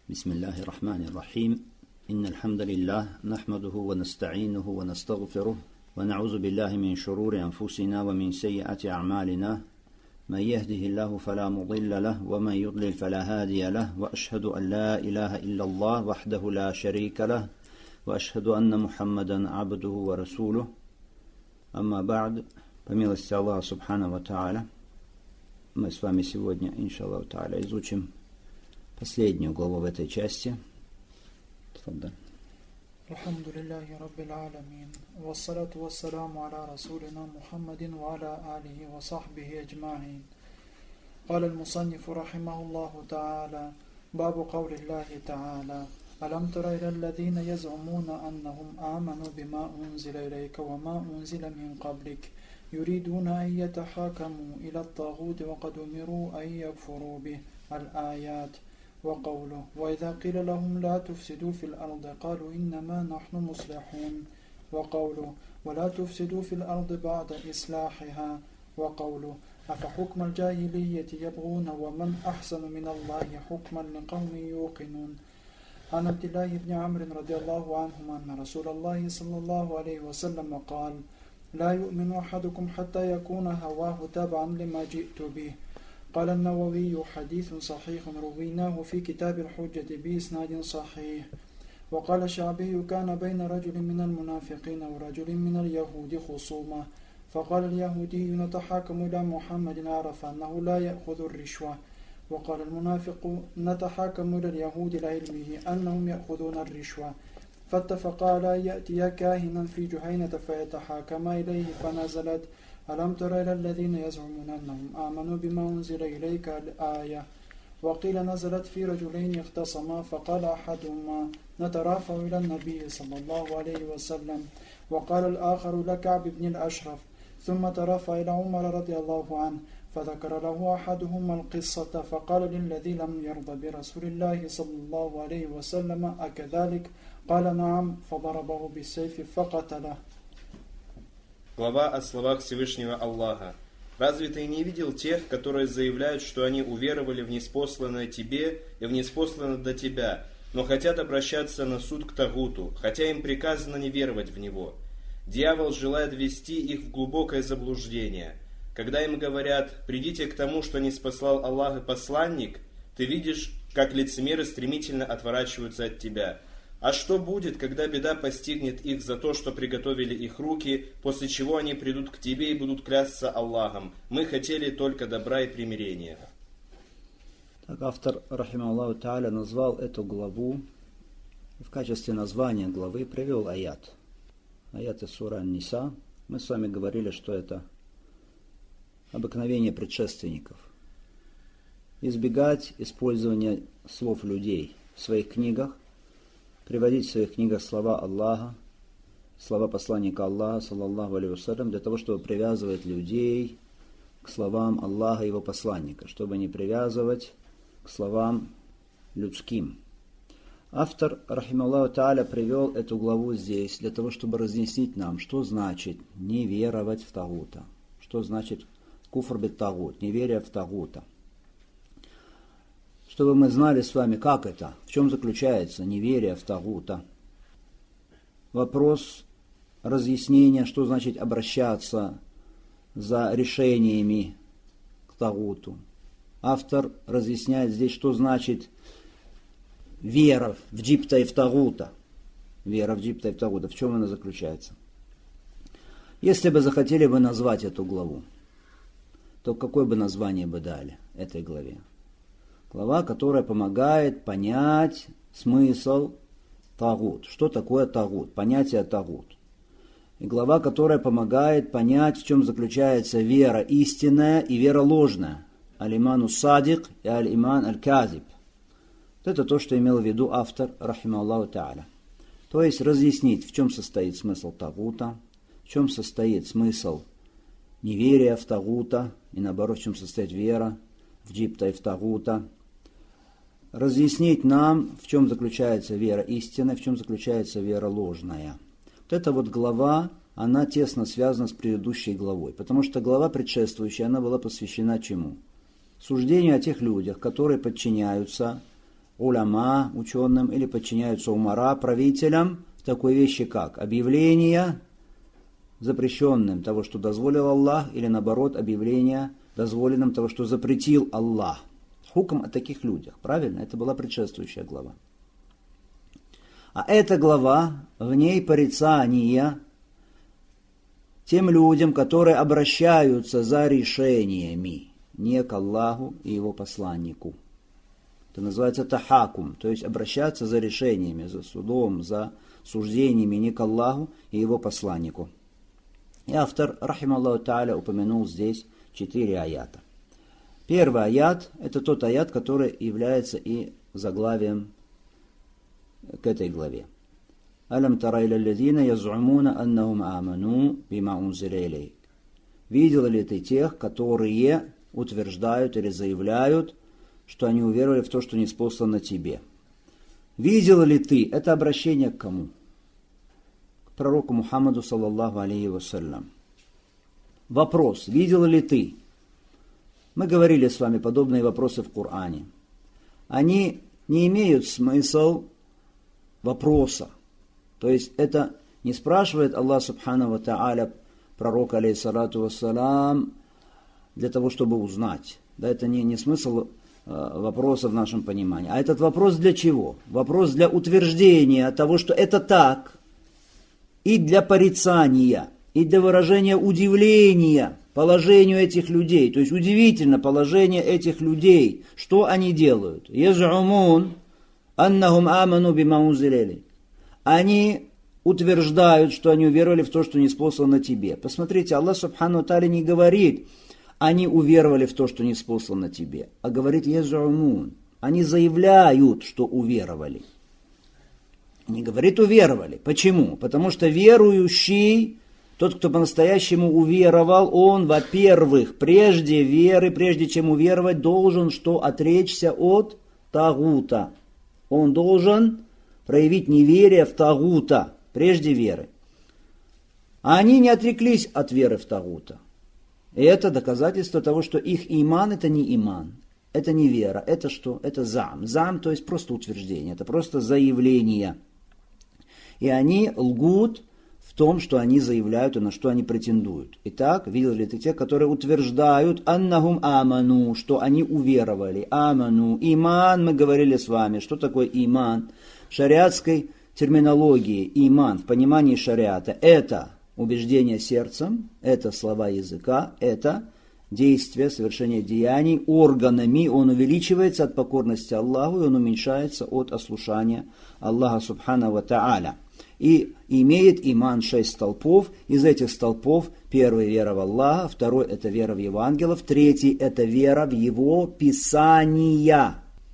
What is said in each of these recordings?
بسم الله الرحمن الرحيم إن الحمد لله نحمده ونستعينه ونستغفره ونعوذ بالله من شرور أنفسنا ومن سيئات أعمالنا من يهده الله فلا مضل له ومن يضلل فلا هادي له وأشهد أن لا إله إلا الله وحده لا شريك له وأشهد أن محمدا عبده ورسوله أما بعد помилости Аллаха Субхану ва Тааля, мы с вами сегодня, иншаллаху Тааля, изучим последнюю главу в этой части. Тфаддаль. Алхамдулиллахи Раббил Аламин. Вассалату вассаламу аля расулина Мухаммадин ва аля алихи ва сахбихи аджмаин. قال المصنف رحمه الله تعالى باب قول الله تعالى ألم تر إلى الذين يزعمون أنهم آمنوا بما أنزل إليك وما أنزل من قبلك يريدون أن يتحاكموا إلى الطاغوت وقد أمروا أن يكفروا به الآيات وقوله وإذا قيل لهم لا تفسدوا في الأرض قالوا إنما نحن مصلحون وقوله ولا تفسدوا في الأرض بعد إصلاحها وقوله أفحكم الجاهلية يبغون ومن أحسن من الله حكما لقوم يوقنون عن عبد الله بن عمرو رضي الله عنهما أن رسول الله صلى الله عليه وسلم قال لا يؤمن أحدكم حتى يكون هواه تبعا لما جئت به. قال النووي حديث صحيح رويناه في كتاب الحجة بإسناد صحيح. وقال الشعبي كان بين رجل من المنافقين ورجل من اليهود خصومة فقال اليهودي نتحاكم إلى محمد عرف أنه لا يأخذ الرشوة وقال المنافق نتحاكم إلى اليهود لعلمه أنهم يأخذون الرشوة فاتفقا على أن يأتيا كاهنا في جهينة فيتحاكما إليه فنزلت ألم تر إلى الذين يزعمون أنهم آمنوا بما أنزل إليك الآية. وقيل نزلت في رجلين اختصما فقال أحدهما نترافع إلى النبي صلى الله عليه وسلم وقال الآخر لكعب بن الأشرف ثم ترافع إلى عمر رضي الله عنه فذكر له أحدهما القصة فقال للذي لم يرضى برسول الله صلى الله عليه وسلم أكذلك قال نعم فضربه بالسيف فقتله. Глава о словах Всевышнего Аллаха. Разве ты не видел тех, которые заявляют, что они уверовали в ниспосланное тебе и в ниспосланное до тебя, но хотят обращаться на суд к Тагуту, хотя им приказано не веровать в него? Дьявол желает ввести их в глубокое заблуждение. Когда им говорят «придите к тому, что ниспослал Аллах и посланник», ты видишь, как лицемеры стремительно отворачиваются от тебя. А что будет, когда беда постигнет их за то, что приготовили их руки, после чего они придут к тебе и будут клясться Аллахом? Мы хотели только добра и примирения. Так автор, рахималлаху тааля, назвал эту главу, в качестве названия главы привел аят. Аят из сура Ан-Ниса. Мы с вами говорили, что это обыкновение предшественников. Избегать использования слов людей в своих книгах, приводить в своих книгах слова Аллаха, слова посланника Аллаха, саллаллаху алейхи вассалям, для того, чтобы привязывать людей к словам Аллаха и его посланника, чтобы не привязывать к словам людским. Автор, рахималлаху тааля, привел эту главу здесь для того, чтобы разъяснить нам, что значит не веровать в Тагута, что значит куфр бит Тагут, неверие в Тагута. Чтобы мы знали с вами, как это, в чем заключается неверие в Тагута. Вопрос разъяснения, что значит обращаться за решениями к Тагуту. Автор разъясняет здесь, что значит вера в Джибта и в Тагута. Вера в Джибта и в Тагута, в чем она заключается. Если бы захотели бы назвать эту главу, то какое бы название бы дали этой главе? Глава, которая помогает понять смысл Тагут. Что такое Тагут? Понятие Тагут. И глава, которая помогает понять, в чем заключается вера истинная и вера ложная. Аль-иману садик и аль-иман аль-казиб. Это то, что имел в виду автор, рахималлаху тааля. То есть разъяснить, в чем состоит смысл Тагута, в чем состоит смысл неверия в Тагута, и наоборот, в чем состоит вера в Джибта и в Тагута. Разъяснить нам, в чем заключается вера истинная, в чем заключается вера ложная. Вот эта вот глава, она тесно связана с предыдущей главой, потому что глава предшествующая, она была посвящена чему? Суждению о тех людях, которые подчиняются уляма, ученым, или подчиняются умара, правителям, в такой вещи как объявление запрещенным того, что дозволил Аллах, или наоборот объявление дозволенным того, что запретил Аллах. Хукм о таких людях, правильно? Это была предшествующая глава. А эта глава, в ней порицание тем людям, которые обращаются за решениями не к Аллаху и его посланнику. Это называется тахакум, то есть обращаться за решениями, за судом, за суждениями не к Аллаху и его посланнику. И автор, рахималлаху та'аля, упомянул здесь 4 аята. Первый аят – это тот аят, который является и заглавием к этой главе. «Алям тара иля лладзина яз'умуна аннахум аману бима унзиля илейк». Видел ли ты тех, которые утверждают или заявляют, что они уверовали в то, что ниспослано тебе? Видел ли ты? Это обращение к кому? К пророку Мухаммаду, саллаллаху алейхи вассалям. Вопрос. Видел ли ты? Мы говорили с вами подобные вопросы в Коране. Они не имеют смысл вопроса. То есть это не спрашивает Аллах субхану ва тааля пророка алейхиссалату вассалам для того, чтобы узнать. Да, это не смысл вопроса в нашем понимании. А этот вопрос для чего? Вопрос для утверждения того, что это так, и для порицания, и для выражения удивления положению этих людей. То есть удивительно положение этих людей. Что они делают? Яз'умун аннахум аману бима унзиля илейк. Они утверждают, что они уверовали в то, что ниспослано тебе. Посмотрите, Аллах субхану ва тааля не говорит, они уверовали в то, что ниспослано тебе, а говорит яз'умун. Они заявляют, что уверовали. Не говорит уверовали. Почему? Потому что верующий, тот, кто по-настоящему уверовал, он, во-первых, прежде веры, прежде чем уверовать, должен что? Отречься от тагута. Он должен проявить неверие в тагута, прежде веры. А они не отреклись от веры в тагута. И это доказательство того, что их иман это не иман, это не вера, это что? Это зам. Зам, то есть просто утверждение, это просто заявление. И они лгут в том, что они заявляют и на что они претендуют. Итак, видели ли ты те, которые утверждают аннахум аману, что они уверовали. Аману. Иман, мы говорили с вами, что такое иман. В шариатской терминологии иман, в понимании шариата, это убеждение сердцем, это слова языка, это действие, совершение деяний органами. Он увеличивается от покорности Аллаху, и он уменьшается от ослушания Аллаха субхану ва тааля. И имеет иман 6 столпов. Из этих столпов первый – вера в Аллаха, второй – это вера в его ангелов, третий – это вера в его писания.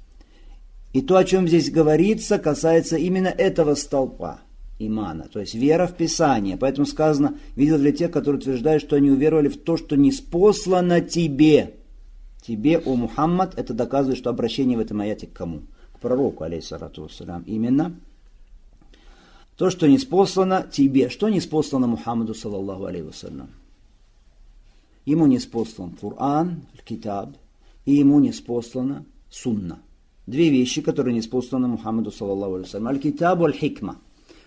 И то, о чем здесь говорится, касается именно этого столпа имана, то есть вера в Писание. Поэтому сказано, видел ли тех, которые утверждают, что они уверовали в то, что ниспослано тебе. Тебе, о Мухаммад, это доказывает, что обращение в этом аяте к кому? К пророку, алейхиссалату вассалям. Именно то, что ниспослано тебе. Что ниспослано Мухаммаду, саллаллаху алейхи вассалям? Ему ниспослан Коран, Китаб, и ему ниспослана Сунна. 2 вещи, которые ниспосланы Мухаммаду, саллаллаху алейхи вассалям. Аль-Китаб, аль-Хикма.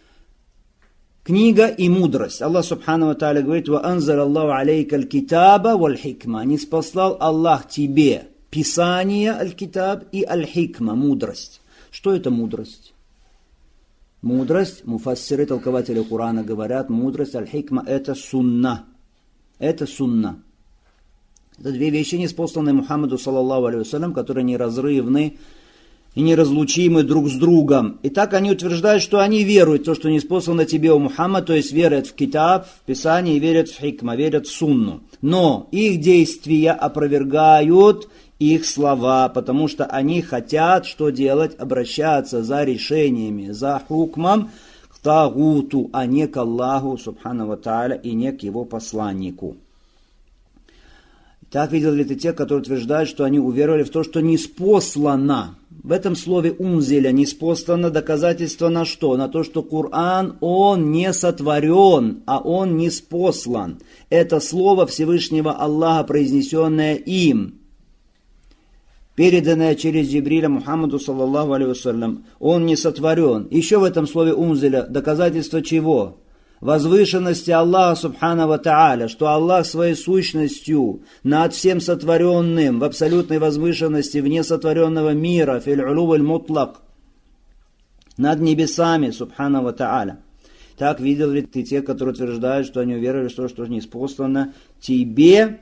Книга и мудрость. Аллах субхану ва тааля говорит: «Ва анзал Аллаху алейка аль-китаба валь-хикма». Ниспослал Аллах тебе Писание, аль-китаб, и аль-хикма, мудрость. Что это мудрость? Мудрость, муфассиры, толкователи Корана говорят, мудрость, аль-хикма, это сунна. Это сунна. Это 2 вещи, ниспосланные Мухаммаду, саллаллаху алейхи вассалям, которые неразрывны и неразлучимы друг с другом. И так они утверждают, что они веруют в то, что ниспослано тебе, о Мухаммад, то есть верят в китаб, в Писание, и верят в хикма, верят в сунну. Но их действия опровергают их слова, потому что они хотят что делать? Обращаться за решениями, за хукмом к тагуту, а не к Аллаху субхану ва тааля и не к его посланнику. Так видели ли ты те, которые утверждают, что они уверовали в то, что ниспослано. В этом слове унзиля ниспослано доказательство на что? На то, что Коран, он не сотворен, а он ниспослан. Это слово Всевышнего Аллаха, произнесенное им. переданное через Джибриля Мухаммаду саллаллаху алейхи вассалям, он не сотворен. Еще в этом слове унзиля доказательство чего? Возвышенности Аллаха субхана ва тааля, что Аллах своей сущностью над всем сотворенным, в абсолютной возвышенности, вне сотворенного мира, фил улу аль мутлак, над небесами субхана ва тааля. Так видел ли ты тех, которые утверждают, что они уверовали, что ниспослано тебе,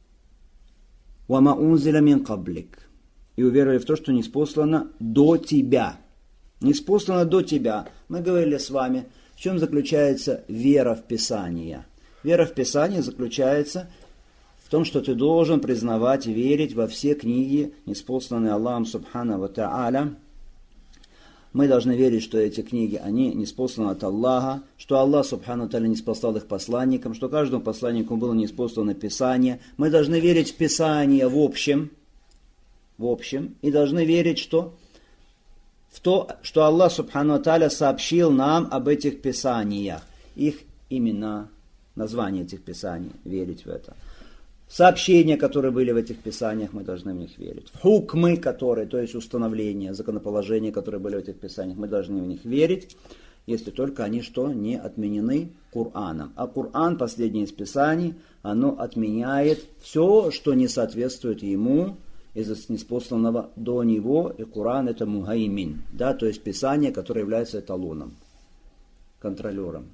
вама унзиля мин каблик, и уверовали в то, что ниспослано до тебя. Ниспослано до тебя. Мы говорили с вами, в чем заключается вера в Писание. Вера в Писание заключается в том, что ты должен признавать и верить во все книги, ниспосланные Аллахом субхана ва тааля. Мы должны верить, что эти книги, они ниспосланы от Аллаха, что Аллах субхану тааля ниспослал их посланникам, что каждому посланнику было ниспослано Писание. Мы должны верить в Писание в общем, и должны верить, что в то, что Аллах субхану тааля сообщил нам об этих Писаниях, их имена, названия этих Писаний, верить в это. Сообщения, которые были в этих Писаниях, мы должны в них верить. В хукмы, которые, то есть установления, законоположения, которые были в этих Писаниях, мы должны в них верить, если только они что, не отменены Кораном. А Коран, последнее из Писаний, оно отменяет все, что не соответствует ему, из ниспосланного до него, и Коран это мухаймин, да, то есть Писание, которое является эталоном, контролером.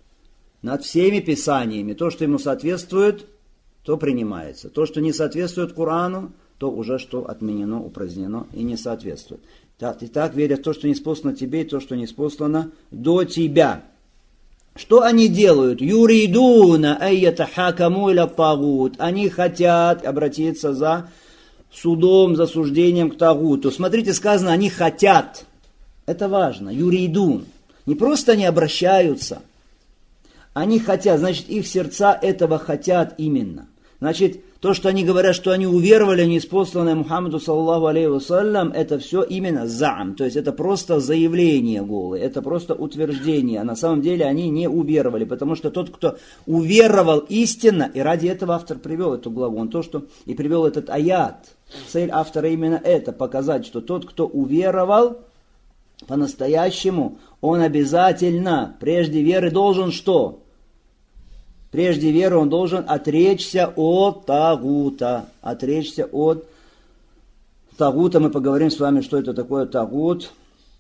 Над всеми Писаниями, то, что ему соответствует, то принимается. То, что не соответствует Корану, то уже что отменено, упразднено и не соответствует. Итак, веря в то, что ниспослано тебе, и то, что ниспослано до тебя. Что они делают? Юридуна айятахакаму иля тагут. Они хотят обратиться за судом, за суждением к тагуту. Смотрите, сказано, они хотят. Это важно. Юридун. Не просто они обращаются. Они хотят, значит, их сердца этого хотят именно. Значит, то, что они говорят, что они уверовали в ниспосланное Мухаммаду саллаллаху алейхи вассалям, это все именно заам. То есть это просто заявление голое, это просто утверждение. А на самом деле они не уверовали, потому что тот, кто уверовал истинно, и ради этого автор привел эту главу, он то, что и привел этот аят. Цель автора именно это, показать, что тот, кто уверовал по-настоящему, он обязательно, прежде веры, должен что? Прежде веры он должен отречься от тагута. Отречься от тагута. Мы поговорим с вами, что это такое тагут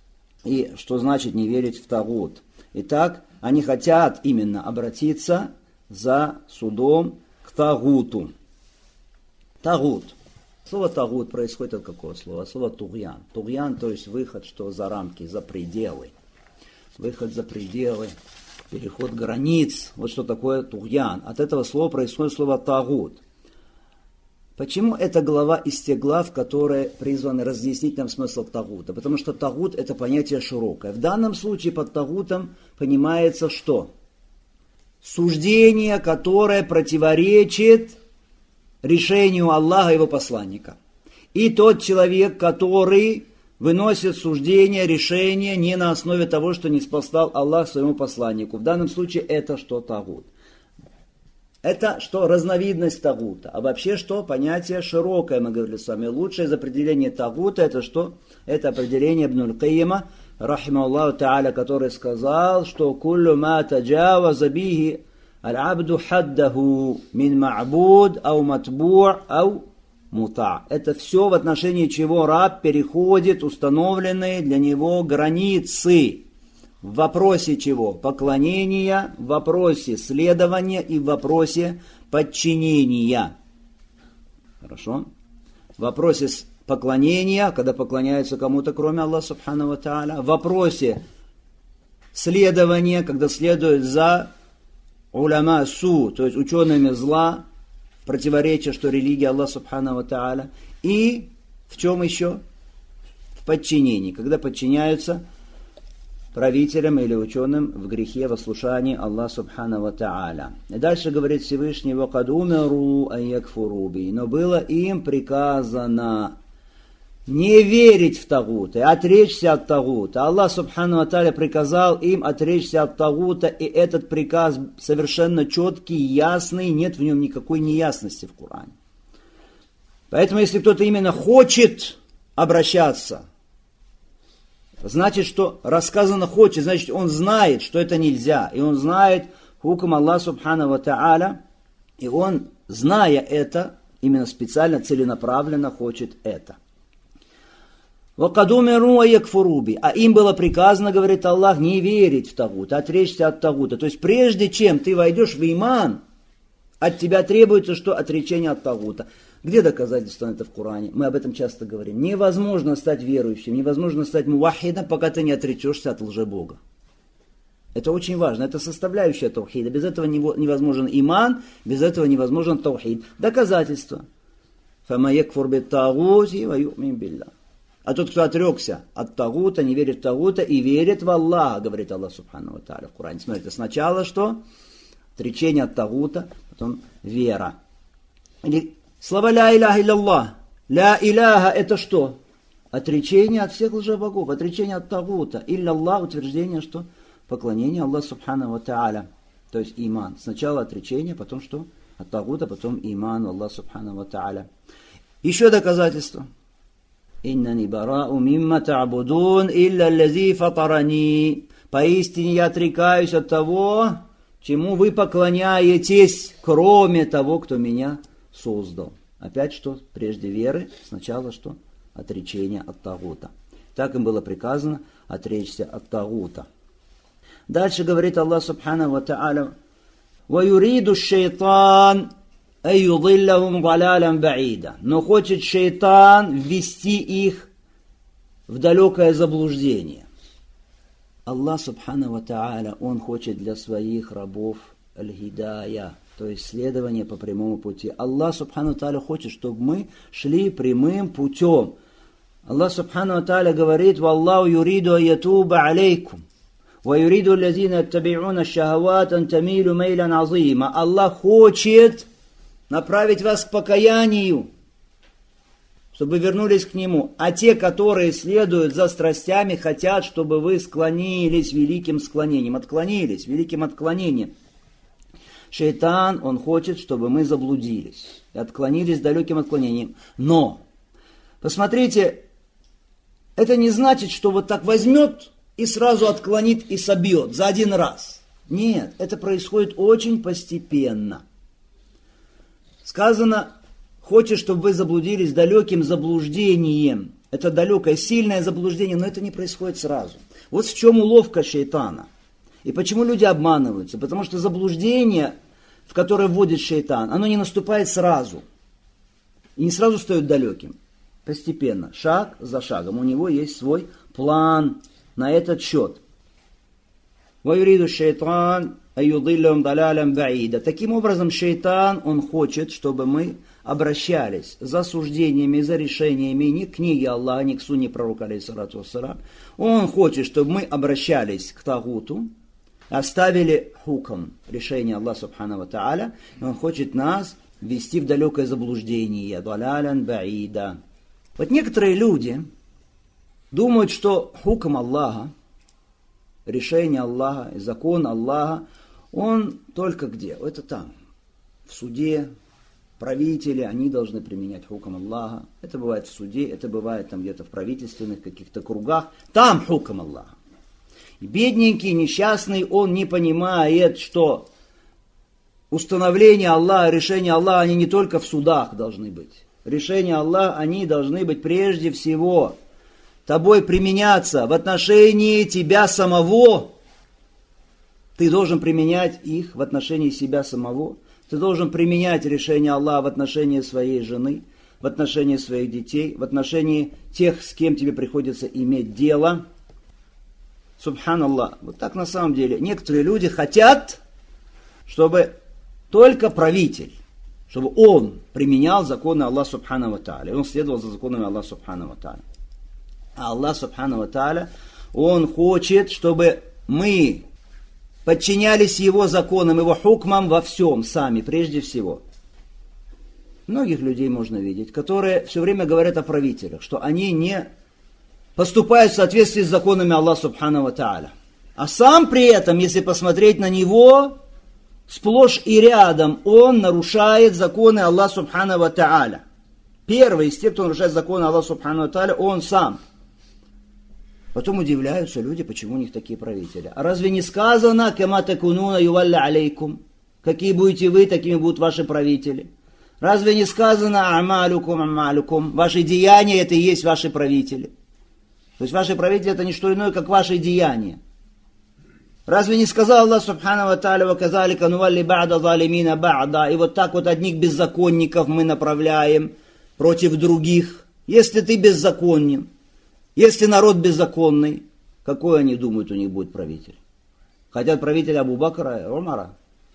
и что значит не верить в тагут. Итак, они хотят именно обратиться за судом к тагуту. Тагут. Слово тагут происходит от какого слова? Слово тугьян. Тугьян, то есть выход, что за рамки, за пределы. Выход за пределы. Переход границ, вот что такое тугьян. От этого слова происходит слово тагут. Почему эта глава из тех глав, которые призваны разъяснить нам смысл тагута? Потому что тагут это понятие широкое. В данном случае под тагутом понимается что? Суждение, которое противоречит решению Аллаха и его посланника. И тот человек, который выносит суждение, решение не на основе того, что ниспослал Аллах своему посланнику. В данном случае это что тагут. Это что разновидность тагута. А вообще что понятие широкое, мы говорили с вами. Лучшее из определения тагута это что? Это определение Ибн аль-Кайима, рахимахуллаху та'аля, который сказал, что куллю ма таджаваза бихи аль-абду хаддаху мин ма'буд ау матбу' ау мута. Это все в отношении чего раб переходит установленные для него границы. В вопросе чего? Поклонения, в вопросе следования и в вопросе подчинения. Хорошо? В вопросе поклонения, когда поклоняются кому-то, кроме Аллаха субхану ва тааля. В вопросе следования, когда следуют за уляма су, то есть учеными зла, противоречие, что религия Аллаха субхану ва тааля. И в чем еще? В подчинении, когда подчиняются правителям или ученым в грехе, в ослушании Аллаха субхану ва тааля. И дальше говорит Всевышний: «Вакад умеру ан якфуру би». Но было им приказано не верить в тагута, отречься от тагута. Аллах субхану ва тааля приказал им отречься от тагута, и этот приказ совершенно четкий, ясный, нет в нем никакой неясности в Коране. Поэтому, если кто-то именно хочет обращаться, значит, что рассказано хочет, значит, он знает, что это нельзя. И он знает хукм Аллаха субхану ва тааля, и он, зная это, именно специально, целенаправленно хочет это. А им было приказано, говорит Аллах, не верить в тагут, отречься от тагута. То есть прежде чем ты войдешь в иман, от тебя требуется что? Отречение от тагута. Где доказательства на это в Коране? Мы об этом часто говорим. Невозможно стать верующим, невозможно стать мувахидом, пока ты не отречешься от лжебога. Это очень важно, это составляющая таухида. Без этого невозможен иман, без этого невозможен таухид. Доказательства. А тот, кто отрекся от тагута, не верит в тагута и верит в Аллаха, говорит Аллах субхану ва тааля в Коране. Смотрите, сначала что? Отречение от тагута, потом вера. Или слова ля иляха илляллах. Ля иляха это что? Отречение от всех лжебогов, отречение от тагута. Илляллах утверждение, что? Поклонение Аллаху субхану ва тааля. То есть иман. Сначала отречение, потом что? От тагута, потом иман Аллаху субхану ва тааля. Еще доказательство. «Иннани бара'у мимма та'будун илля аллази фатарани». Поистине я отрекаюсь от того, чему вы поклоняетесь, кроме того, кто меня создал. Опять что? Прежде веры, сначала что? Отречение от тагута. Так им было приказано отречься от тагута. Дальше говорит Аллах субхану ва тааля: «Ваюриду шейтан айюдиллахум далалям баида». Но хочет шейтан ввести их в далекое заблуждение. Аллах субхану ва тааля, Он хочет для своих рабов аль-хидая, то есть следование по прямому пути. Аллах субхану ва тааля хочет, чтобы мы шли прямым путем. Аллах субхану ва тааля говорит: «Валлаху юриду аятуба алейкум». وَيُرِيدُ الَّذِينَ يَتَّبِعُونَ الشَّهَوَاتِ أَن تَمِيلُوا مَيْلًا عَظِيمًا. Аллах хочет направить вас к покаянию, чтобы вы вернулись к Нему. А те, которые следуют за страстями, хотят, чтобы вы склонились великим склонением. Отклонились великим отклонением. Шейтан, он хочет, чтобы мы заблудились. И отклонились далеким отклонением. Но, посмотрите, это не значит, что вот так возьмет и сразу отклонит и собьет за один раз. Нет, это происходит очень постепенно. Сказано, хочет, чтобы вы заблудились далеким заблуждением. Это далекое, сильное заблуждение, но это не происходит сразу. Вот в чем уловка шейтана. И почему люди обманываются? Потому что заблуждение, в которое вводит шейтан, оно не наступает сразу. И не сразу стает далеким. Постепенно, шаг за шагом. У него есть свой план на этот счет. Таким образом, шейтан, он хочет, чтобы мы обращались за суждениями, за решениями не к книге Аллаха, не к сунне пророка, алейхиссалату вассалам. Он хочет, чтобы мы обращались к тагуту, оставили хукм, решение Аллаха субхану ва тааля, и он хочет нас ввести в далекое заблуждение. Вот некоторые люди думают, что хукм Аллаха, решение Аллаха, закон Аллаха, он только где? Это там, в суде, правители, они должны применять хукм Аллаха. Это бывает в суде, это бывает там где-то в правительственных каких-то кругах. Там хукм Аллаха. И бедненький, несчастный, он не понимает, что установление Аллаха, решение Аллаха, они не только в судах должны быть. Решения Аллаха, они должны быть прежде всего тобой применяться в отношении тебя самого. Ты должен применять их в отношении себя самого. Ты должен применять решение Аллаха в отношении своей жены, в отношении своих детей, в отношении тех, с кем тебе приходится иметь дело. Субханаллах. Вот так на самом деле. Некоторые люди хотят, чтобы только правитель, чтобы он применял законы Аллаха субхану ва тааля. Он следовал за законами Аллаха субхану ва тааля. А Аллах субхану ва тааля, Он хочет, чтобы мы подчинялись Его законам, Его хукмам во всем, сами, прежде всего. Многих людей можно видеть, которые все время говорят о правителях, что они не поступают в соответствии с законами Аллаха субхану ва тааля. А сам при этом, если посмотреть на него, сплошь и рядом он нарушает законы Аллаха субхану ва тааля. Первый из тех, кто нарушает законы Аллаха Субхану ва Тааля, он сам. Потом удивляются люди, почему у них такие правители. А разве не сказано, кама такунуна ювалля алейкум? Какие будете вы, такими будут ваши правители. Разве не сказано амалюкум? Ваши деяния это и есть ваши правители. То есть ваши правители это не что иное, как ваши деяния. Разве не сказал Аллах Субхану ва Тааля, ва казалика нувалли ба'да залимина ба'да, и вот так вот одних беззаконников мы направляем против других. Если ты беззаконен, если народ беззаконный, какой они думают у них будет правитель? Хотят правителя Абу Бакра и Умара.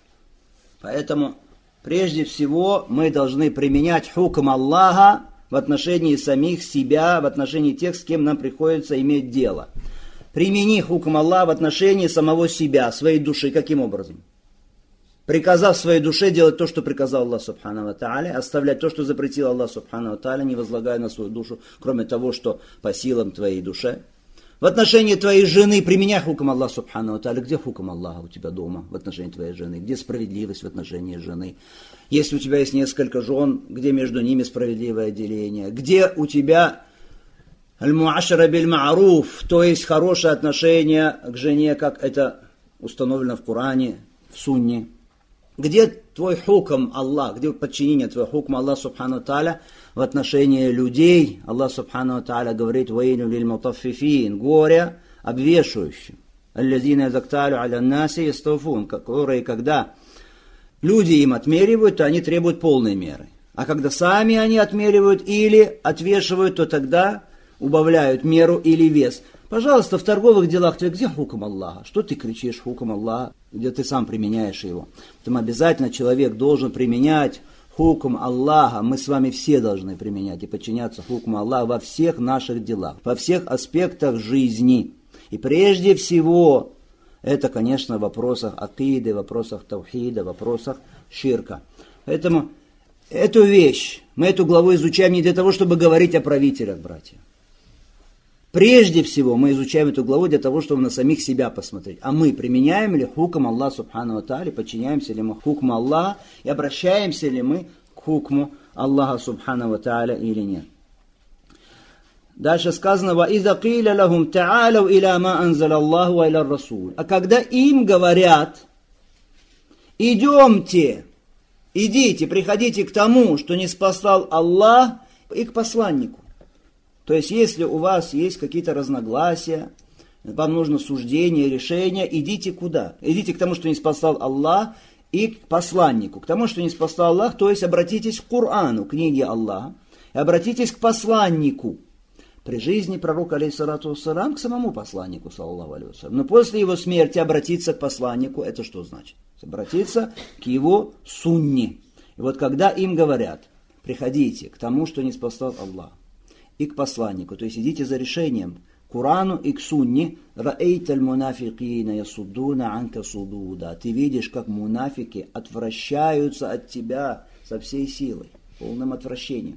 Поэтому прежде всего мы должны применять хукм Аллаха в отношении самих себя, в отношении тех, с кем нам приходится иметь дело. Примени хукм Аллаха в отношении самого себя, своей души. Каким образом? Приказав своей душе делать то, что приказал Аллах Субхану ва Тааля, оставлять то, что запретил Аллах Субхану ва Тааля, не возлагая на свою душу, кроме того, что по силам твоей душе. В отношении твоей жены применяй хукм Аллаха Субхану ва Тааля. Где хукм Аллаха у тебя дома в отношении твоей жены? Где справедливость в отношении жены? Если у тебя есть несколько жен, где между ними справедливое деление? Где у тебя аль-муашара биль-ма'руф, то есть хорошее отношение к жене, как это установлено в Коране, в Сунне? Где твой хукм Аллах, где подчинение твоего хукма Аллах Субхану ва Тааля в отношении людей? Аллах Субхану ва Тааля говорит: «Ваилю лиль мутаффифин», горе обвешивающим. «Аллазина язакталю аля наси ястауфун», которые, когда люди им отмеривают, то они требуют полной меры. А когда сами они отмеривают или отвешивают, то тогда убавляют меру или вес. Пожалуйста, в торговых делах тебе где хукм Аллаха? Что ты кричишь хукм Аллаха, где ты сам применяешь его? Поэтому обязательно человек должен применять хукм Аллаха. Мы с вами все должны применять и подчиняться хукму Аллаха во всех наших делах, во всех аспектах жизни. И прежде всего, это, конечно, в вопросах акиды, в вопросах таухида, в вопросах ширка. Поэтому эту вещь, мы эту главу изучаем не для того, чтобы говорить о правителях, братья. Прежде всего мы изучаем эту главу для того, чтобы на самих себя посмотреть. А мы применяем ли хукм Аллаха Субхану ва Тааля, подчиняемся ли мы хукму Аллаха и обращаемся ли мы к хукму Аллаха Субхану ва Тааля или нет. Дальше сказано: «Ва иза киля лахум та'алау иля ма анзаля Аллаху ва иля расул». А когда им говорят: идемте, идите, приходите к тому, что ниспослал Аллах, и к посланнику. То есть, если у вас есть какие-то разногласия, вам нужно суждение, решение, идите куда? Идите к тому, что ниспослал Аллах, и к посланнику. К тому, что ниспослал Аллах, то есть обратитесь к Корану, книге Аллаха, и обратитесь к посланнику. При жизни пророка, алейхиссалату вассалам, к самому посланнику, саллаллаху алейхи вассалям. Но после его смерти обратиться к посланнику, это что значит? Обратиться к его сунне. И вот когда им говорят: приходите к тому, что ниспослал Аллах, и к посланнику, то есть идите за решением, к Корану и к сунне, раэйталь мунафикина ясудуна анка судуда. Ты видишь, как мунафики отвращаются от тебя со всей силой, полным отвращением.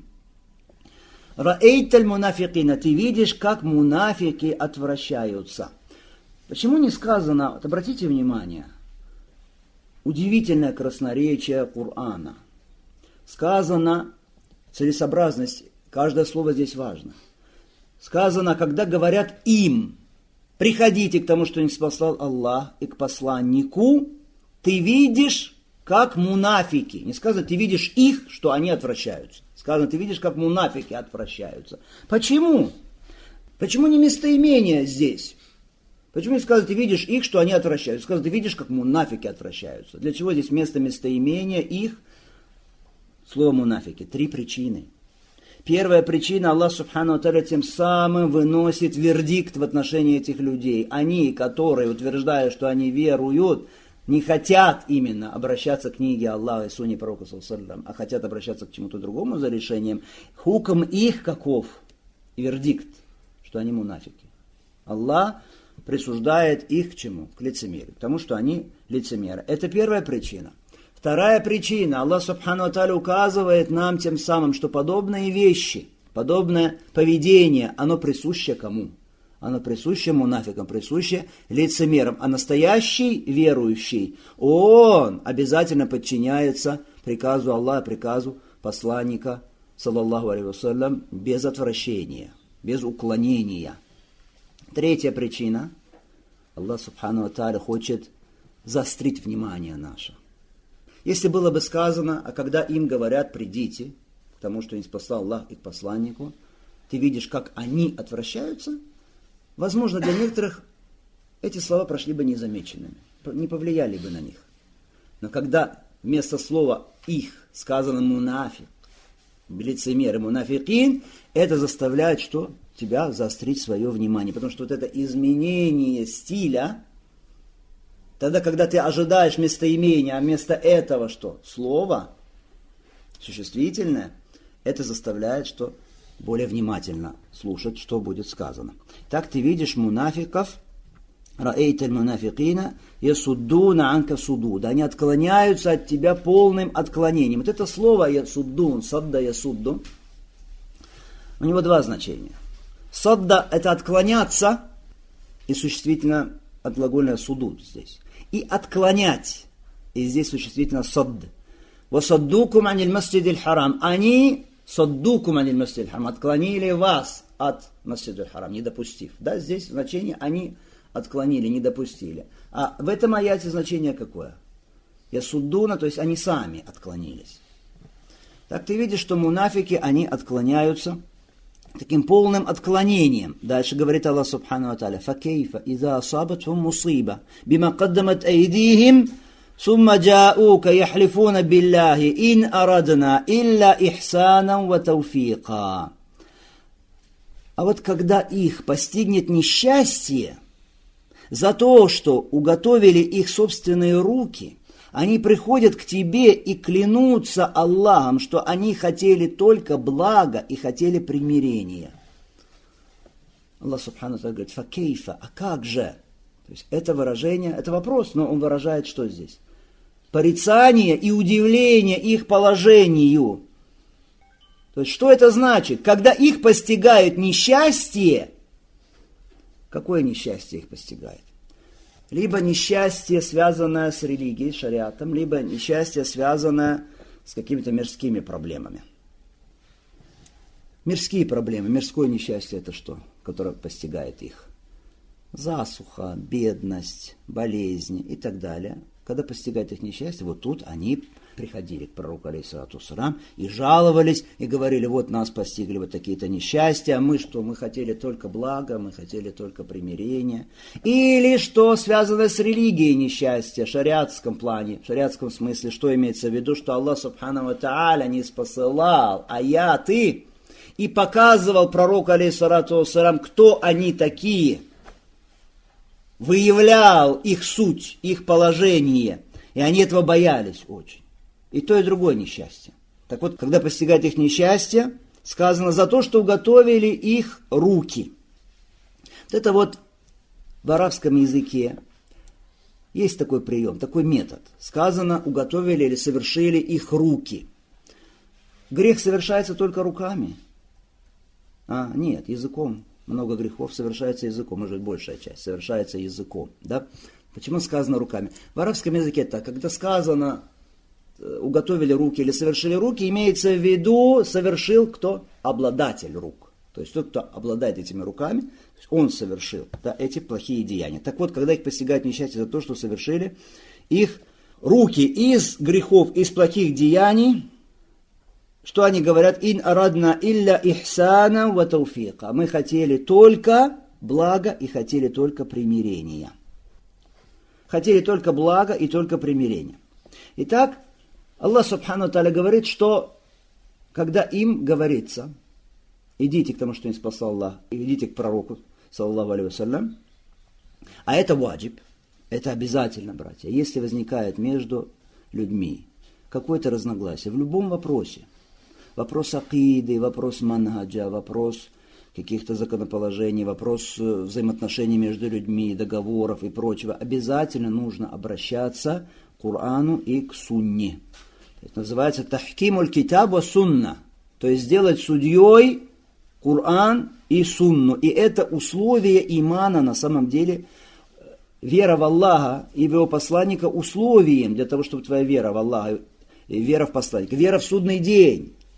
Раэйталь мунафикина, ты видишь, как мунафики отвращаются. Почему не сказано, вот обратите внимание, удивительное красноречие Корана. Сказано целесообразность. Каждое слово здесь важно. Сказано, когда говорят им: приходите к тому, что ниспослал Аллах, и к посланнику, ты видишь, как мунафики. Не сказано, ты видишь их, что они отвращаются. Сказано, ты видишь, как мунафики отвращаются. Почему? Почему не местоимение здесь? Почему не сказано, ты видишь их, что они отвращаются? Сказано, ты видишь, как мунафики отвращаются. Для чего здесь вместо местоимения их слово мунафики? 3 причины. Первая причина: Аллах Субхану ва Тааля тем самым выносит вердикт в отношении этих людей. Они, которые утверждают, что они веруют, не хотят именно обращаться к книге Аллаха и сунне пророка, а хотят обращаться к чему-то другому за решением. Хукм их каков? Вердикт, что они мунафики. Аллах присуждает их к чему? К лицемерию, к тому, что они лицемеры. Это первая причина. Вторая причина: Аллах Субхану ва Тааля указывает нам тем самым, что подобные вещи, подобное поведение, оно присуще кому? Оно присуще мунафикам, присуще лицемерам. А настоящий верующий, он обязательно подчиняется приказу Аллаха, приказу посланника саллаллаху алейхи вассалям, без отвращения, без уклонения. Третья причина. Аллах субхану ва тааля хочет заострить внимание наше. Если было бы сказано, а когда им говорят «придите», к тому, что им спасал Аллах и к посланнику, ты видишь, как они отвращаются, возможно, для некоторых эти слова прошли бы незамеченными, не повлияли бы на них. Но когда вместо слова «их» сказано «мунафик», лицемеры, мунафикин, это заставляет что? Тебя заострить свое внимание. Потому что вот это изменение стиля, тогда, когда ты ожидаешь местоимения, а вместо этого что? Слово, существительное, это заставляет что? Более внимательно слушать, что будет сказано. Так ты видишь мунафиков, раэйт аль-мунафикина ясуддуна анка судуда. Они отклоняются от тебя полным отклонением. Вот это слово ясуддун, садда ясудду, у него два значения. Садда – это отклоняться, и существительно от глагольное судуд здесь. И отклонять, и здесь существительно садд. Васаддукум аниль масджидиль харам. Они саддукум аниль масджидиль харам. Отклонили вас от масджидиль харам, не допустив. Да, здесь значение они отклонили, не допустили. А в этом аяте значение какое? Ясуддуна, то есть они сами отклонились. Так ты видишь, что мунафики, они отклоняются таким полным отклонением. Дальше говорит Аллах субхану ва тааля: «Факейфа иза асабатхум мусиба бима каддамат айдихим сумма джааука яхлифуна биллахи ин арадна илля ихсанан ва тауфиқа». А вот когда их постигнет несчастье за то, что уготовили их собственные руки, они приходят к тебе и клянутся Аллахом, что они хотели только блага и хотели примирения. Аллах субхану ва тааля говорит: «Факейфа», а как же? То есть это выражение, это вопрос, но он выражает что здесь? Порицание и удивление их положению. То есть что это значит? Когда их постигает несчастье, какое несчастье их постигает? Либо несчастье, связанное с религией, шариатом, либо несчастье, связанное с какими-то мирскими проблемами. Мирские проблемы, мирское несчастье – это что, которое постигает их? Засуха, бедность, болезни и так далее. Когда постигает их несчастье, вот тут они приходили к пророку алейхиссалату вассалям и жаловались, и говорили: вот нас постигли вот такие-то несчастья, а мы что, мы хотели только блага, мы хотели только примирения. Или что связано с религией несчастья, в шариатском плане, в шариатском смысле, что имеется в виду, что Аллах субхану ва тааля не спосылал аяты и показывал пророку алейхиссалату вассалям, кто они такие, выявлял их суть, их положение, и они этого боялись очень. И то, и другое несчастье. Так вот, когда постигает их несчастье, сказано за то, что уготовили их руки. Вот это вот в арабском языке есть такой прием, такой метод. Сказано, уготовили или совершили их руки. Грех совершается только руками? Нет, языком. Много грехов совершается языком, может быть, большая часть совершается языком. Да? Почему сказано руками? В арабском языке так, когда сказано уготовили руки или совершили руки, имеется в виду совершил кто? Обладатель рук. То есть тот, кто обладает этими руками, он совершил эти плохие деяния. Так вот, когда их постигает несчастье за то, что совершили их руки из грехов, из плохих деяний, что они говорят? «Ин арадна илля ихсана ва тауфиқа». Мы хотели только блага и хотели только примирения. Хотели только блага и только примирения. Итак, Аллах субхану ва тааля говорит, что когда им говорится: идите к тому, что не спасал Аллах, идите к пророку, саллаллаху алейхи вассалям, а это ваджиб, это обязательно, братья. Если возникает между людьми какое-то разногласие в любом вопросе, вопрос акиды, вопрос манхаджа, вопрос каких-то законоположений, вопрос взаимоотношений между людьми, договоров и прочего, обязательно нужно обращаться к Корану и к Сунне. Это называется тахкимуль китаб ва сунна, то есть сделать судьей Коран и Сунну. И это условие имана на самом деле. Вера в Аллаха и в Его посланника условием для того, чтобы твоя вера в Аллаха, вера в посланника, вера в судный день,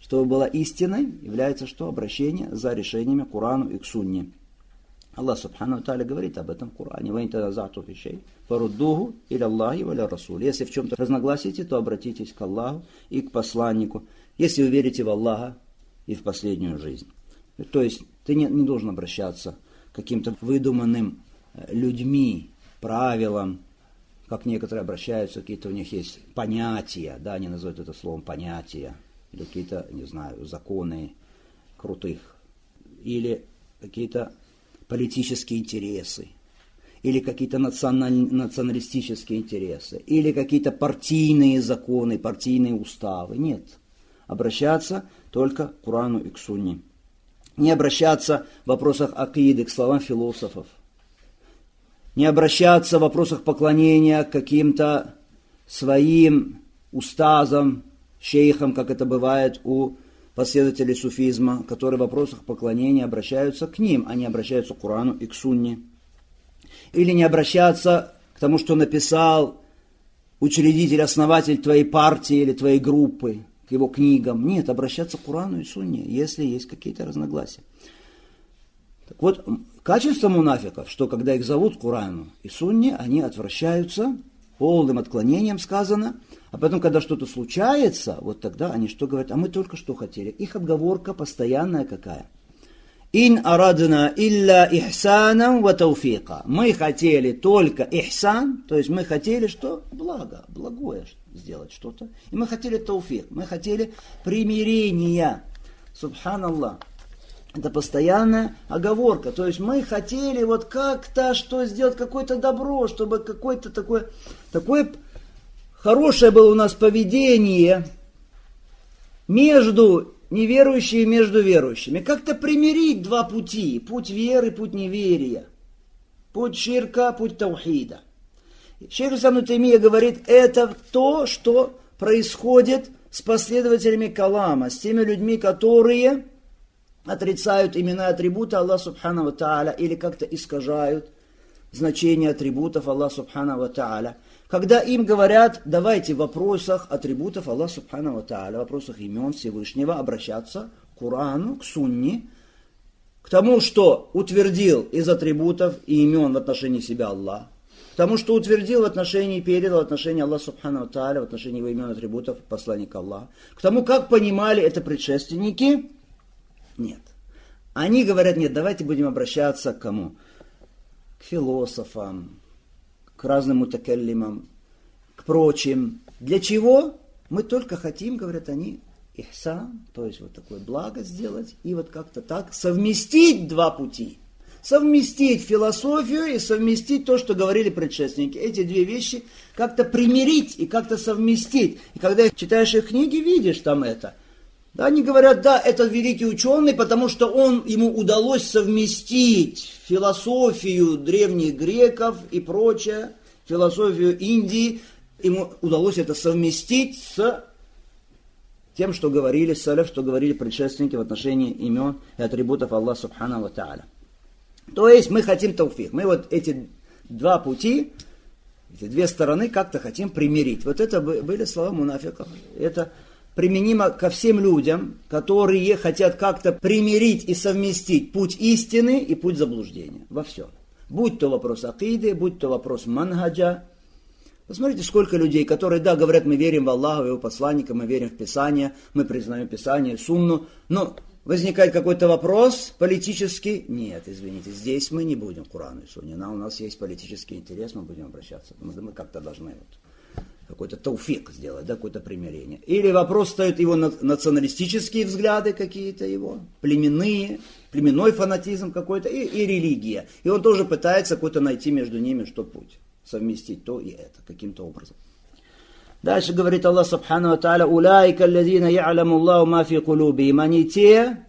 чтобы была истиной, является что? Обращение за решениями к Корану и к Сунне. Аллах Субхану ва Тааля говорит об этом в Коране. «Ва ин таназату фи шей, фаруддуху иля Аллахи ва иля Расуль». Если в чем-то разногласите, то обратитесь к Аллаху и к посланнику, если вы верите в Аллаха и в последнюю жизнь. То есть ты не должен обращаться к каким-то выдуманным людьми, правилам, как некоторые обращаются, какие-то у них есть понятия, да, они называют это словом понятия, или какие-то, не знаю, законы крутых, или какие-то политические интересы, или какие-то националистические интересы, или какие-то партийные законы, партийные уставы. Нет. Обращаться только к Корану и к Сунне. Не обращаться в вопросах акиды к словам философов. Не обращаться в вопросах поклонения к каким-то своим устазам, шейхам, как это бывает у последователей суфизма, которые в вопросах поклонения обращаются к ним, а не обращаются к Корану и к Сунне. Или не обращаться к тому, что написал учредитель, основатель твоей партии или твоей группы, к его книгам. Нет, обращаться к Корану и Сунне, если есть какие-то разногласия. Так вот, качество мунафиков, что когда их зовут к Корану и Сунне, они отвращаются, полным отклонением сказано, а потом, когда что-то случается, вот тогда они что говорят? А мы только что хотели. Их отговорка постоянная какая? «Ин арадна илля ихсанам ва тауфика». Мы хотели только ихсан, то есть мы хотели что? Благое сделать что-то. И мы хотели тауфик, мы хотели примирения. Субханаллах. Это постоянная оговорка. То есть мы хотели вот как-то что сделать, какое-то добро, чтобы какое-то такое хорошее было у нас поведение между неверующими и между верующими. Как-то примирить два пути. Путь веры, путь неверия. Путь ширка, путь таухида. Шейх ибн Таймия говорит, это то, что происходит с последователями калама, с теми людьми, которые отрицают имена и атрибуты Аллаха Субхану ва Тааля или как-то искажают значение атрибутов Аллаха Субхану ва Тааля. Когда им говорят, давайте в вопросах атрибутов Аллаха Субхану ва Тааля, в вопросах имен Всевышнего обращаться к Корану, к Сунне, к тому, что утвердил из атрибутов и имен в отношении себя Аллах, к тому, что утвердил в отношении и передал в отношении Аллаха Субхану ва Тааля, в отношении его имен и атрибутов посланника Аллаха, к тому, как понимали это предшественники. Нет. Они говорят, нет, давайте будем обращаться к кому? К философам, к разным мутакаллимам, к прочим. Для чего? Мы только хотим, говорят они, ихсан, то есть вот такое благо сделать, и вот как-то так совместить два пути. Совместить философию и совместить то, что говорили предшественники. Эти две вещи как-то примирить и как-то совместить. И когда читаешь их книги, видишь там это. Да, они говорят, да, это великий ученый, потому что ему удалось совместить философию древних греков и прочее, философию Индии. Ему удалось это совместить с тем, что говорили салаф, что говорили предшественники в отношении имен и атрибутов Аллаха Субхану ва Тааля. То есть мы хотим тауфик. Мы вот эти два пути, эти две стороны как-то хотим примирить. Вот это были слова мунафиков. Это применимо ко всем людям, которые хотят как-то примирить и совместить путь истины и путь заблуждения. Во всем. Будь то вопрос акиды, будь то вопрос манхаджа. Посмотрите, сколько людей, которые, да, говорят, мы верим в Аллаха, в Его посланника, мы верим в Писание, мы признаем Писание, Сунну, но возникает какой-то вопрос политический. Нет, извините, здесь мы не будем Корану и Сунне. У нас есть политический интерес, мы будем обращаться. Мы как-то должны какой-то тауфик сделать, да, какое-то примирение. Или вопрос стоит его националистические взгляды какие-то его, племенной фанатизм какой-то и религия. И он тоже пытается какой-то найти между ними, что путь. Совместить то и это каким-то образом. Дальше говорит Аллах Субхану ва Тааля: «Улайка аллазина я'ламу Аллаху ма фи кулубихим». Они те,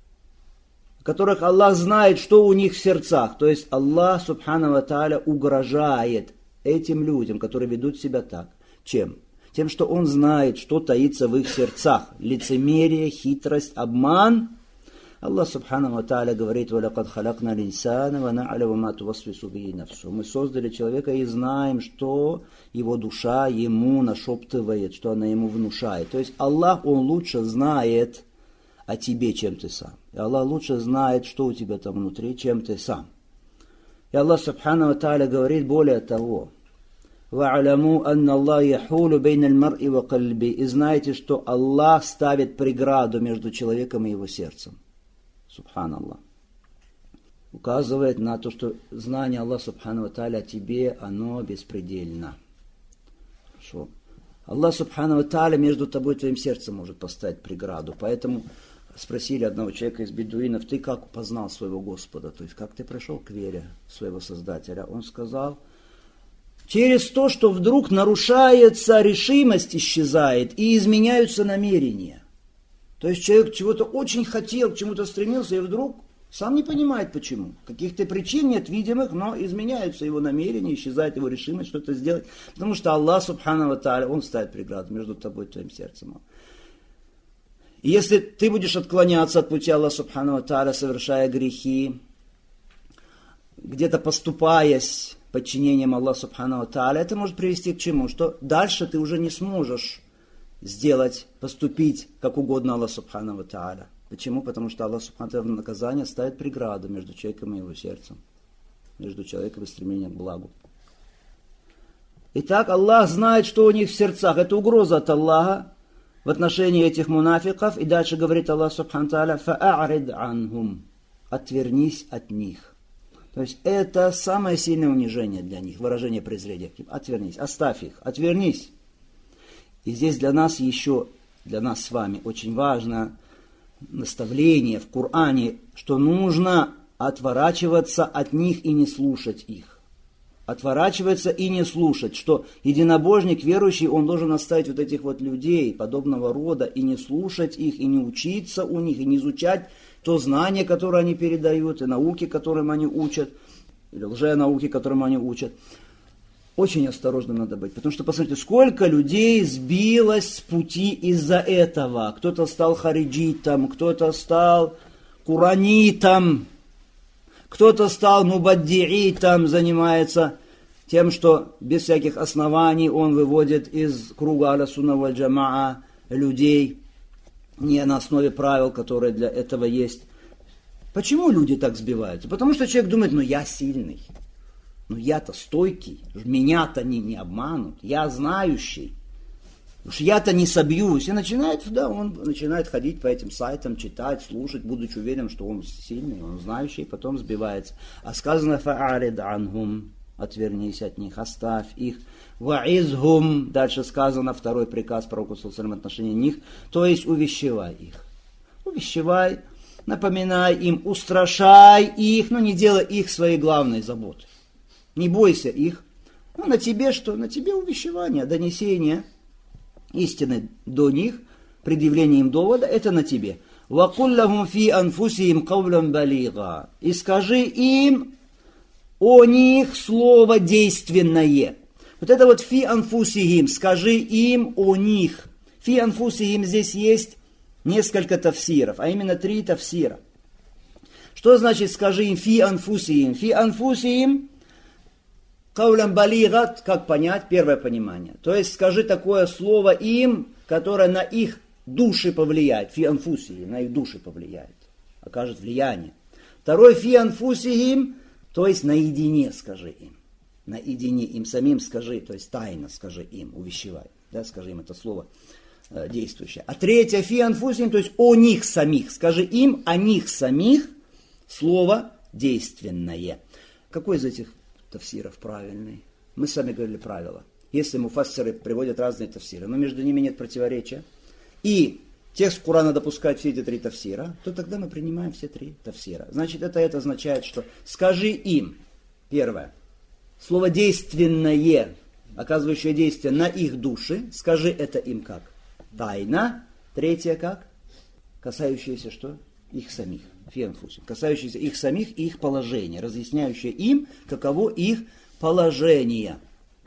которых Аллах знает, что у них в сердцах. То есть Аллах Субхану ва Тааля угрожает этим людям, которые ведут себя так. Чем? Тем, что Он знает, что таится в их сердцах. Лицемерие, хитрость, обман. Аллах Субхану ва Тааля говорит: «Валякад халакна линсана ва на'ляму ма туwaswisu биhi нафсу». Мы создали человека и знаем, что его душа ему нашептывает, что она ему внушает. То есть Аллах, Он лучше знает, о тебе, чем ты сам. И Аллах лучше знает, что у тебя там внутри, чем ты сам. И Аллах Субхану ва Тааля говорит более того: «Ва'аляму анна Аллах яхулу бейна аль-мар'i ва кальби». И знаете, что Аллах ставит преграду между человеком и его сердцем. Субханаллах. Указывает на то, что знание Аллаха Субхану ва Тааля о тебе, оно беспредельно. Хорошо. Аллах Субхану ва Тааля между тобой и твоим сердцем может поставить преграду. Поэтому спросили одного человека из бедуинов: ты как познал своего Господа? То есть как ты пришел к вере своего Создателя? Он сказал: через то, что вдруг нарушается решимость, исчезает, и изменяются намерения. То есть человек чего-то очень хотел, к чему-то стремился, и вдруг сам не понимает почему. Каких-то причин нет видимых, но изменяются его намерения, исчезает его решимость что-то сделать. Потому что Аллах Субхану ва Тааля, Он ставит преграду между тобой и твоим сердцем. И если ты будешь отклоняться от пути Аллаха Субхану ва Тааля, совершая грехи, где-то поступаясь подчинением Аллаха Субхану ва Тааля, это может привести к чему? Что дальше ты уже не сможешь сделать, поступить как угодно Аллаху Субхану ва Тааля. Почему? Потому что Аллах Субхану ва Тааля в наказание ставит преграду между человеком и его сердцем, между человеком и стремлением к благу. Итак, Аллах знает, что у них в сердцах. Это угроза от Аллаха в отношении этих мунафиков. И дальше говорит Аллах Субхану ва Тааля: «Фа'арид анхум». Отвернись от них. То есть это самое сильное унижение для них, выражение презрения к ним. Отвернись, оставь их, отвернись. И здесь для нас с вами очень важно наставление в Коране, что нужно отворачиваться от них и не слушать их. Отворачиваться и не слушать, что единобожник, верующий, он должен оставить вот этих вот людей подобного рода и не слушать их, и не учиться у них, и не изучать то знание, которое они передают, и науки, которым они учат, или лженауки, которым они учат. Очень осторожно надо быть, потому что, посмотрите, сколько людей сбилось с пути из-за этого. Кто-то стал хариджитом, кто-то стал куранитом, кто-то стал мубаддиитом, занимается тем, что без всяких оснований он выводит из круга аля-сунна валь-джамаа людей, не на основе правил, которые для этого есть. Почему люди так сбиваются? Потому что человек думает: я сильный, я-то стойкий, меня-то не обманут, я знающий, уж я-то не собьюсь. И он начинает ходить по этим сайтам, читать, слушать, будучи уверен, что он сильный, он знающий, потом сбивается. А сказано: «Фа'арид анхум», отвернись от них, оставь их. «Ва'изхум», дальше сказано, второй приказ пророку саллаллаху алейхи ва саллям в отношении них, то есть увещевай их. Увещевай, напоминай им, устрашай их, но не делай их своей главной заботой. Не бойся их. На тебе что? На тебе увещевание, донесение истины до них, предъявление им довода, это на тебе. وَقُلْ لَهُمْ فِي أَنفُسِهِمْ قَوْلًا بَلِيغًا. И скажи им о них слово действенное. Вот это вот «фи анфусихим», скажи им о них. «Фи анфусихим» здесь есть несколько тафсиров, а именно 3 тафсира. Что значит «скажи им фи анфусихим»? «Фи анфусихим» «каулям балигат», как понять? Первое понимание. То есть скажи такое слово им, которое на их души повлияет. «Фи анфусихим», на их души повлияет, окажет влияние. Второй «фи анфусихим», то есть наедине скажи им. Наедине им самим скажи, то есть тайно скажи им, увещевай. Да, скажи им это слово действующее. А третье «фи анфусихим», то есть о них самих. Скажи им о них самих слово действенное. Какой из этих тафсиров правильный? Мы с вами говорили правила. Если муфассиры приводят разные тафсиры, но между ними нет противоречия, и текст Корана допускает все эти 3 тафсира, то тогда мы принимаем все 3 тафсира. Значит, это означает, что скажи им, первое, слово действенное, оказывающее действие на их души, скажи это им как? Тайна. Третье как? Касающееся что? Их самих. Касающееся их самих и их положения, разъясняющее им, каково их положение.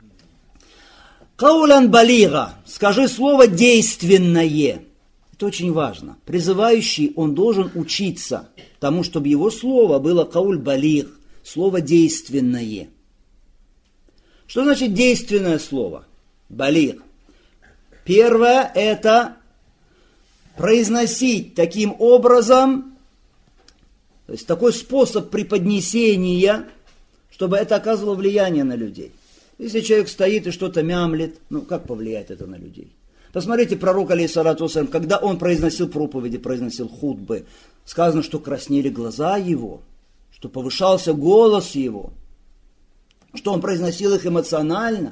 Каулян балига. Скажи слово действенное. Это очень важно. Призывающий, он должен учиться тому, чтобы его слово было кауль балиг, слово действенное. Что значит действенное слово? Балиг. Первое – это произносить таким образом, то есть такой способ преподнесения, чтобы это оказывало влияние на людей. Если человек стоит и что-то мямлит, как повлияет это на людей? Посмотрите, пророк, алейхиссалату вассалям, когда он произносил проповеди, произносил хутбы, сказано, что краснели глаза его, что повышался голос его, что он произносил их эмоционально.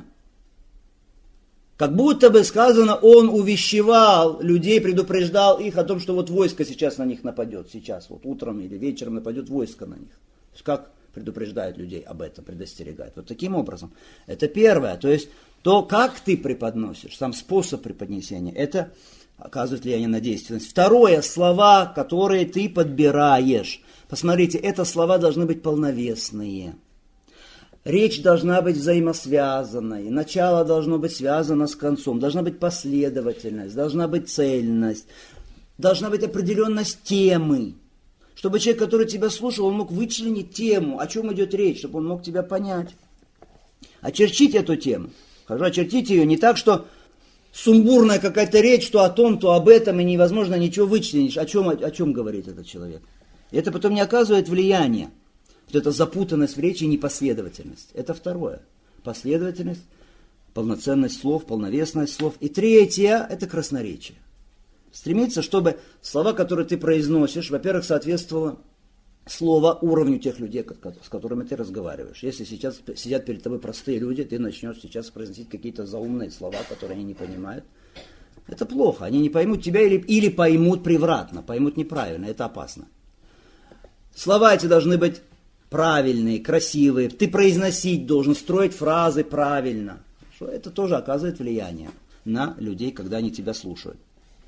Как будто бы сказано, он увещевал людей, предупреждал их о том, что вот войско сейчас на них нападет, сейчас, вот утром или вечером нападет войско на них. То есть как предупреждает людей об этом, предостерегает. Вот таким образом. Это первое. То есть то, как ты преподносишь, сам способ преподнесения, это оказывает влияние на действенность. Второе, слова, которые ты подбираешь. Посмотрите, это слова должны быть полновесные. Речь должна быть взаимосвязанной, начало должно быть связано с концом, должна быть последовательность, должна быть цельность, должна быть определенность темы, чтобы человек, который тебя слушал, он мог вычленить тему, о чем идет речь, чтобы он мог тебя понять. Очертить эту тему. Хорошо, очертить ее не так, что сумбурная какая-то речь, то о том, то об этом, и невозможно ничего вычленить, о чем говорит этот человек. И это потом не оказывает влияния. Вот эта запутанность в речи и непоследовательность. Это второе. Последовательность, полноценность слов, полновесность слов. И третье, это красноречие. Стремиться, чтобы слова, которые ты произносишь, во-первых, соответствовало слово уровню тех людей, с которыми ты разговариваешь. Если сейчас сидят перед тобой простые люди, ты начнешь сейчас произносить какие-то заумные слова, которые они не понимают. Это плохо. Они не поймут тебя или поймут превратно, поймут неправильно. Это опасно. Слова эти должны быть правильные, красивые. Ты произносить должен, строить фразы правильно. Это тоже оказывает влияние на людей, когда они тебя слушают.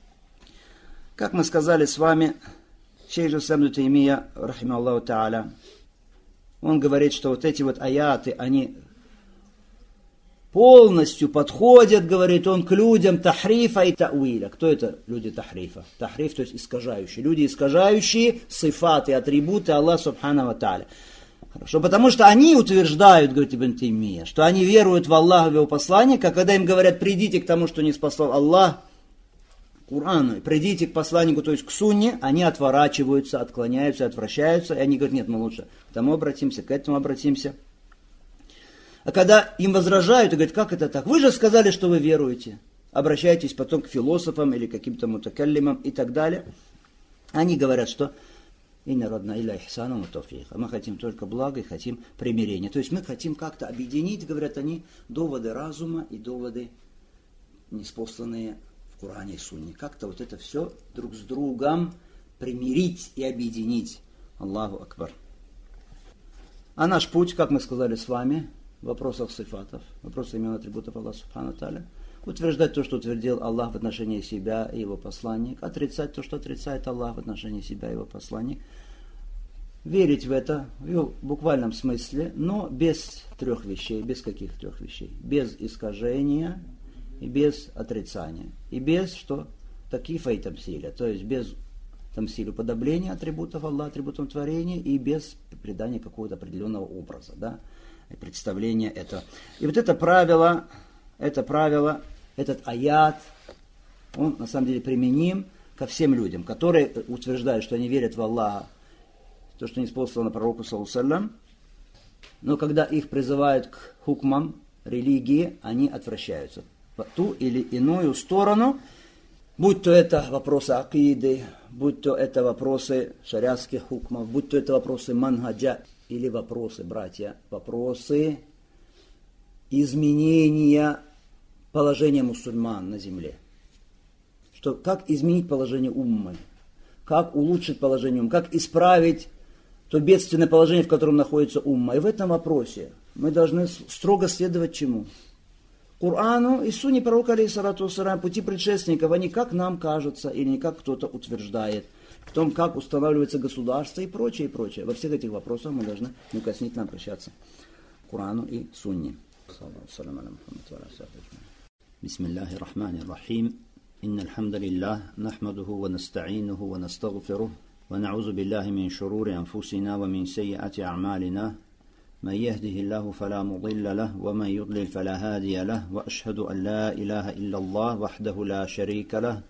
Как мы сказали с вами, шейх Ислам ибн Таймия, рахимахуллаху та'аля, он говорит, что вот эти вот аяты, они полностью подходят, говорит он, к людям тахрифа и тауиля. Кто это люди тахрифа? Тахриф, то есть искажающие. Люди, искажающие сифаты, атрибуты Аллаха субхану ва та'аля. Хорошо, потому что они утверждают, говорит Ибн Таймия, что они веруют в Аллаха, в его посланника, когда им говорят, придите к тому, что не спасал Аллах, Корану, придите к посланнику, то есть к сунне, они отворачиваются, отклоняются, отвращаются, и они говорят, нет, мы лучше к тому обратимся, к этому обратимся. А когда им возражают и говорят, как это так? Вы же сказали, что вы веруете. Обращайтесь потом к философам или каким-то мутакаллимам и так далее. Они говорят, что мы хотим только блага и хотим примирения. То есть мы хотим как-то объединить, говорят они, доводы разума и доводы ниспосланные в Коране и Сунне. Как-то вот это все друг с другом примирить и объединить. Аллаху Акбар. А наш путь, как мы сказали с вами, в вопросах сифатов, вопросах имен атрибутов Аллаха Субхану Тааля, утверждать то, что утвердил Аллах в отношении себя и его посланник, отрицать то, что отрицает Аллах в отношении себя и его посланник, верить в это в буквальном смысле, но без трех вещей. Без каких трех вещей? Без искажения и без отрицания. И без что? Такифа и тамсиля. То есть без тамсилю подобления атрибутов Аллаха, атрибутов творения, и без придания какого-то определенного образа, да, и представления этого. И вот это правило, этот аят, он на самом деле применим ко всем людям, которые утверждают, что они верят в Аллаха, то, что ниспослано пророку саллаллаху алейхи ва саллям, но когда их призывают к хукмам религии, они отвращаются в ту или иную сторону, будь то это вопросы акиды, будь то это вопросы шариатских хукмов, будь то это вопросы манхаджа, или вопросы, братья, вопросы изменения положения мусульман на земле. Что, как изменить положение уммы, как улучшить положение уммы, как исправить то бедственное положение, в котором находится умма. И в этом вопросе мы должны строго следовать чему? Корану и сунне пророка, алейхиссалату вассалям, пути предшественников, а не как нам кажется или не как кто-то утверждает. В том, как устанавливается государство и прочее, и прочее. Во всех этих вопросах мы должны неукоснительно обращаться к Корану и сунне. Бисмиллахи рахмани рахим. Инна алхамдулиллах, нахмадуху ва наста'инуху ва настагфирух, ва на'узу биллахи мин шурури анфусина ва мин сайяти а'малина. من يهده الله فلا مضل له ومن يضلل فلا هادي له وأشهد أن لا إله إلا الله وحده لا شريك له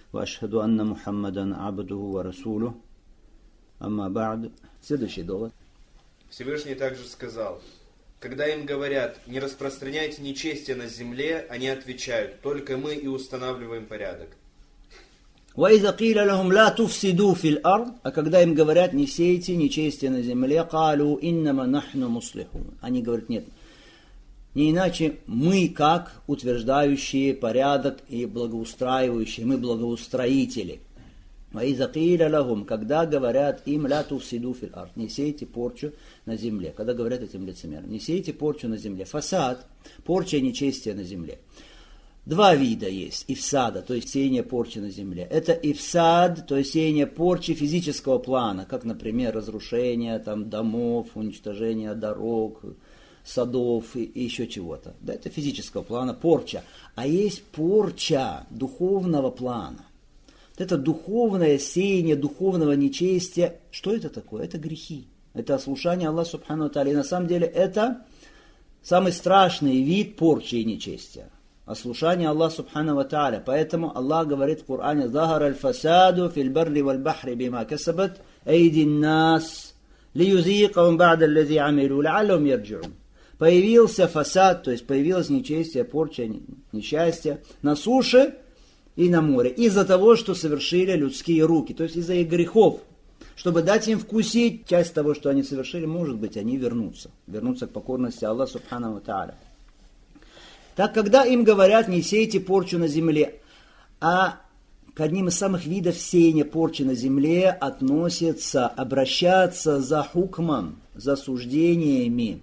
وأشهد أن محمدا عبده ورسوله أما بعد. Следующий довод. Всевышний также сказал: когда им говорят: не распространяйте нечестие на земле, они отвечают: только мы и устанавливаем порядок. وَإِذَا قِيلَ لَهُمْ لَا تُفْسِدُوا فِي الْأَرْضِ, а когда им говорят: не сейте нечестие на земле, قَالُوا إِنَّمَا نَحْنُ مُصْلِحُونَ, они говорят: нет, не иначе мы, как утверждающие порядок и благоустраивающие, мы благоустроители. وَإِذَا قِيلَ لَهُمْ, когда говорят им: لَا تُفْسِدُوا فِي الْأَرْضِ, не сейте порчу на земле, когда говорят этим лицемерам, не сейте порчу на земле. Фасад, порча и нечестие на земле. Два вида есть ифсада, то есть сеяние порчи на земле. Это ифсад, то есть сеяние порчи физического плана, как, например, разрушение домов, уничтожение дорог, садов и еще чего-то. Да, это физического плана, порча. А есть порча духовного плана. Это духовное сеяние, духовного нечестия. Что это такое? Это грехи. Это ослушание Аллаха Субхану ва Тааля. И на самом деле это самый страшный вид порчи и нечестия. Ослушание Аллаха Субхану ва Тааля. Поэтому Аллах говорит в Коране: «Захара аль-фасаду фил барри валь бахри бима касабат айди н-нас лиюзикахум ба'да аллази амилу ла'аллахум ярджи'ун». Появился фасад, то есть появилось нечестие, порча, несчастье на суше и на море, из-за того, что совершили людские руки, то есть из-за их грехов. Чтобы дать им вкусить часть того, что они совершили, может быть, они вернутся к покорности Аллаха Субхану ва Тааля. Так, когда им говорят: не сейте порчу на земле, а к одним из самых видов сеяния порчи на земле относится обращаться за хукмом, за суждениями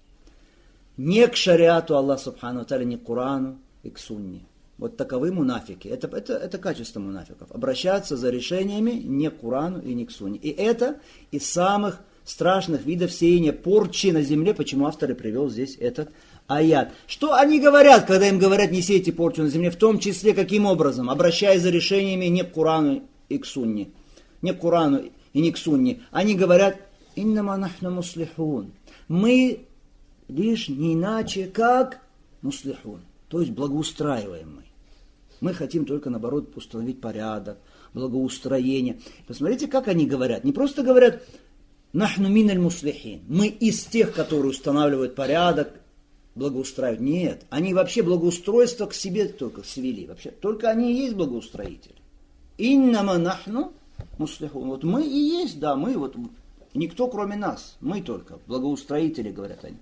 не к шариату Аллаха Субхану ва Тааля, не к Корану и к Сунне. Вот таковы мунафики. Это качество мунафиков. Обращаться за решениями не к Корану и не к Сунне. И это из самых страшных видов сеяния порчи на земле, почему автор и привел здесь этот аят. Что они говорят, когда им говорят: не сейте порчу на земле, в том числе каким образом? Обращаясь за решениями не к Корану и к Сунне. Не к Корану и не к Сунне. Они говорят: «Иннама нахну муслихун». Мы лишь не иначе как муслихун, то есть благоустраиваем мы. Мы хотим только, наоборот, установить порядок, благоустроение. Посмотрите, как они говорят. Не просто говорят: «Нахну миналь муслихин», мы из тех, которые устанавливают порядок, благоустраивают. Нет, они вообще благоустройство к себе только свели. Вообще, только они и есть благоустроители. «Иннама нахну муслихун». Вот мы и есть, да, мы вот, никто кроме нас, мы только благоустроители, говорят они.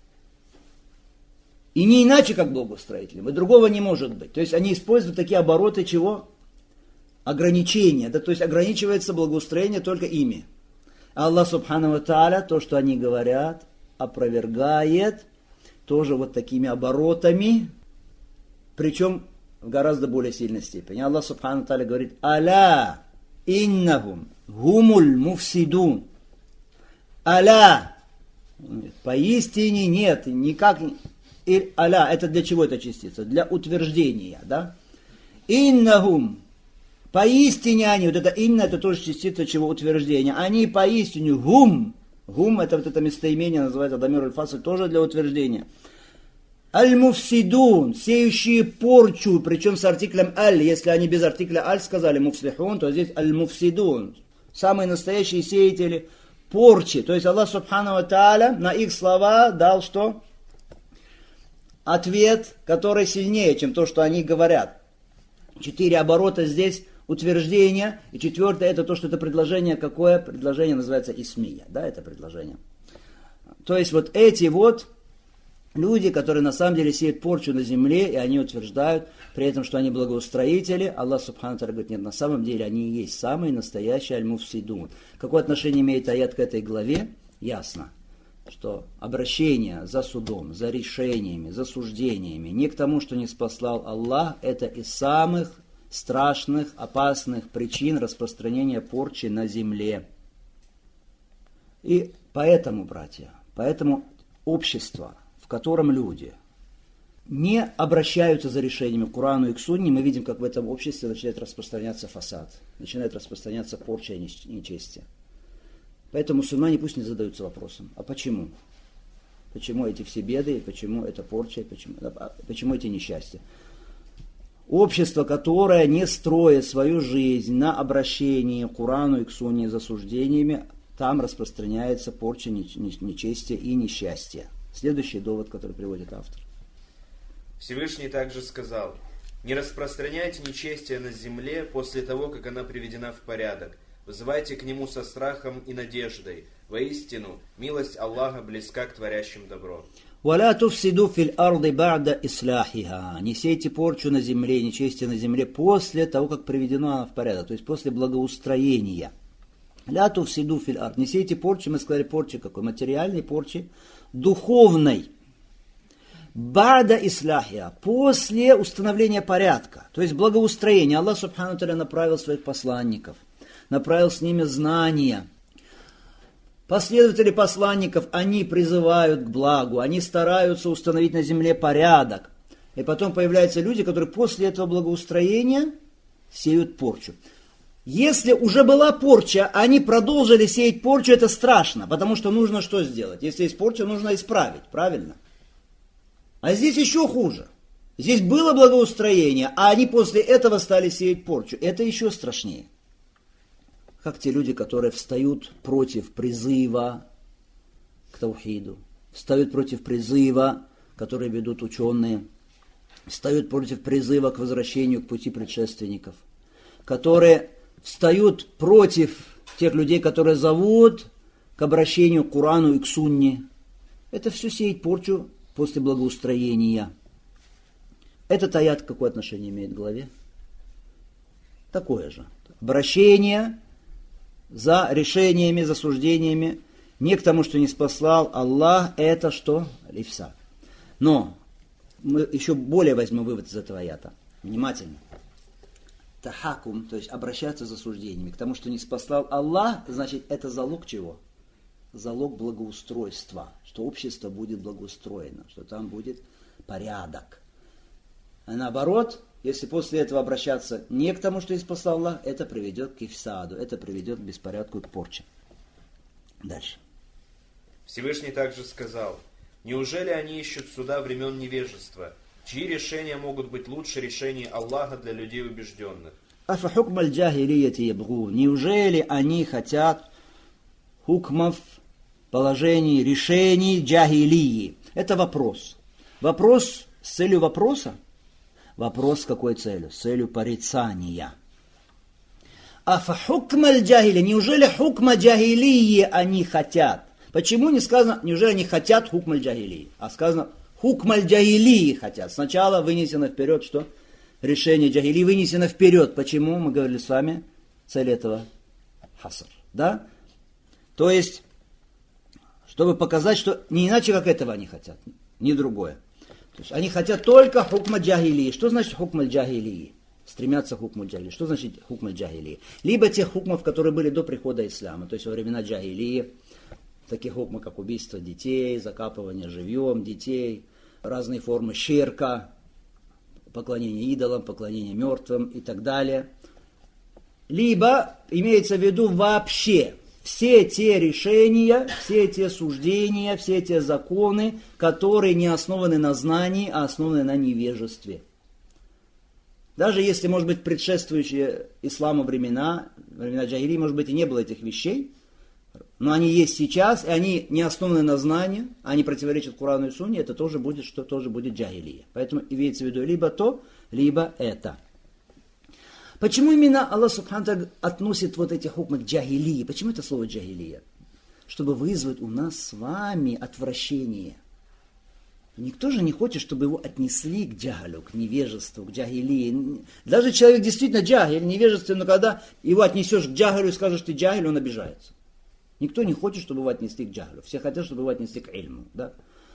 И не иначе, как благоустроители. И другого не может быть. То есть они используют такие обороты чего? Ограничения. Да, то есть ограничивается благоустроение только ими. Аллах Субхану ва Тааля, то, что они говорят, опровергает тоже вот такими оборотами, причем в гораздо более сильной степени. Аллах Субхану ва Тааля говорит: «Аля иннахум гумуль муфсидун». Аля. Поистине нет, никак не... И аля, это для чего эта частица? Для утверждения, да? Иннахум, поистине они, вот это инна, это тоже частица чего? Утверждения. Они поистине гум, это вот это местоимение называется дамир аль-фасль, тоже для утверждения. Аль-муфсидун, сеющие порчу, причем с артиклем аль, если они без артикля аль сказали муфслихун, то здесь аль-муфсидун, самые настоящие сеятели порчи. То есть Аллах Субхану ва Тааля на их слова дал что? Ответ, который сильнее, чем то, что они говорят. 4 оборота здесь утверждения, и 4 это то, что это предложение какое? Предложение называется исмия, да, это предложение. То есть вот эти вот люди, которые на самом деле сеют порчу на земле, и они утверждают при этом, что они благоустроители, Аллах Субхану ва Тааля говорит: нет, на самом деле они и есть самые настоящие аль-муфсидун. Какое отношение имеет аят к этой главе? Ясно, что обращение за судом, за решениями, за суждениями не к тому, что не спаслал Аллах, это из самых страшных, опасных причин распространения порчи на земле. И поэтому, братья, общество, в котором люди не обращаются за решениями к Корану и к Сунне, мы видим, как в этом обществе начинает распространяться фасад, начинает распространяться порча и нечестие. Поэтому мусульмане пусть не задаются вопросом: а почему? Почему эти все беды, почему эта порча, почему эти несчастья? Общество, которое не строит свою жизнь на обращении к Корану и к Сунне за суждениями, там распространяется порча, нечестия и несчастья. Следующий довод, который приводит автор. Всевышний также сказал: «Не распространяйте нечестие на земле после того, как она приведена в порядок. Взывайте к нему со страхом и надеждой. Воистину, милость Аллаха близка к творящим добро». «Валя туфсиду фил арды ба'да ислахиха». Не сейте порчу на земле, нечестие на земле после того, как приведена она в порядок, то есть после благоустроения. «Ля туфсиду фил арды». Не сейте порчу, мы сказали, порчи какой? Материальной порчи, духовной. «Ба'да ислахиха». После установления порядка, то есть благоустроения. Аллах Субхану ва Тааля направил своих посланников, направил с ними знания. Последователи посланников, они призывают к благу, они стараются установить на земле порядок. И потом появляются люди, которые после этого благоустроения сеют порчу. Если уже была порча, они продолжили сеять порчу, это страшно, потому что нужно что сделать? Если есть порча, нужно исправить, правильно? А здесь еще хуже. Здесь было благоустроение, а они после этого стали сеять порчу. Это еще страшнее. Как те люди, которые встают против призыва к таухиду, встают против призыва, который ведут ученые, встают против призыва к возвращению к пути предшественников, которые встают против тех людей, которые зовут к обращению к Корану и к Сунне. Это все сеять порчу после благоустроения. Этот аят какое отношение имеет к главе? Такое же. Обращение за решениями, за суждениями, не к тому, что не спаслал Аллах, это что? Ифсад. Но мы еще более возьмем вывод из этого аята. Внимательно. Тахакум, то есть обращаться за суждениями к тому, что не спаслал Аллах, значит, это залог чего? Залог благоустройства, что общество будет благоустроено, что там будет порядок. А наоборот, если после этого обращаться не к тому, что не спасал Аллах, это приведет к ифсаду, это приведет к беспорядку и к порче. Дальше. Всевышний также сказал: «Неужели они ищут суда времен невежества, чьи решения могут быть лучше решений Аллаха для людей убежденных?» Афахукм аль-джахилияти ябгун. Неужели они хотят хукмов, положений, решений джахилии? Это вопрос. Вопрос с целью вопроса. Вопрос с какой целью? С целью порицания. Афахукм аль-джахилия. Неужели хукма джахилии они хотят? Почему не сказано, неужели они хотят хукм аль-джахилии? А сказано, хукм аль-джахилии хотят. Сначала вынесено вперед, что? Решение джахилии вынесено вперед. Почему? Мы говорили с вами, цель этого хаср. Да? То есть, чтобы показать, что не иначе, как этого они хотят, не другое. То есть, они хотят только хукма джахилии. Что значит хукм аль-джахилии? Стремятся к хукму джахилии. Что значит хукм аль-джахилии? Либо тех хукмов, которые были до прихода ислама, то есть во времена джахилии, такие хукмы, как убийство детей, закапывание живьем детей, разные формы ширка, поклонение идолам, поклонение мертвым и так далее. Либо имеется в виду вообще все те решения, все те суждения, все те законы, которые не основаны на знании, а основаны на невежестве. Даже если, может быть, предшествующие исламу времена джахилии, может быть, и не было этих вещей, но они есть сейчас, и они не основаны на знании, они противоречат Корану и Сунне, это тоже будет, что тоже будет джахилия. Поэтому имеется в виду либо то, либо это. Почему именно Аллах Субхану ва Тааля относит вот эти хукмы к джахилии? Почему это слово джахилия? Чтобы вызвать у нас с вами отвращение. Никто же не хочет, чтобы его отнесли к джахалю, к невежеству, к джахилии. Даже человек действительно джахиль, невежественный, но когда его отнесешь к джахалю и скажешь, ты джахиль, он обижается. Никто не хочет, чтобы его отнесли к джахалю. Все хотят, чтобы его отнесли к ильму, да?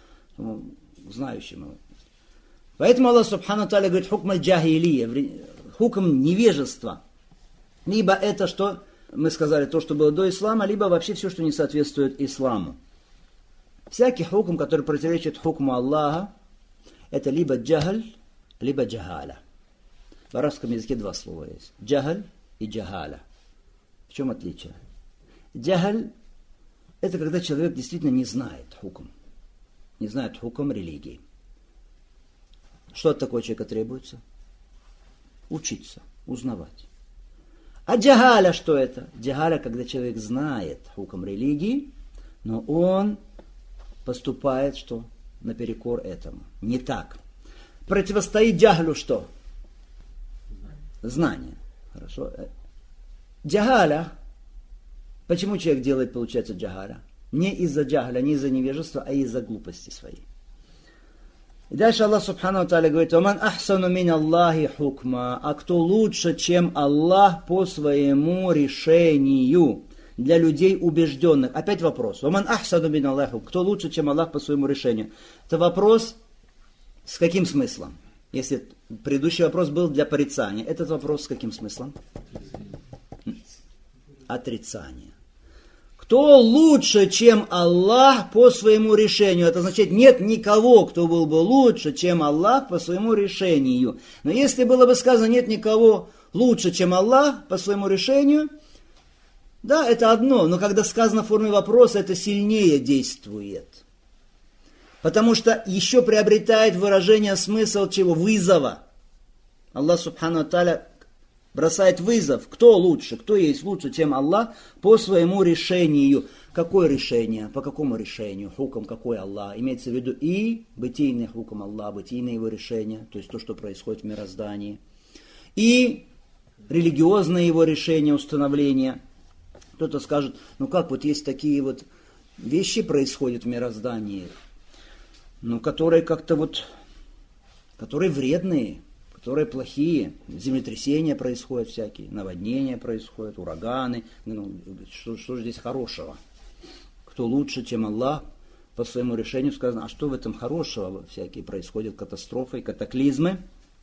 Знающему. Поэтому Аллах Субхану ва Тааля говорит, хукм аль-джахилия, хукм невежества. Либо это, что мы сказали, то, что было до ислама, либо вообще все, что не соответствует исламу. Всякий хукм, который противоречит хукму Аллаха, это либо джахаль, либо джахаля. В арабском языке два слова есть. Джахаль и джахаля. В чем отличие? Джахаль – это когда человек действительно не знает хукм. Не знает хукм религии. Что от такого человека требуется? учиться, узнавать. А джагаля что это? Джагаля, когда человек знает хукм религии, но он поступает что? Наперекор этому. Не так. Противостоит джахлю что? Знание. Хорошо. Джагаля. Почему человек делает, получается, джагаля? Не из-за джахля, не из-за невежества, а из-за глупости своей. И дальше Аллах Субхану Тааля говорит: «Ваман ахсану мин Аллахи хукма». А кто лучше, чем Аллах по своему решению для людей убежденных? Опять вопрос. «Ваман ахсану мин Аллахи». Кто лучше, чем Аллах по своему решению? Это вопрос с каким смыслом? Если предыдущий вопрос был для порицания, этот вопрос с каким смыслом? Отрицание. Кто лучше, чем Аллах по своему решению? Это значит, нет никого, кто был бы лучше, чем Аллах по своему решению. Но если было бы сказано, нет никого лучше, чем Аллах по своему решению, да, это одно. Но когда сказано в форме вопроса, это сильнее действует. Потому что еще приобретает выражение смысл чего? Вызова. Аллах Субхану Тааля бросает вызов. Кто лучше? Кто есть лучше, чем Аллах по своему решению? Какое решение? По какому решению? Хукм какой Аллах? Имеется в виду и бытийный хукм Аллах, бытийное его решение, то есть то, что происходит в мироздании. И религиозное его решение, установление. Кто-то скажет, ну как, вот есть такие вот вещи происходят в мироздании, ну которые как-то вот, которые вредные, которые плохие, землетрясения происходят всякие, наводнения происходят, ураганы. Ну, что же здесь хорошего? Кто лучше, чем Аллах, по своему решению сказано, а что в этом хорошего? Всякие происходят катастрофы, катаклизмы.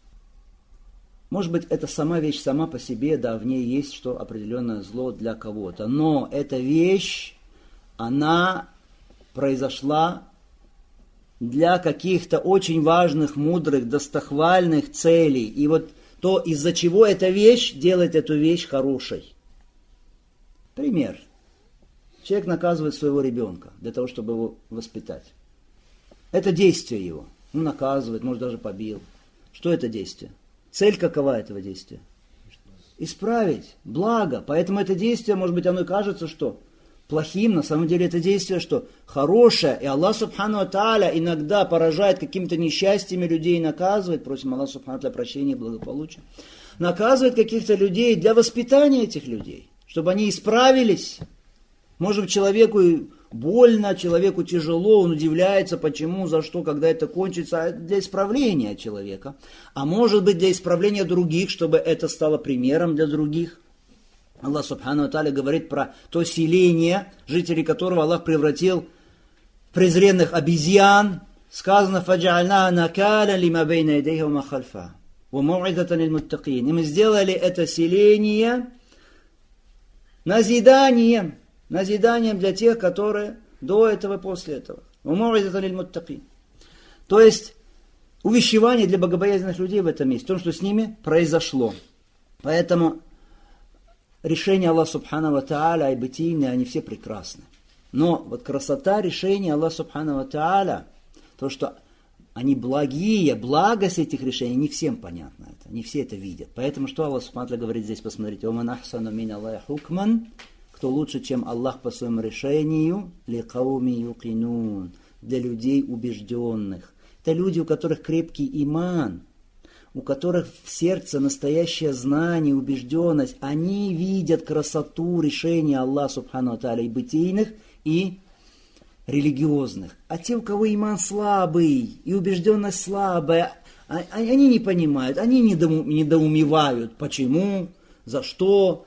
Может быть, это сама вещь сама по себе, да, в ней есть что определенное зло для кого-то. Но эта вещь, она произошла для каких-то очень важных, мудрых, достохвальных целей. И вот то, из-за чего эта вещь делает эту вещь хорошей. Пример. Человек наказывает своего ребенка для того, чтобы его воспитать. Это действие его. Ну, наказывает, может, даже побил. Что это действие? Цель какова этого действия? Исправить, благо. Поэтому это действие, может быть, оно и кажется, что плохим, на самом деле это действие, что хорошее, и Аллах Субхану Тааля иногда поражает какими-то несчастьями людей, наказывает, просим Аллах Субхану Тааля прощения и благополучия, наказывает каких-то людей для воспитания этих людей, чтобы они исправились. Может быть, человеку больно, человеку тяжело, он удивляется, почему, за что, когда это кончится, для исправления человека. А может быть, для исправления других, чтобы это стало примером для других. Аллах Субхану Тааля говорит про то селение, жители которого Аллах превратил в презренных обезьян. Сказано: «Фаджа'альна накаля лима бейна ядейха ва ма хальфа, ва мау'изатан лиль-муттакин». И мы сделали это селение назиданием для тех, которые до этого и после этого. Ва мау'изатан лиль-муттакин. То есть увещевание для богобоязненных людей в этом месте, в том, что с ними произошло. Поэтому решения Аллаха Субхану ва Тааля и бытийные, они все прекрасны. Но вот красота решения Аллаха Субхану ва Тааля, то, что они благие, благость этих решений, не всем понятно это, не все это видят. Поэтому что Аллах Субхану ва Тааля говорит здесь, посмотрите: «Ваман ахсану мин Аллахи хукман», кто лучше, чем Аллах по своему решению, ликауми юкинун, для людей убежденных. Это люди, у которых крепкий иман, у которых в сердце настоящее знание, убежденность, они видят красоту решения Аллаха Субхану ва Тааля и бытийных, и религиозных. А те, у кого иман слабый и убежденность слабая, они не понимают, они недоумевают, почему, за что.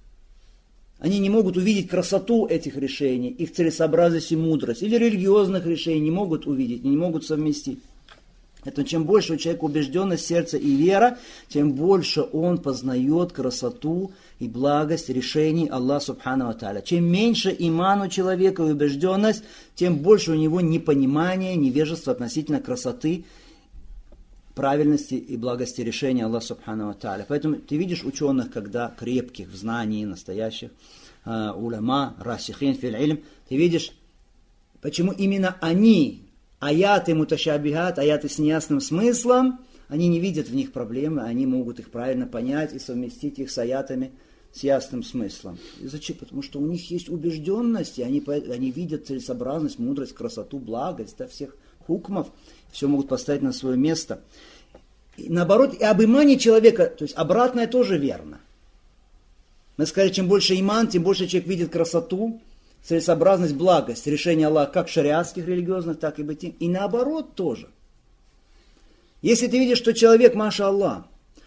Они не могут увидеть красоту этих решений, их целесообразность и мудрость. Или религиозных решений не могут увидеть, не могут совместить. Это чем больше у человека убежденность сердца и вера, тем больше он познает красоту и благость решений Аллаха Субхану ва Тааля. Чем меньше иман у человека и убежденность, тем больше у него непонимание, невежество относительно красоты, правильности и благости решения Аллаха Субхану ва Тааля. Поэтому ты видишь ученых, когда крепких в знании, настоящих, уляма, расихин фил илм, ты видишь, почему именно они, аяты муташабихат, аяты с неясным смыслом, они не видят в них проблемы, они могут их правильно понять и совместить их с аятами с ясным смыслом. И зачем? Потому что у них есть убежденность, и они видят целесообразность, мудрость, красоту, благость, да, всех хукмов, все могут поставить на свое место. И наоборот, и об имане человека, то есть обратное тоже верно. Мы сказали, чем больше иман, тем больше человек видит красоту, целесообразность, благость, решение Аллаха как шариатских религиозных, так и бытийных. И наоборот тоже. Если ты видишь, что человек, маша Аллах,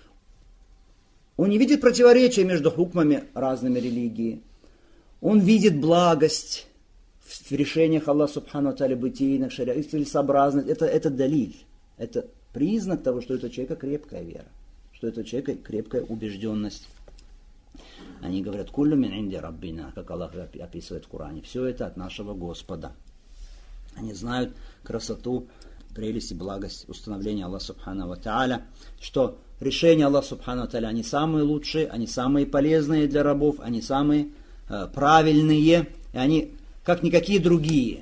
он не видит противоречия между хукмами разными религий, он видит благость в решениях Аллаха субхану ва тааля бытийных, шариатских, целесообразность, это далиль, это признак того, что у этого человека крепкая вера, что у этого человека крепкая убежденность. Они говорят, куллю мин инди раббина, как Аллах описывает в Коране. Все это от нашего Господа. Они знают красоту, прелесть и благость установления Аллаха субхану ва тааля, что решения Аллаха субхану ва тааля, они самые лучшие, они самые полезные для рабов, они самые правильные, и они как никакие другие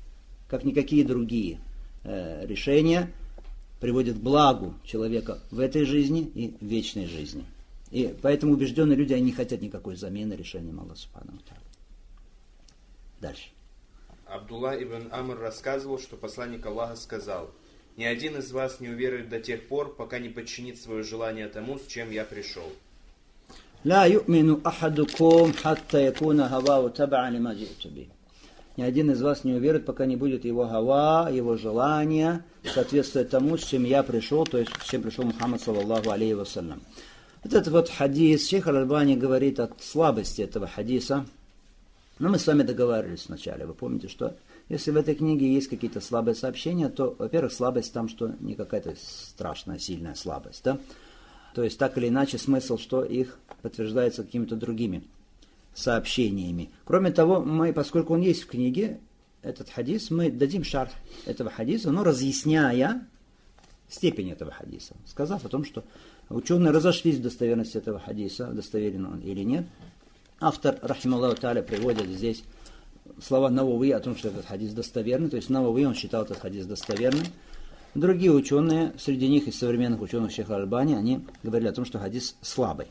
решения приводят к благу человека в этой жизни и в вечной жизни. И поэтому убежденные люди, они не хотят никакой замены решениям Аллаха субхану ва тааля. Дальше. Абдулла ибн Амр рассказывал, что посланник Аллаха сказал: «Ни один из вас не уверует до тех пор, пока не подчинит свое желание тому, с чем я пришел». «Ла ю'мину ахадукум хатта якуна хавау таба'а лима джи'ту бихи». Ни один из вас не уверует, пока не будет его хава, его желания соответствовать тому, с чем я пришел, то есть с чем пришел Мухаммад саллаллаху алейхи вассалям. Вот этот вот хадис, шейх Аль-Альбани говорит о слабости этого хадиса. Но мы с вами договаривались вначале. Вы помните, что если в этой книге есть какие-то слабые сообщения, то, во-первых, слабость там, что не какая-то страшная, сильная слабость. Да? То есть, так или иначе, смысл, что их подтверждается какими-то другими сообщениями. Кроме того, мы, поскольку он есть в книге, этот хадис, мы дадим шарх этого хадиса, но разъясняя степень этого хадиса, сказав о том, что ученые разошлись в достоверности этого хадиса, достоверен он или нет. Автор, рахималлаху тааля, приводит здесь слова Навави о том, что этот хадис достоверный, то есть Навави, он считал этот хадис достоверным. Другие ученые, среди них из современных ученых шейха Аль-Альбани, они говорили о том, что хадис слабый.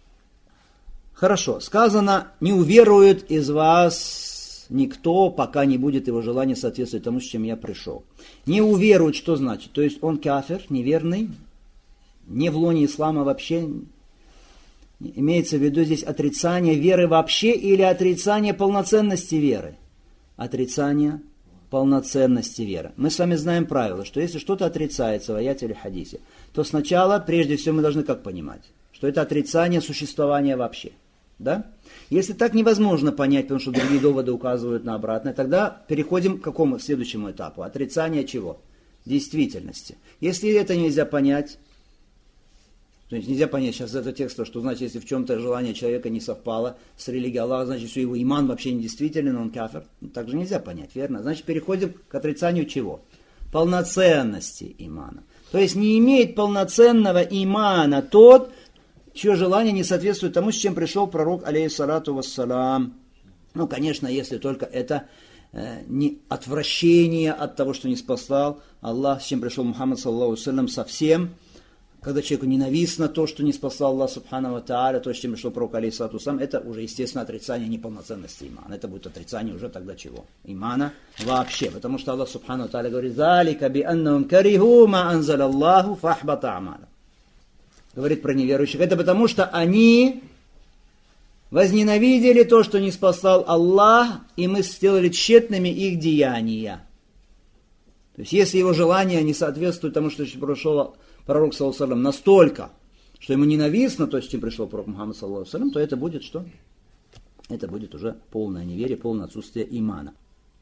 Хорошо, сказано, не уверует из вас никто, пока не будет его желания соответствовать тому, с чем я пришел. Не уверует, что значит? То есть он кафир, неверный, не в лоне ислама вообще. Имеется в виду здесь отрицание веры вообще или отрицание полноценности веры? Отрицание полноценности веры. Мы с вами знаем правило, что если что-то отрицается в аяте или хадисе, то сначала, прежде всего, мы должны как понимать? Что это отрицание существования вообще. Да? Если так невозможно понять, потому что другие доводы указывают на обратное, тогда переходим к какому следующему этапу? Отрицание чего? Действительности. Если это нельзя понять, то есть нельзя понять сейчас из этого текста, что значит, если в чем-то желание человека не совпало с религией Аллаха, значит, что его иман вообще недействителен, он кафир. Так же нельзя понять, верно? Значит, переходим к отрицанию чего? Полноценности имана. То есть не имеет полноценного имана тот, чье желание не соответствует тому, с чем пришел пророк, алейхиссалату вассалам. Ну, конечно, если только это не отвращение от того, что не спасал Аллах, с чем пришел Мухаммад саллаллаху алейхи ва саллям, совсем. Когда человеку ненавистно то, что не спасал Аллах субхану ва тааля, то, с чем пришел пророк, алейхиссалату вассалам, это уже, естественно, отрицание неполноценности имана. Это будет отрицание уже тогда чего? Имана вообще. Потому что Аллах субхану ва тааля говорит: «Залика би аннахум кариху ма анзаля Аллаху фахбата амаля». Говорит про неверующих. Это потому, что они возненавидели то, что не спасал Аллах, и мы сделали тщетными их деяния. То есть, если его желание не соответствует тому, что пришел пророк, саллаллаху алейхи ва саллям, настолько, что ему ненавистно то, с чем пришел пророк Мухаммад, саллаллаху алейхи ва саллям, то это будет что? Это будет уже полное неверие, полное отсутствие имана.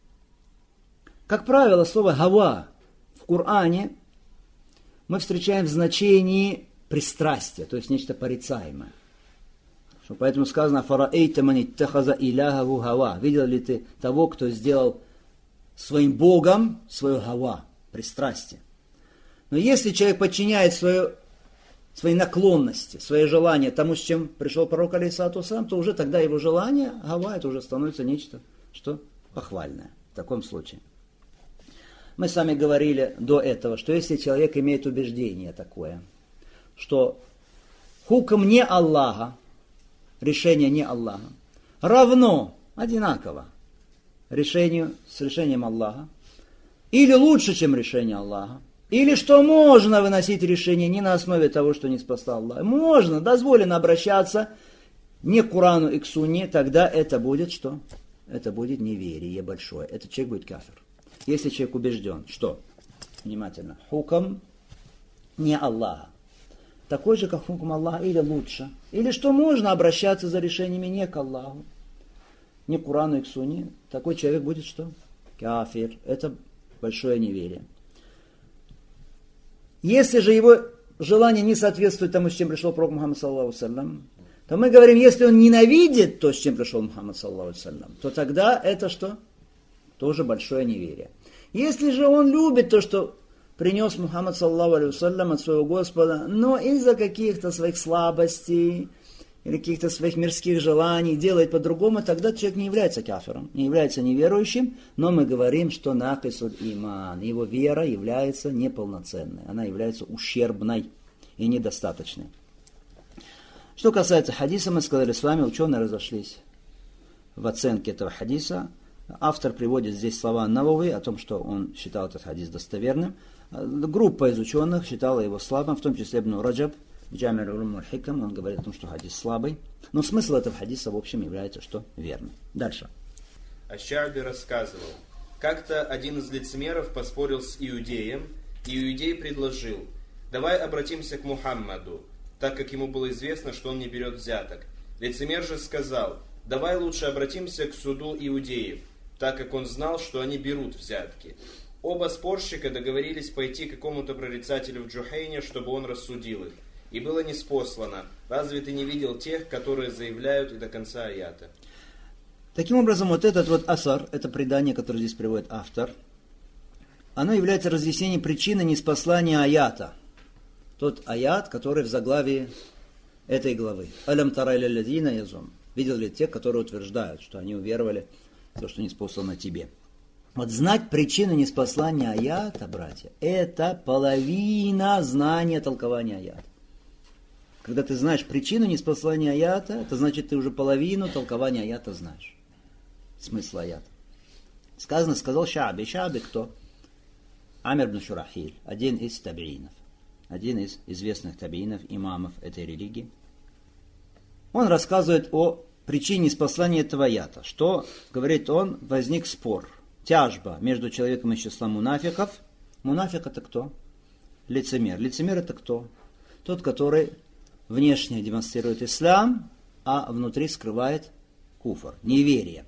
Как правило, слово «гава» в Коране мы встречаем в значении пристрастие, то есть нечто порицаемое. Поэтому сказано: «Фараэйта ман иттахаза иляхаху гава». Видел ли ты того, кто сделал своим богом свое гава, пристрастие? Но если человек подчиняет свои наклонности, свои желания тому, с чем пришел пророк, алейхиссалату вассалям, то уже тогда его желание, гава, это уже становится нечто, что похвальное в таком случае. Мы с вами говорили до этого, что если человек имеет убеждение такое, что хукм не Аллаха, решение не Аллаха, равно, одинаково, решению с решением Аллаха, или лучше, чем решение Аллаха, или что можно выносить решение не на основе того, что не спасал Аллах. Можно, дозволено обращаться не к Курану и к Сунне, тогда это будет что? Это будет неверие большое. Этот человек будет кафир. Если человек убежден, что, внимательно, хукм не Аллаха, такой же, как хукм Аллаха, или лучше, или что можно обращаться за решениями не к Аллаху, не к Курану и к Сунне, такой человек будет что? Кафир. Это большое неверие. Если же его желание не соответствует тому, с чем пришел пророк Мухаммад саллаллаху алейхи ва саллям, то мы говорим, если он ненавидит то, с чем пришел Мухаммад саллаллаху алейхи ва саллям, то тогда это что? Тоже большое неверие. Если же он любит то, что принес Мухаммад саллаллаху алейхи ва саллям от своего Господа, но из-за каких-то своих слабостей или каких-то своих мирских желаний делает по-другому, тогда человек не является кафиром, не является неверующим, но мы говорим, что накисуль иман, его вера является неполноценной, она является ущербной и недостаточной. Что касается хадиса, мы сказали с вами, ученые разошлись в оценке этого хадиса. Автор приводит здесь слова Навави о том, что он считал этот хадис достоверным. Группа из ученых считала его слабым, в том числе Ибн Раджаб, в Джами аль-Улум валь-Хикам, он говорит о том, что хадис слабый. Но смысл этого хадиса, в общем, является, что верным. Дальше. Аш-Ша'би рассказывал, как-то один из лицемеров поспорил с иудеем, и иудей предложил: давай обратимся к Мухаммаду, так как ему было известно, что он не берет взяток. Лицемер же сказал: давай лучше обратимся к суду иудеев, так как он знал, что они берут взятки. Оба спорщика договорились пойти к какому-то прорицателю в Джухайне, чтобы он рассудил их. И было ниспослано: разве ты не видел тех, которые заявляют, и до конца аята? Таким образом, вот этот вот асар, это предание, которое здесь приводит автор, оно является разъяснением причины ниспослания аята. Тот аят, который в заглавии этой главы. «Алям тарай лялядина язум». Видел ли те, которые утверждают, что они уверовали в то, что ниспослано тебе. Вот знать причину ниспослания аята, братья, это половина знания толкования аята. Когда ты знаешь причину ниспослания аята, это значит, ты уже половину толкования аята знаешь. Смысл аята. Сказано, сказал Ша'би. Ша'би кто? Амир ибн Шурахиль, один из табиинов. Один из известных табиинов, имамов этой религии. Он рассказывает о причине ниспослания этого аята. Что, говорит он, возник спор, тяжба между человеком из числа мунафиков. Мунафик это кто? Лицемер. Лицемер это кто? Тот, который внешне демонстрирует ислам, а внутри скрывает куфр, неверие.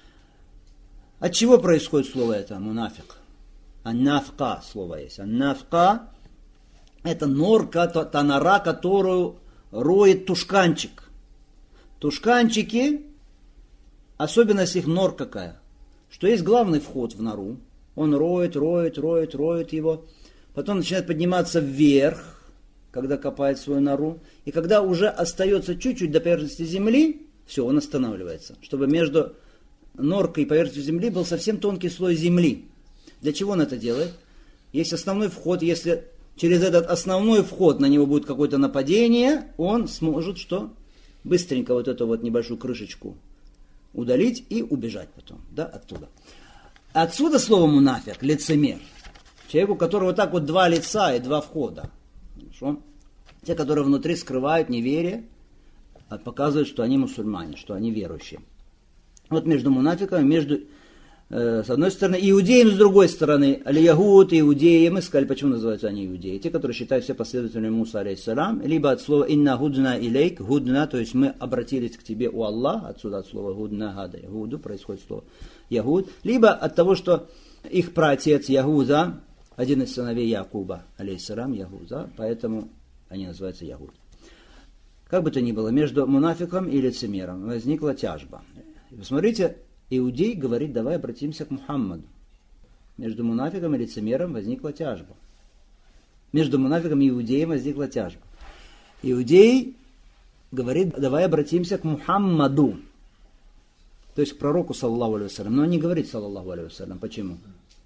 От чего происходит слово это, мунафик? Аннафка слово есть. Аннафка это норка, та нора, которую роет тушканчик. Тушканчики, особенность их нор какая? Что есть главный вход в нору. Он роет его. Потом начинает подниматься вверх, когда копает свою нору. И когда уже остается чуть-чуть до поверхности земли, все, он останавливается. Чтобы между норкой и поверхностью земли был совсем тонкий слой земли. Для чего он это делает? Есть основной вход. Если через этот основной вход на него будет какое-то нападение, он сможет что? Быстренько вот эту вот небольшую крышечку удалить и убежать потом, да, оттуда. Отсюда слово мунафик, лицемер. Человек, у которого вот так вот два лица и два входа. Хорошо? Те, которые внутри скрывают неверие, показывают, что они мусульмане, что они верующие. Вот между мунафиками, с одной стороны, иудеем, с другой стороны, аль-Ягуд, иудеи, мы сказали, почему называются они иудеи. Те, которые считают себя последователями Муса, алейхиссалям, либо от слова «инна гудна илейк», гудна, то есть мы обратились к тебе, у Аллаха, отсюда от слова гудна, гада, ягуду, происходит слово Ягуд, либо от того, что их праотец Ягуда, один из сыновей Якуба, алейхиссалям, Ягуда, поэтому они называются Ягуд. Как бы то ни было, между мунафиком и лицемером возникла тяжба. Посмотрите, иудей говорит, давай обратимся к Мухаммаду. Между мунафиком и лицемером возникла тяжба. Между мунафиком и иудеем возникла тяжба. Иудей говорит, давай обратимся к Мухаммаду. То есть к пророку, саллаллаху алейхи ва саллям. Но он не говорит, саллаллаху алейхи ва саллям. Почему?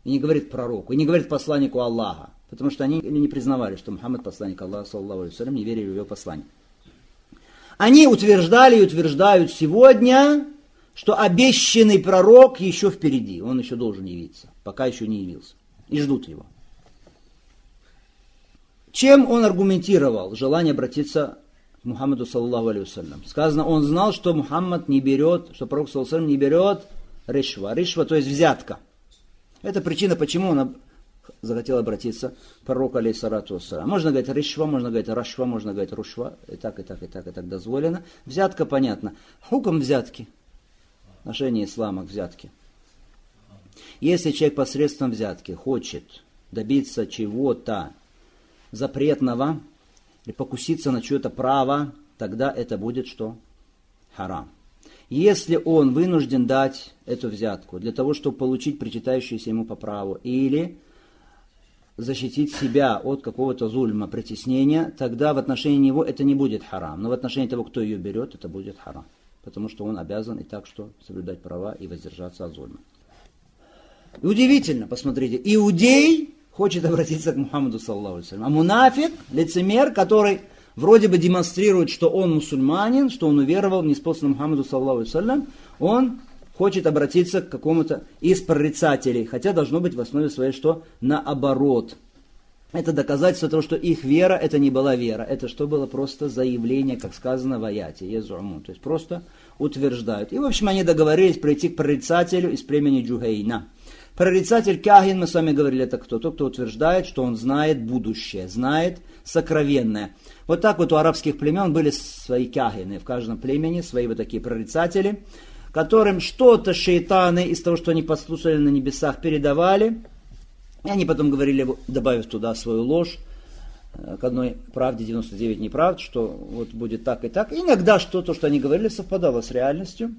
и не говорит пророку, и не говорит посланнику Аллаха, потому что они не признавали, что Мухаммад посланник Аллаха, саллаллаху алейхи ва саллям, не верили в его послание. Они утверждали и утверждают сегодня, что обещанный пророк еще впереди, он еще должен явиться, пока еще не явился, и ждут его. Чем он аргументировал желание обратиться к Мухаммаду, саллаллаху алейхи ва саллям? Сказано, он знал, что Мухаммад не берет, что пророк, саллаллаху алейхи ва саллям, не берет ришва. Ришва, то есть взятка. Это причина, почему он захотел обратиться к пророку, алейхиссалату вассалям. Можно говорить ришва, можно говорить рашва, можно говорить рушва. И так, и так, и так, и так дозволено. Взятка, понятно. Хукм взятки. Отношение ислама к взятке. Если человек посредством взятки хочет добиться чего-то запретного или покуситься на чье-то право, тогда это будет что? Харам. Если он вынужден дать эту взятку для того, чтобы получить причитающееся ему по праву или защитить себя от какого-то зульма, притеснения, тогда в отношении него это не будет харам. Но в отношении того, кто ее берет, это будет харам. Потому что он обязан и так что соблюдать права и воздержаться от зульма. И удивительно, посмотрите, иудей хочет обратиться к Мухаммаду, саллаллаху алейхи ва саллям, а мунафик, лицемер, который вроде бы демонстрирует, что он мусульманин, что он уверовал в ниспосланного Мухаммаду, саллаллаху алейхи ва саллям, он хочет обратиться к какому-то из прорицателей, хотя должно быть в основе своей что? Наоборот. Это доказательство того, что их вера, это не была вера, это что было просто заявление, как сказано в аяте, езуму, то есть просто утверждают. И в общем они договорились прийти к прорицателю из племени Джухейна. Прорицатель Кахин, мы с вами говорили, это кто? Тот, кто утверждает, что он знает будущее, знает сокровенное. Вот так вот у арабских племен были свои кахины, в каждом племени свои вот такие прорицатели, которым что-то шейтаны из того, что они послушали на небесах, передавали. И они потом говорили, добавив туда свою ложь, к одной правде 99 неправд, что вот будет так и так. И иногда что-то, что они говорили, совпадало с реальностью.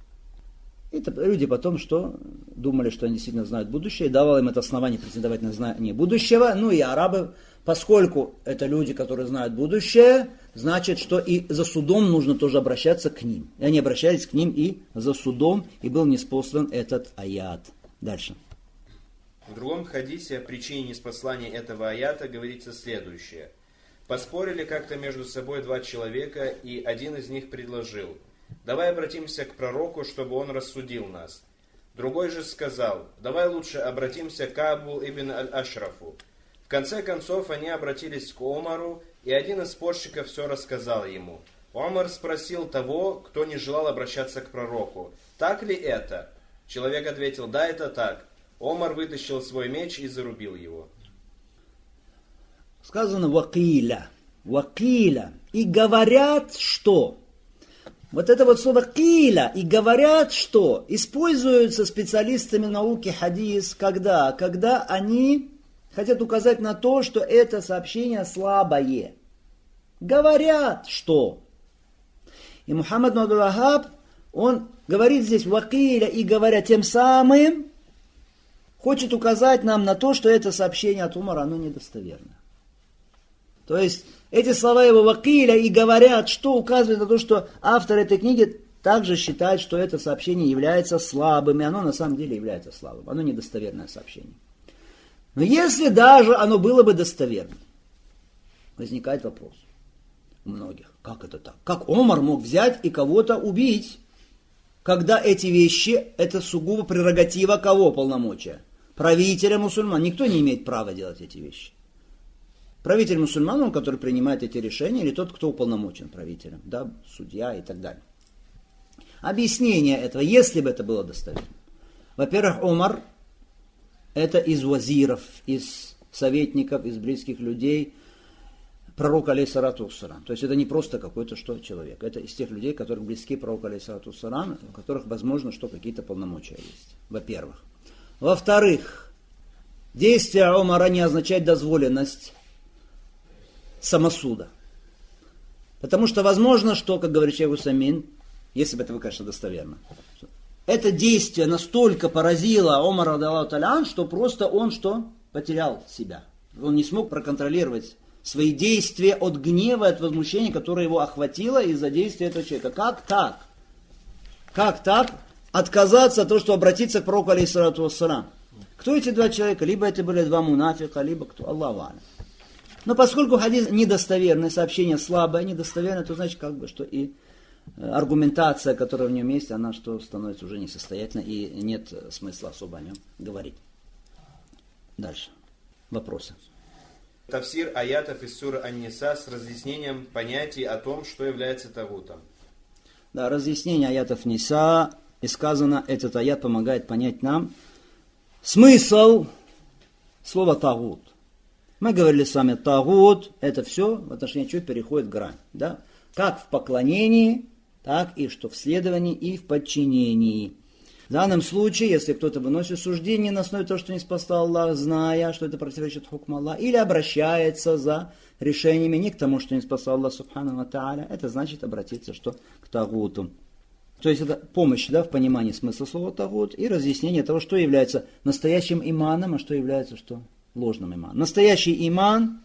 И люди потом что? Думали, что они действительно знают будущее, и давало им это основание претендовать на знание будущего. Ну и арабы, поскольку это люди, которые знают будущее, значит, что и за судом нужно тоже обращаться к ним. И они обращались к ним и за судом, и был ниспослан этот аят. Дальше. В другом хадисе о причине ниспослания этого аята говорится следующее. Поспорили как-то между собой два человека, и один из них предложил: давай обратимся к пророку, чтобы он рассудил нас. Другой же сказал: давай лучше обратимся к Каабу ибн аль-Ашрафу. В конце концов они обратились к Омару, и один из спорщиков все рассказал ему. Омар спросил того, кто не желал обращаться к пророку: так ли это? Человек ответил: да, это так. Омар вытащил свой меч и зарубил его. Сказано вакиля. Вакиля. И говорят, что... Вот это вот слово «киля» и «говорят, что» используются специалистами науки хадис, когда? Когда они хотят указать на то, что это сообщение слабое. Говорят, что. И Мухаммад Абдул-Ваххаб, он говорит здесь «вакиля» и «говорят», тем самым хочет указать нам на то, что это сообщение от Умара, оно недостоверно. То есть эти слова его «вакиля» и «говорят», что указывает на то, что автор этой книги также считает, что это сообщение является слабым, и оно на самом деле является слабым. Оно недостоверное сообщение. Но если даже оно было бы достоверным, возникает вопрос у многих. Как это так? Как Омар мог взять и кого-то убить, когда эти вещи, это сугубо прерогатива кого полномочия? Правителя мусульман. Никто не имеет права делать эти вещи. Правитель мусульман, он, который принимает эти решения, или тот, кто уполномочен правителем, да, судья и так далее. Объяснение этого, если бы это было достоверно. Во-первых, Омар это из вазиров, из советников, из близких людей пророка алейхиссалату вассалам. То есть это не просто какой-то что человек. Это из тех людей, которые близки пророку алейхиссалату вассалам, у которых возможно, что какие-то полномочия есть. Во-первых. Во-вторых, действие Омара не означает дозволенность самосуда. Потому что возможно, что, как говорит шейх Усамин, если бы это, конечно, достоверно, это действие настолько поразило Омара радиаллаху та'аля ан, что просто он что? Потерял себя. Он не смог проконтролировать свои действия от гнева, от возмущения, которое его охватило из-за действия этого человека. Как так? Как так? Отказаться от того, что обратиться к пророку алейхиссалату вассалам. Кто эти два человека? Либо это были два мунафика, либо кто? Аллаху а'лам. Но поскольку хадис недостоверный, сообщение слабое, недостоверное, то значит как бы, что и аргументация, которая в нем есть, она что становится уже несостоятельной и нет смысла особо о нем говорить. Дальше. Вопросы. Тафсир аятов из суры Ан-Ниса с разъяснением понятий о том, что является тагутом. Да, разъяснение аятов Ниса, и сказано, этот аят помогает понять нам смысл слова тагут. Мы говорили с вами, тагут, это все в отношении чего переходит грань. Да? Как в поклонении, так и что в следовании и в подчинении. В данном случае, если кто-то выносит суждение на основе того, что не спасал Аллах, зная, что это противоречит хукму Аллаха, или обращается за решениями не к тому, что не спасал Аллах субхану ва тааля, это значит обратиться что? К тагуту. То есть это помощь, да, в понимании смысла слова тагут и разъяснение того, что является настоящим иманом, а что является что? Ложным иманом. Настоящий иман,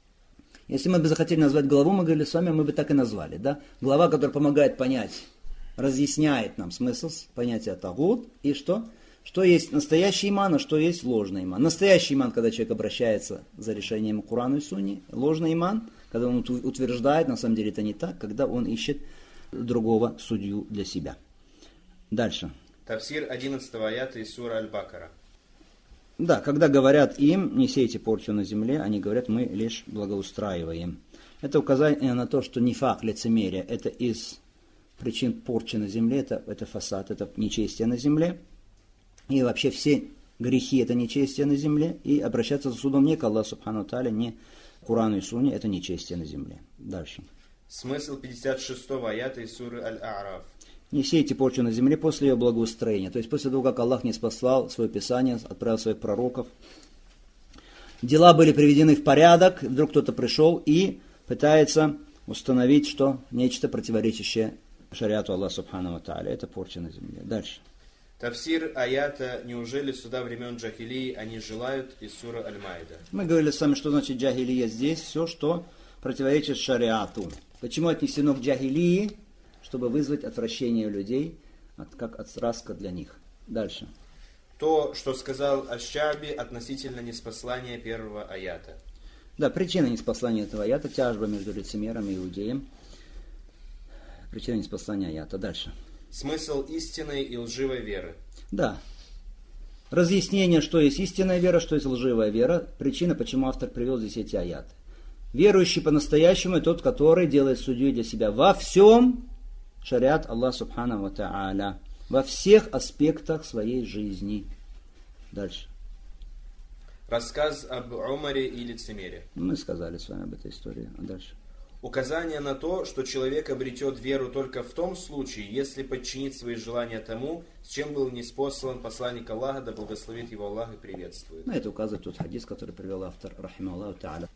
если мы бы захотели назвать главу, мы говорили с вами, мы бы так и назвали. Да? Глава, которая помогает понять, разъясняет нам смысл понятия тагут и что? Что есть настоящий иман, а что есть ложный иман. Настоящий иман, когда человек обращается за решением к Курану и Сунне. Ложный иман, когда он утверждает, на самом деле это не так, когда он ищет другого судью для себя. Дальше. Тафсир 11 аята из суры Аль-Бакара. Да, когда говорят им, не сейте порчу на земле, они говорят, мы лишь благоустраиваем. Это указание на то, что нифак, лицемерие, это из причин порчи на земле, это фасад, это нечестие на земле. И вообще все грехи это нечестие на земле. И обращаться за судом не к Аллаху субхану тааля, не к Курану и Сунне, это нечестие на земле. Дальше. Смысл 56 аята из суры Аль-А'раф. Не сейте порчу на земле после ее благоустроения. То есть после того, как Аллах не спасал свое Писание, отправил своих пророков. Дела были приведены в порядок, вдруг кто-то пришел и пытается установить, что нечто противоречащее шариату Аллаха субхану ва тааля. Это порча на земле. Дальше. Тафсир аята «Неужели суда времен джахилии они желают» из суры Аль-Майда. Мы говорили с вами, что значит джахилия здесь. Все, что противоречит шариату. Почему отнесено к джахилии? Чтобы вызвать отвращение людей, как отраска для них. Дальше. То, что сказал Аш-Ша'би относительно неспослания первого аята. Да, причина неспослания этого аята, тяжба между лицемером и иудеем. Причина неспослания аята. Дальше. Смысл истинной и лживой веры. Да. Разъяснение, что есть истинная вера, что есть лживая вера. Причина, почему автор привел здесь эти аяты. Верующий по-настоящему тот, который делает судьей для себя во всем, шариат Аллах субхану ва тааля, во всех аспектах своей жизни. Дальше. Рассказ об Умаре и лицемере. Мы сказали с вами об этой истории. А дальше. Указание на то, что человек обретет веру только в том случае, если подчинит свои желания тому, с чем был ниспослан посланник Аллаха, да благословит его Аллах и приветствует. На это указывает тот хадис, который привел автор, рахима Аллаху тааля.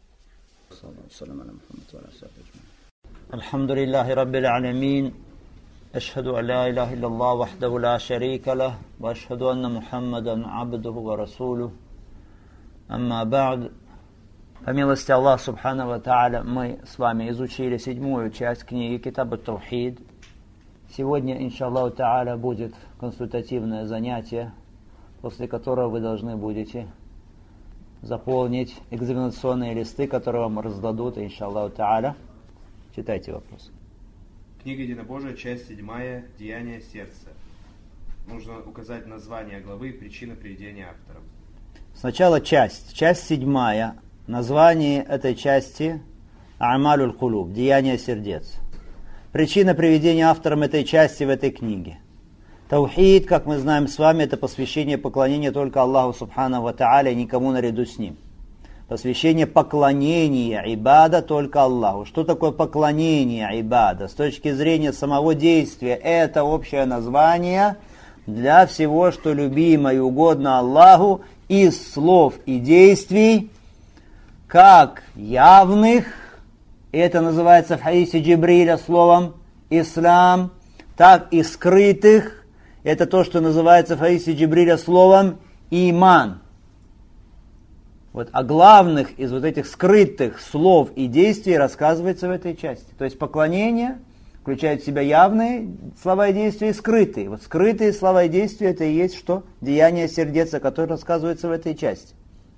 الحمد لله رب العالمين أشهد أن لا إله إلا الله وحده لا شريك له وأشهد أن محمدا عبده ورسوله أما بعد. По милости Аллаха субхану ва тааля мы с вами изучили 7-ю часть книги Китаб ат-Таухид. Сегодня, иншаллаху тааля, будет консультативное занятие, после которого вы должны будете заполнить экзаменационные листы, которые вам раздадут, иншаллаху тааля. Читайте вопрос. Книга Единобожия, часть 7, Деяния сердца. Нужно указать название главы и причину приведения автором. Сначала часть 7. Название этой части А'малюль Кулуб, Деяния сердец. Причина приведения автором этой части в этой книге. Таухид, как мы знаем с вами, это посвящение поклонения только Аллаху субхану ва тааля и никому наряду с ним. Посвящение поклонения, ибада только Аллаху. Что такое поклонение, ибада? С точки зрения самого действия, это общее название для всего, что любимо и угодно Аллаху, из слов и действий, как явных, это называется в хадисе Джибриля словом «ислам», так и скрытых, это то, что называется в хадисе Джибриля словом «иман». Вот о главных из вот этих скрытых слов и действий рассказывается в этой части. То есть поклонение включают в себя явные слова и действия и скрытые. Вот скрытые слова и действия это и есть что? Деяние сердца, которое рассказывается в этой части.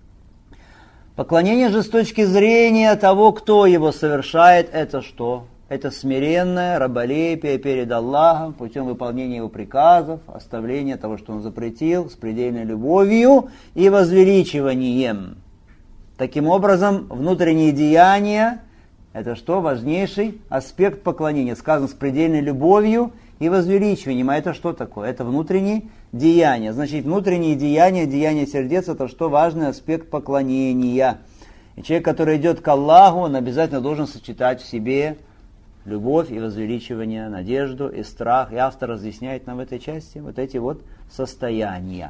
Поклонение же с точки зрения того, кто его совершает, это что? Это смиренное раболепие перед Аллахом путем выполнения его приказов, оставления того, что он запретил, с предельной любовью и возвеличиванием. Таким образом, внутренние деяния – это что? Важнейший аспект поклонения. Сказано с предельной любовью и возвеличиванием. А это что такое? Это внутренние деяния. Значит, внутренние деяния, деяния сердец – это что? Важный аспект поклонения. И человек, который идет к Аллаху, он обязательно должен сочетать в себе любовь и возвеличивание, надежду и страх. И автор разъясняет нам в этой части вот эти вот состояния.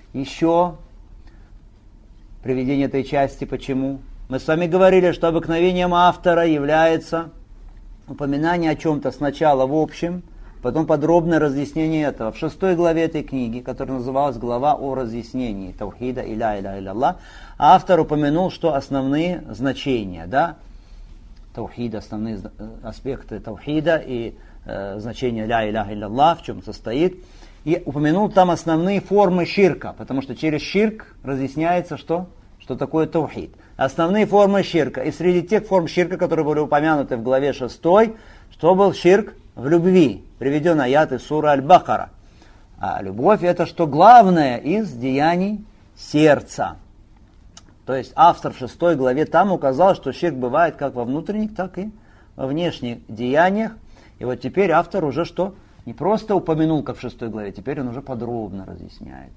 Еще приведение этой части почему? Мы с вами говорили, что обыкновением автора является упоминание о чем-то сначала в общем, потом подробное разъяснение этого. В 6 главе этой книги, которая называлась глава о разъяснении таухида и ля иля илля Аллах, автор упомянул, что основные значения, да, таухида, основные аспекты таухида и значение ля иляха илля-Аллах, в чем состоит. И упомянул там основные формы ширка, потому что через ширк разъясняется, что такое таухид. Основные формы ширка. И среди тех форм ширка, которые были упомянуты в главе 6, что был ширк в любви. Приведен аят из суры Аль-Бакара. А любовь это что главное из деяний сердца. То есть автор в 6 главе там указал, что ширк бывает как во внутренних, так и во внешних деяниях. И вот теперь автор уже что? Не просто упомянул, как в 6 главе, теперь он уже подробно разъясняет.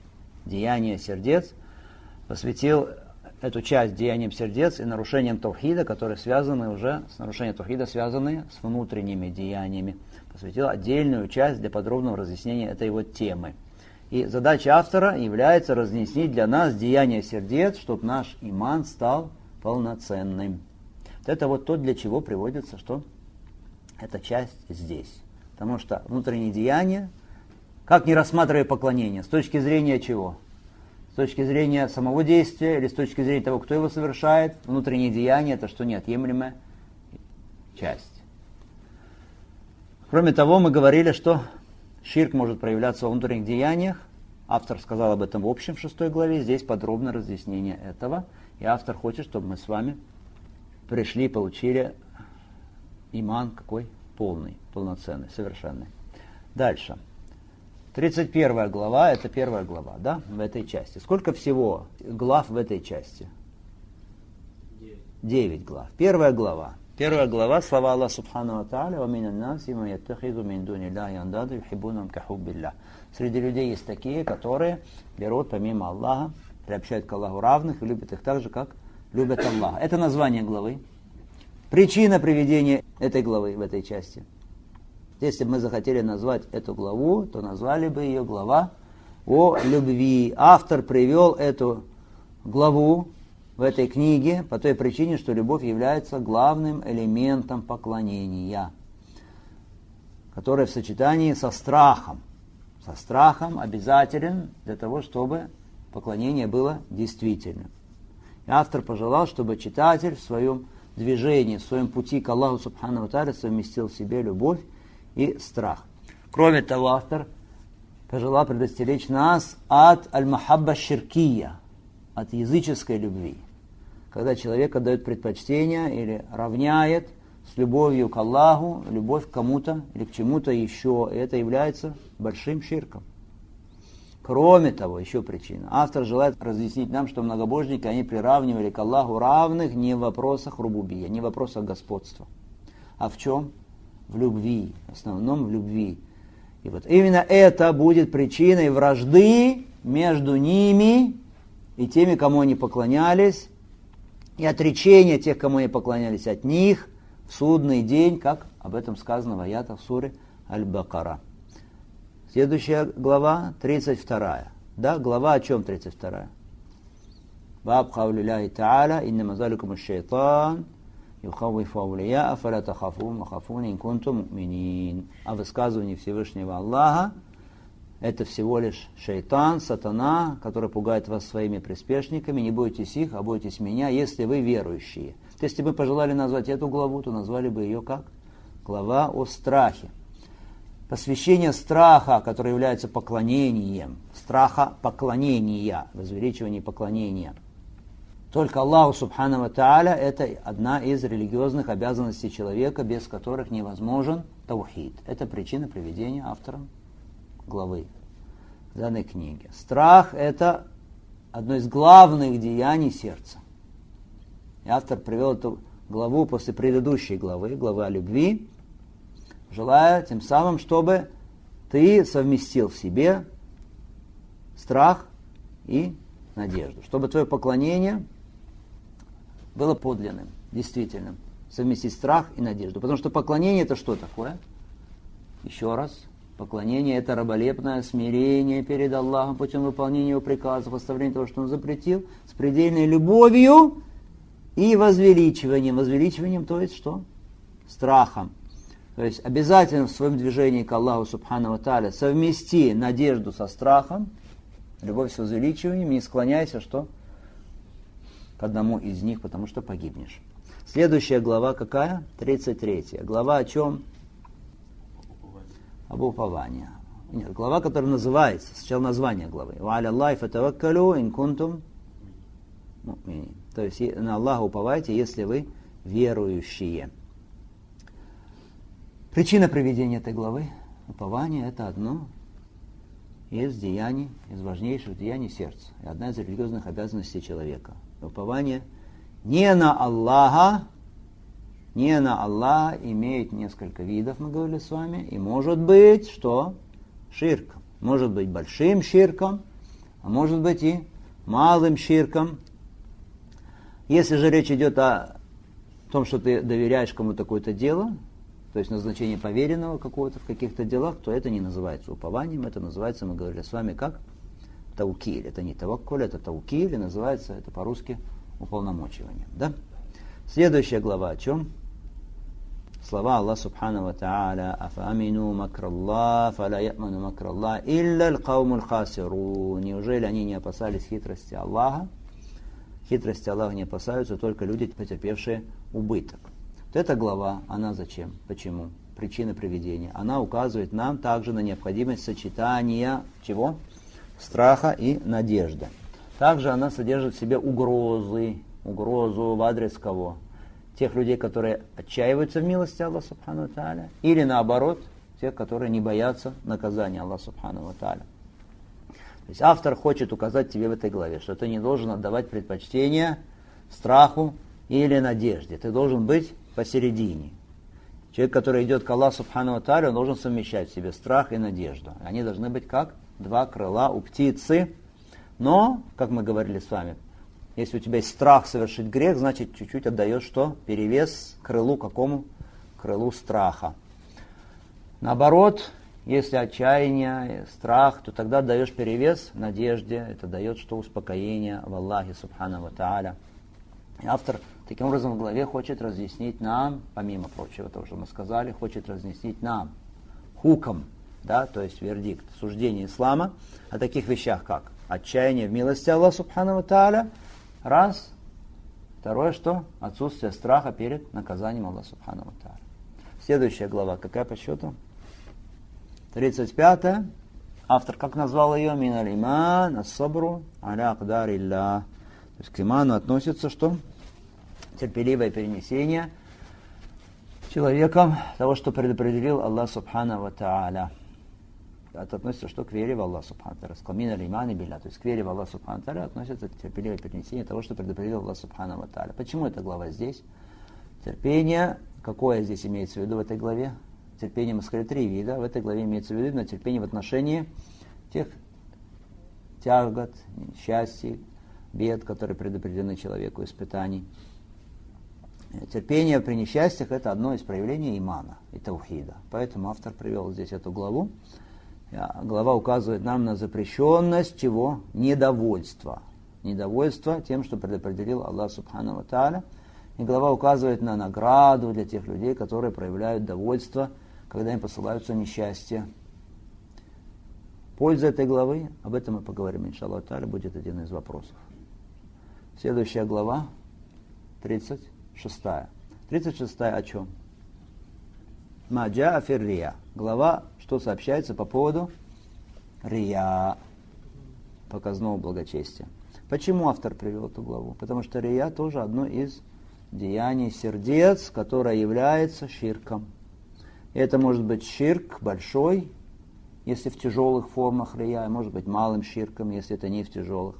Деяния сердец, посвятил эту часть деяниям сердец и нарушением таухида, которые связаны уже с нарушением таухида, связанные с внутренними деяниями. Посвятил отдельную часть для подробного разъяснения этой вот темы. И задача автора является разъяснить для нас деяния сердец, чтобы наш иман стал полноценным. Вот это вот то, для чего приводится, что эта часть здесь. Потому что внутренние деяния, как не рассматривая поклонение, с точки зрения чего? С точки зрения самого действия или с точки зрения того, кто его совершает, внутренние деяния это что неотъемлемая часть. Кроме того, мы говорили, что ширк может проявляться во внутренних деяниях. Автор сказал об этом в общем в 6 главе. Здесь подробное разъяснение этого. И автор хочет, чтобы мы с вами пришли и получили иман какой? Полный, полноценный, совершенный. Дальше. 31 глава, это 1 глава, да, в этой части. Сколько всего глав в этой части? 9 глав. 1 глава. 1 глава, слова Аллаха Субхану ва Тааля, среди людей есть такие, которые берут помимо Аллаха, приобщают к Аллаху равных и любят их так же, как любят Аллаха. Это название главы. Причина приведения этой главы в этой части. Если бы мы захотели назвать эту главу, то назвали бы ее глава о любви. Автор привел эту главу в этой книге по той причине, что любовь является главным элементом поклонения, который в сочетании со страхом обязателен для того, чтобы поклонение было действительным. И автор пожелал, чтобы читатель в своем движении, в своем пути к Аллаху Субхану ва Тааля совместил в себе любовь и страх. Кроме того, автор пожелал предостеречь нас от аль-махабба ширкия, от языческой любви. Когда человек отдает предпочтение или равняет с любовью к Аллаху, любовь к кому-то или к чему-то еще, и это является большим ширком. Кроме того, еще причина. Автор желает разъяснить нам, что многобожники, они приравнивали к Аллаху равных не в вопросах рубубия, не в вопросах господства. А в чем? В любви, в основном в любви. И вот именно это будет причиной вражды между ними и теми, кому они поклонялись, и отречения тех, кому они поклонялись от них в судный день, как об этом сказано в аятах суре Аль-Бакара. Следующая глава, 32. Да, глава о чем 32? Баб каули Аллахи Та'аля, иннама заликум аш-шайтан юхаввифу аулияа, фаля тахафун ва хафун ин кунтум му'минин. О высказывании Всевышнего Аллаха, это всего лишь шайтан, сатана, который пугает вас своими приспешниками. Не бойтесь их, а бойтесь меня, если вы верующие. То есть, если бы пожелали назвать эту главу, то назвали бы ее как? глава о страхе. Посвящение страха, которое является поклонением, страха поклонения, возвеличивание поклонения. Только Аллаху Субхану ва Тааля это одна из религиозных обязанностей человека, без которых невозможен таухид. Это причина приведения автором главы данной книги. Страх это одно из главных деяний сердца. И автор привел эту главу после предыдущей главы, главы о любви, желая тем самым, чтобы ты совместил в себе страх и надежду, чтобы твое поклонение было подлинным, действительным, совместить страх и надежду. Потому что поклонение это что такое? Еще раз, поклонение это раболепное смирение перед Аллахом путем выполнения его приказов, оставления того, что он запретил, с предельной любовью и возвеличиванием. Возвеличиванием, то есть что? Страхом. То есть обязательно в своем движении к Аллаху Субхану ва Тааля совмести надежду со страхом, любовь с возвеличиванием, не склоняйся, что? К одному из них, потому что погибнешь. Следующая глава какая? 33. Глава о чем? Об уповании. Нет, глава, которая называется, сначала название главы. وَعَلَى اللَّهِ فَتَوَكَّلُوا إِن كُنْتُمْ مُؤْمِنِينَ. То есть на Аллаха уповайте, если вы верующие. Причина приведения этой главы. Упование это одно из деяний, из важнейших деяний сердца. И одна из религиозных обязанностей человека. Упование не на Аллаха имеет несколько видов, мы говорили с вами, и может быть, что? Ширком. Может быть большим ширком, а может быть и малым ширком. Если же речь идет о том, что ты доверяешь кому-то какое-то дело, то есть назначение поверенного какого-то в каких-то делах, то это не называется упованием, это называется, мы говорили с вами, как? Таукиль. Это не таваккуль, это таукиль, и называется это по-русски уполномочиванием. Да? Следующая глава о чем? Слова Аллаха Субхану ва Тааля: «Афаамину макраллах, фаля я'ману макраллах, илля аль-каумуль хасирун». Неужели они не опасались хитрости Аллаха? Хитрости Аллаха не опасаются только люди, потерпевшие убыток. Вот эта глава, она зачем? Почему? Причина приведения. Она указывает нам также на необходимость сочетания чего? Страха и надежды. Также она содержит в себе угрозу в адрес кого? Тех людей, которые отчаиваются в милости Аллаха Субхану ва Тааля, или наоборот, тех, которые не боятся наказания Аллаха Субхану ва Тааля. То есть автор хочет указать тебе в этой главе, что ты не должен отдавать предпочтение страху или надежде. Ты должен быть посередине. Человек, который идет к Аллаху Субхану ва Тааля, он должен совмещать в себе страх и надежду. Они должны быть как два крыла у птицы. Но, как мы говорили с вами, если у тебя есть страх совершить грех, значит чуть-чуть отдаешь что? Перевес крылу какому? Крылу страха. Наоборот, если отчаяние, страх, то тогда даешь перевес надежде. Это дает что? Успокоение в Аллахе Субхану ва Тааля. И автор таким образом в главе хочет разъяснить нам, помимо прочего того, что мы сказали, хочет разъяснить нам хуком, да, то есть вердикт, суждение ислама о таких вещах, как отчаяние в милости Аллаха Субхану ва Тааля, раз. Второе, что? Отсутствие страха перед наказанием Аллаха Субхану ва Тааля. Следующая глава, какая по счету? 35. Автор как назвал ее? Мин аль-иман ас-сабру аля акдарилля. То есть к иману относится что? Терпеливое перенесение человеком того, что предопределил Аллах Субхану ва Тааля. Это относится что? К вере в Аллах Субхану ва Тааля. Мин аль-иман билля. То есть к вере в Аллах Субхану ва Тааля относится терпеливое перенесение того, что предопределил Аллах Субхану ва Тааля. Почему эта глава здесь? Терпение, какое здесь имеется в виду в этой главе? Терпение, мы сказали, 3 вида. В этой главе имеется в виду на терпение в отношении тех тягот, счастий, бед, которые предопределены человеку, испытаний. Терпение при несчастьях – это одно из проявлений имана и таухида. Поэтому автор привел здесь эту главу. Глава указывает нам на запрещенность чего? Недовольства. Недовольство тем, что предопределил Аллах Субхану ва Тааля. И глава указывает на награду для тех людей, которые проявляют довольство, когда им посылаются несчастья. Польза этой главы, об этом мы поговорим, иншаллах тааля, будет один из вопросов. Следующая глава, 36. 36 о чем? Маджа фир рия. Глава, что сообщается по поводу рия, показного благочестия. Почему автор привел эту главу? Потому что рия тоже одно из деяний сердец, которое является ширком. И это может быть ширк большой, если в тяжелых формах рия, может быть малым ширком, если это не в тяжелых.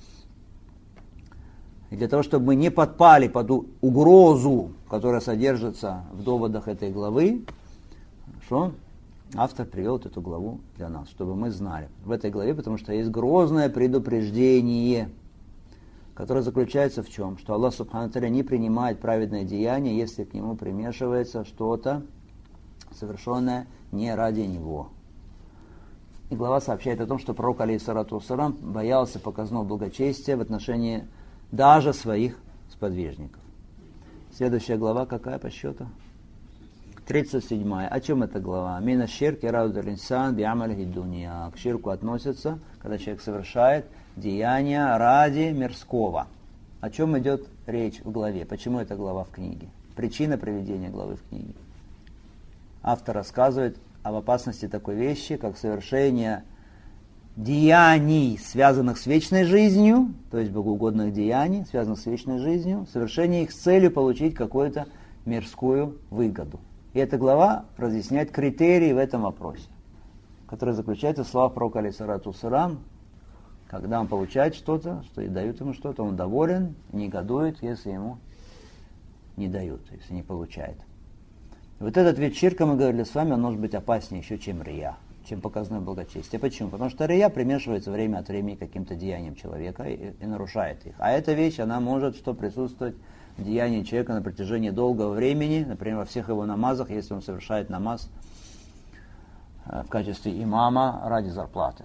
И для того, чтобы мы не подпали под угрозу, которая содержится в доводах этой главы, хорошо, автор привел вот эту главу для нас, чтобы мы знали в этой главе, потому что есть грозное предупреждение, которое заключается в чем? Что Аллах Субхану Тааля не принимает праведное деяние, если к нему примешивается что-то, совершенное не ради него. И глава сообщает о том, что пророк, алейхиссалату вассалам, боялся показного благочестия в отношении даже своих сподвижников. Следующая глава какая по счету? 37. О чем эта глава? Мина ширк ирадуль инсан би'амалихи дунья. К ширку относится, когда человек совершает деяния ради мирского. О чем идет речь в главе? Почему эта глава в книге? Причина приведения главы в книге. Автор рассказывает об опасности такой вещи, как совершение деяний, связанных с вечной жизнью, то есть богоугодных деяний, связанных с вечной жизнью, совершение их с целью получить какую-то мирскую выгоду. И эта глава разъясняет критерии в этом вопросе, которые заключаются в словах пророка, алейхиссалату вассалам, когда он получает что-то, что и дают ему что-то, он доволен, негодует, если ему не дают, если не получает. И вот этот вид ширка, мы говорили с вами, он может быть опаснее еще, чем рия, чем показное благочестие. Почему? Потому что рия примешивается время от времени к каким-то деяниям человека и нарушает их. А эта вещь, она может что присутствовать в деянии человека на протяжении долгого времени, например, во всех его намазах, если он совершает намаз в качестве имама ради зарплаты.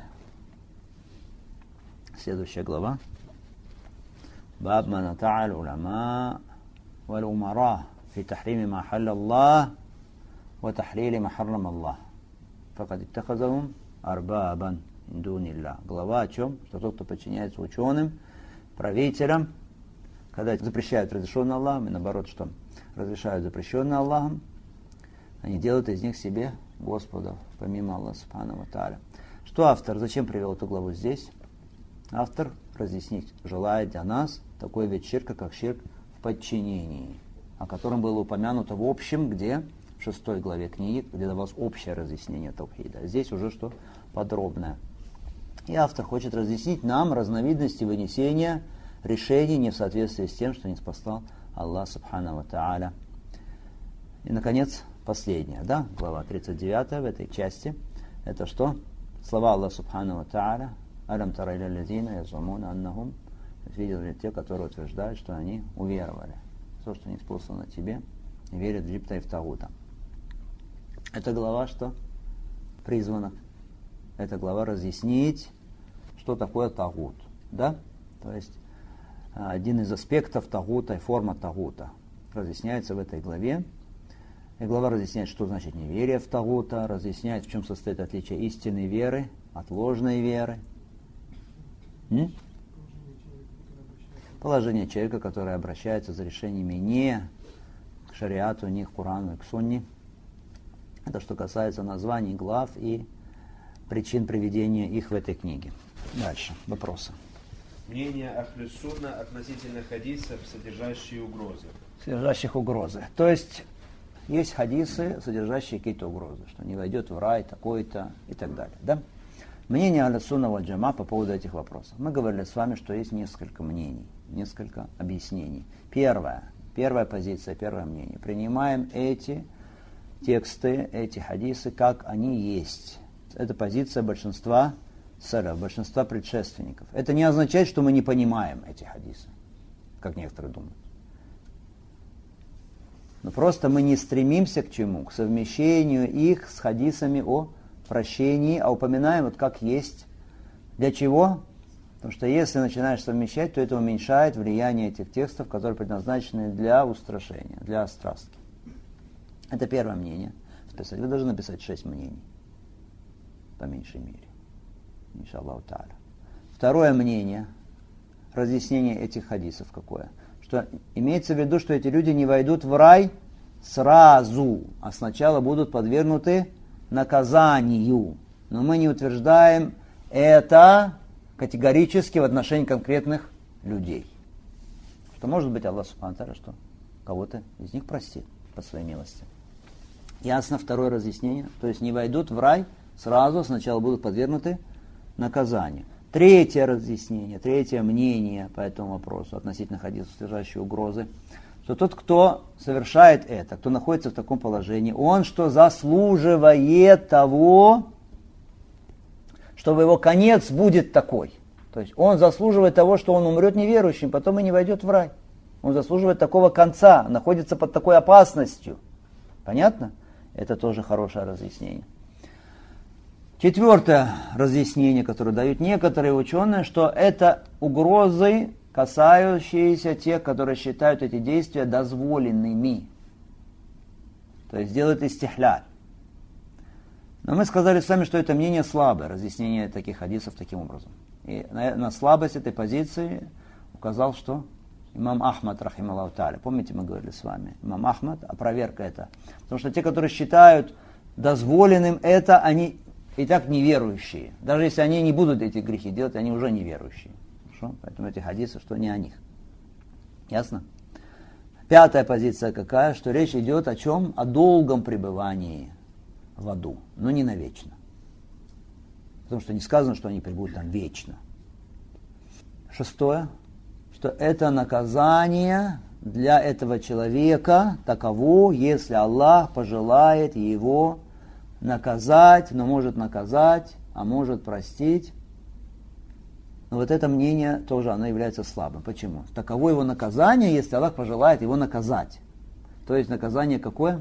Следующая глава. Баб маната'аль уляма валь умара фи тахрими ма халля Аллах ва тахлили ма харрам Аллах. Факад иттахазахум арбабан мин дуниллах. Глава о чем? Что тот, кто подчиняется ученым, правителям, когда запрещают разрешенное Аллахом, и наоборот, что разрешают запрещенное Аллахом, они делают из них себе Господов, помимо Аллаха Субхану ва Тааля. Что автор, зачем привел эту главу здесь? Автор разъяснить желает для нас такой вид ширка, как ширк в подчинении, о котором было упомянуто в общем, где? В 6 главе книги, где давалось общее разъяснение таухида. Здесь уже что? Подробное. И автор хочет разъяснить нам разновидности вынесения решений не в соответствии с тем, что не спасал Аллах Субхану ва Тааля. И, наконец, последняя, да, глава 39 в этой части. Это что? Слова Аллаха Субхану ва Тааля. Алям тара иля лазина язумуна аннахум. Видел ли те, которые утверждают, что они уверовали. То, что не спослано тебе, и верят в джибта и в тагута. Эта глава что? Призвана. Эта глава разъяснить, что такое тагут. Да? То есть один из аспектов тагута и форма тагута разъясняется в этой главе. И глава разъясняет, что значит неверие в тагута, разъясняет, в чем состоит отличие истинной веры от ложной веры. Положение человека, который обращается за решениями не к шариату, не к Корану и к Сунне. Это что касается названий глав и причин приведения их в этой книге. Дальше. Вопросы. Мнение Ахлю Сунна относительно хадисов, содержащие угрозы. Содержащих угрозы. То есть хадисы, содержащие какие-то угрозы, что не войдет в рай такой-то и так далее. Да? Мнение Ахлю Сунна валь Джама по поводу этих вопросов. Мы говорили с вами, что есть несколько мнений, несколько объяснений. Первая позиция, первое мнение. Принимаем эти тексты, эти хадисы, как они есть. Это позиция большинства салаф, большинства предшественников. Это не означает, что мы не понимаем эти хадисы, как некоторые думают. Но просто мы не стремимся к чему? К совмещению их с хадисами о прощении, а упоминаем вот как есть. Для чего? Потому что если начинаешь совмещать, то это уменьшает влияние этих текстов, которые предназначены для устрашения, для острастки. Это первое мнение. Вы должны написать 6 мнений. По меньшей мере. Иншаллаху тааля. Второе мнение, разъяснение этих хадисов какое? Что имеется в виду, что эти люди не войдут в рай сразу, а сначала будут подвергнуты наказанию. Но мы не утверждаем это категорически в отношении конкретных людей. Что может быть Аллах Субхану ва Тааля, что кого-то из них простит по своей милости. Ясно, второе разъяснение. То есть не войдут в рай сразу, сначала будут подвергнуты наказанию. Третье разъяснение, третье мнение по этому вопросу относительно хадиса, содержащего угрозы, что тот, кто совершает это, кто находится в таком положении, он что заслуживает того, чтобы его конец будет такой. То есть он заслуживает того, что он умрет неверующим, потом и не войдет в рай. Он заслуживает такого конца, находится под такой опасностью. Понятно? Это тоже хорошее разъяснение. Четвертое разъяснение, которое дают некоторые ученые, что это угрозы, касающиеся тех, которые считают эти действия дозволенными. То есть делают истихляль. Но мы сказали с вами, что это мнение слабое, разъяснение таких хадисов таким образом. И на слабость этой позиции указал, что имам Ахмад, рахималлаху тааля. Помните, мы говорили с вами? Имам Ахмад, опроверг это. Потому что те, которые считают дозволенным это, они и так неверующие. Даже если они не будут эти грехи делать, они уже неверующие. Хорошо? Поэтому эти хадисы, что не о них. Ясно? Пятая позиция какая? Что речь идет о чем? О долгом пребывании в аду, но не навечно. Потому что не сказано, что они пребудут там вечно. Шестое, что это наказание для этого человека таково, если Аллах пожелает его наказать, но может наказать, а может простить. Но вот это мнение тоже, оно является слабым. Почему? Таково его наказание, если Аллах пожелает его наказать. То есть наказание какое?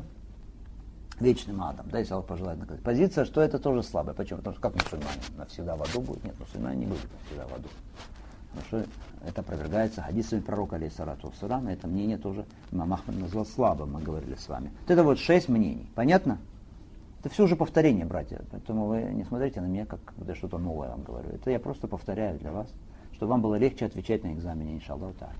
Вечным адом, да, если Аллах пожелает наказать. Позиция, что это тоже слабое. Почему? Потому что как мусульмане навсегда в аду будут? Нет, мусульмане не будут навсегда в аду. Потому что это опровергается хадисами пророка, алейхиссалату вассалям, и это мнение тоже имам Ахмад назвал слабым, мы говорили с вами. Вот это вот 6 мнений. Понятно? Это все уже повторение, братья. Поэтому вы не смотрите на меня, как я что-то новое вам говорю. Это я просто повторяю для вас, чтобы вам было легче отвечать на экзамене, иншаллаху тааля.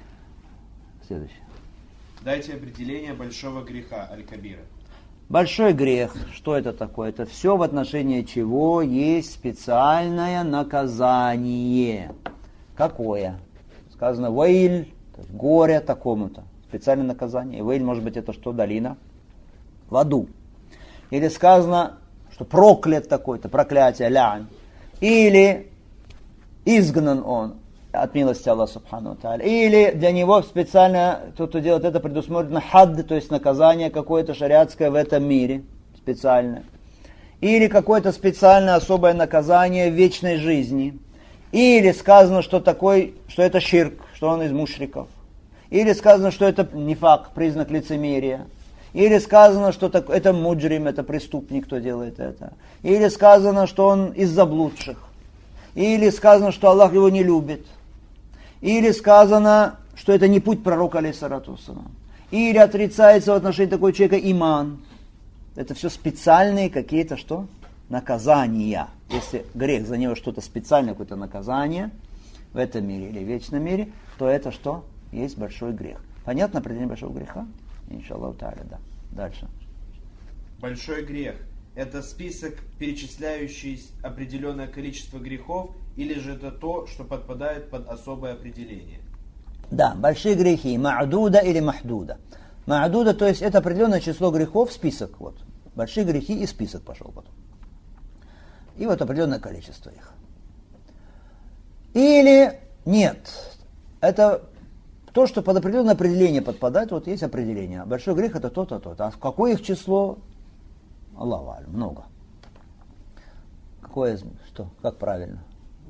Следующее. Дайте определение большого греха, аль-кабира. Большой грех, что это такое? Это все, в отношении чего есть специальное наказание. Какое? Сказано ваиль, горе такому-то. Специальное наказание. И ваиль, может быть, это что? Долина в аду. Или сказано, что проклят такой-то, проклятие, ля'н. Или изгнан он от милости Аллаха Субхану ва Тааля. Или для него специально, тот, кто делает это, предусмотрено хадд, то есть наказание какое-то шариатское в этом мире, специальное. Или какое-то специальное особое наказание в вечной жизни. Или сказано, что это ширк, что он из мушриков. Или сказано, что это нифак, признак лицемерия. Или сказано, что это муджрим, это преступник, кто делает это. Или сказано, что он из заблудших. Или сказано, что Аллах его не любит. Или сказано, что это не путь пророка, алейхиссалату вассалям. Или отрицается в отношении такого человека иман. Это все специальные какие-то что? Наказания. Если грех, за него что-то специальное, какое-то наказание в этом мире или в вечном мире, то это что? Есть большой грех. Понятно определение большого греха? Иншаллаху тааля, да. Дальше. Большой грех – это список, перечисляющий определенное количество грехов, или же это то, что подпадает под особое определение? Да, большие грехи, ма'дуда или махдуда. Ма'дуда, то есть это определенное число грехов, список. Вот. Большие грехи и список пошел потом. И вот определенное количество их. Или нет. Это то, что под определенное определение подпадает, вот есть определение. Большой грех это то-то, то-то. А какое их число? Аллаху алям, много. Какое, что, как правильно?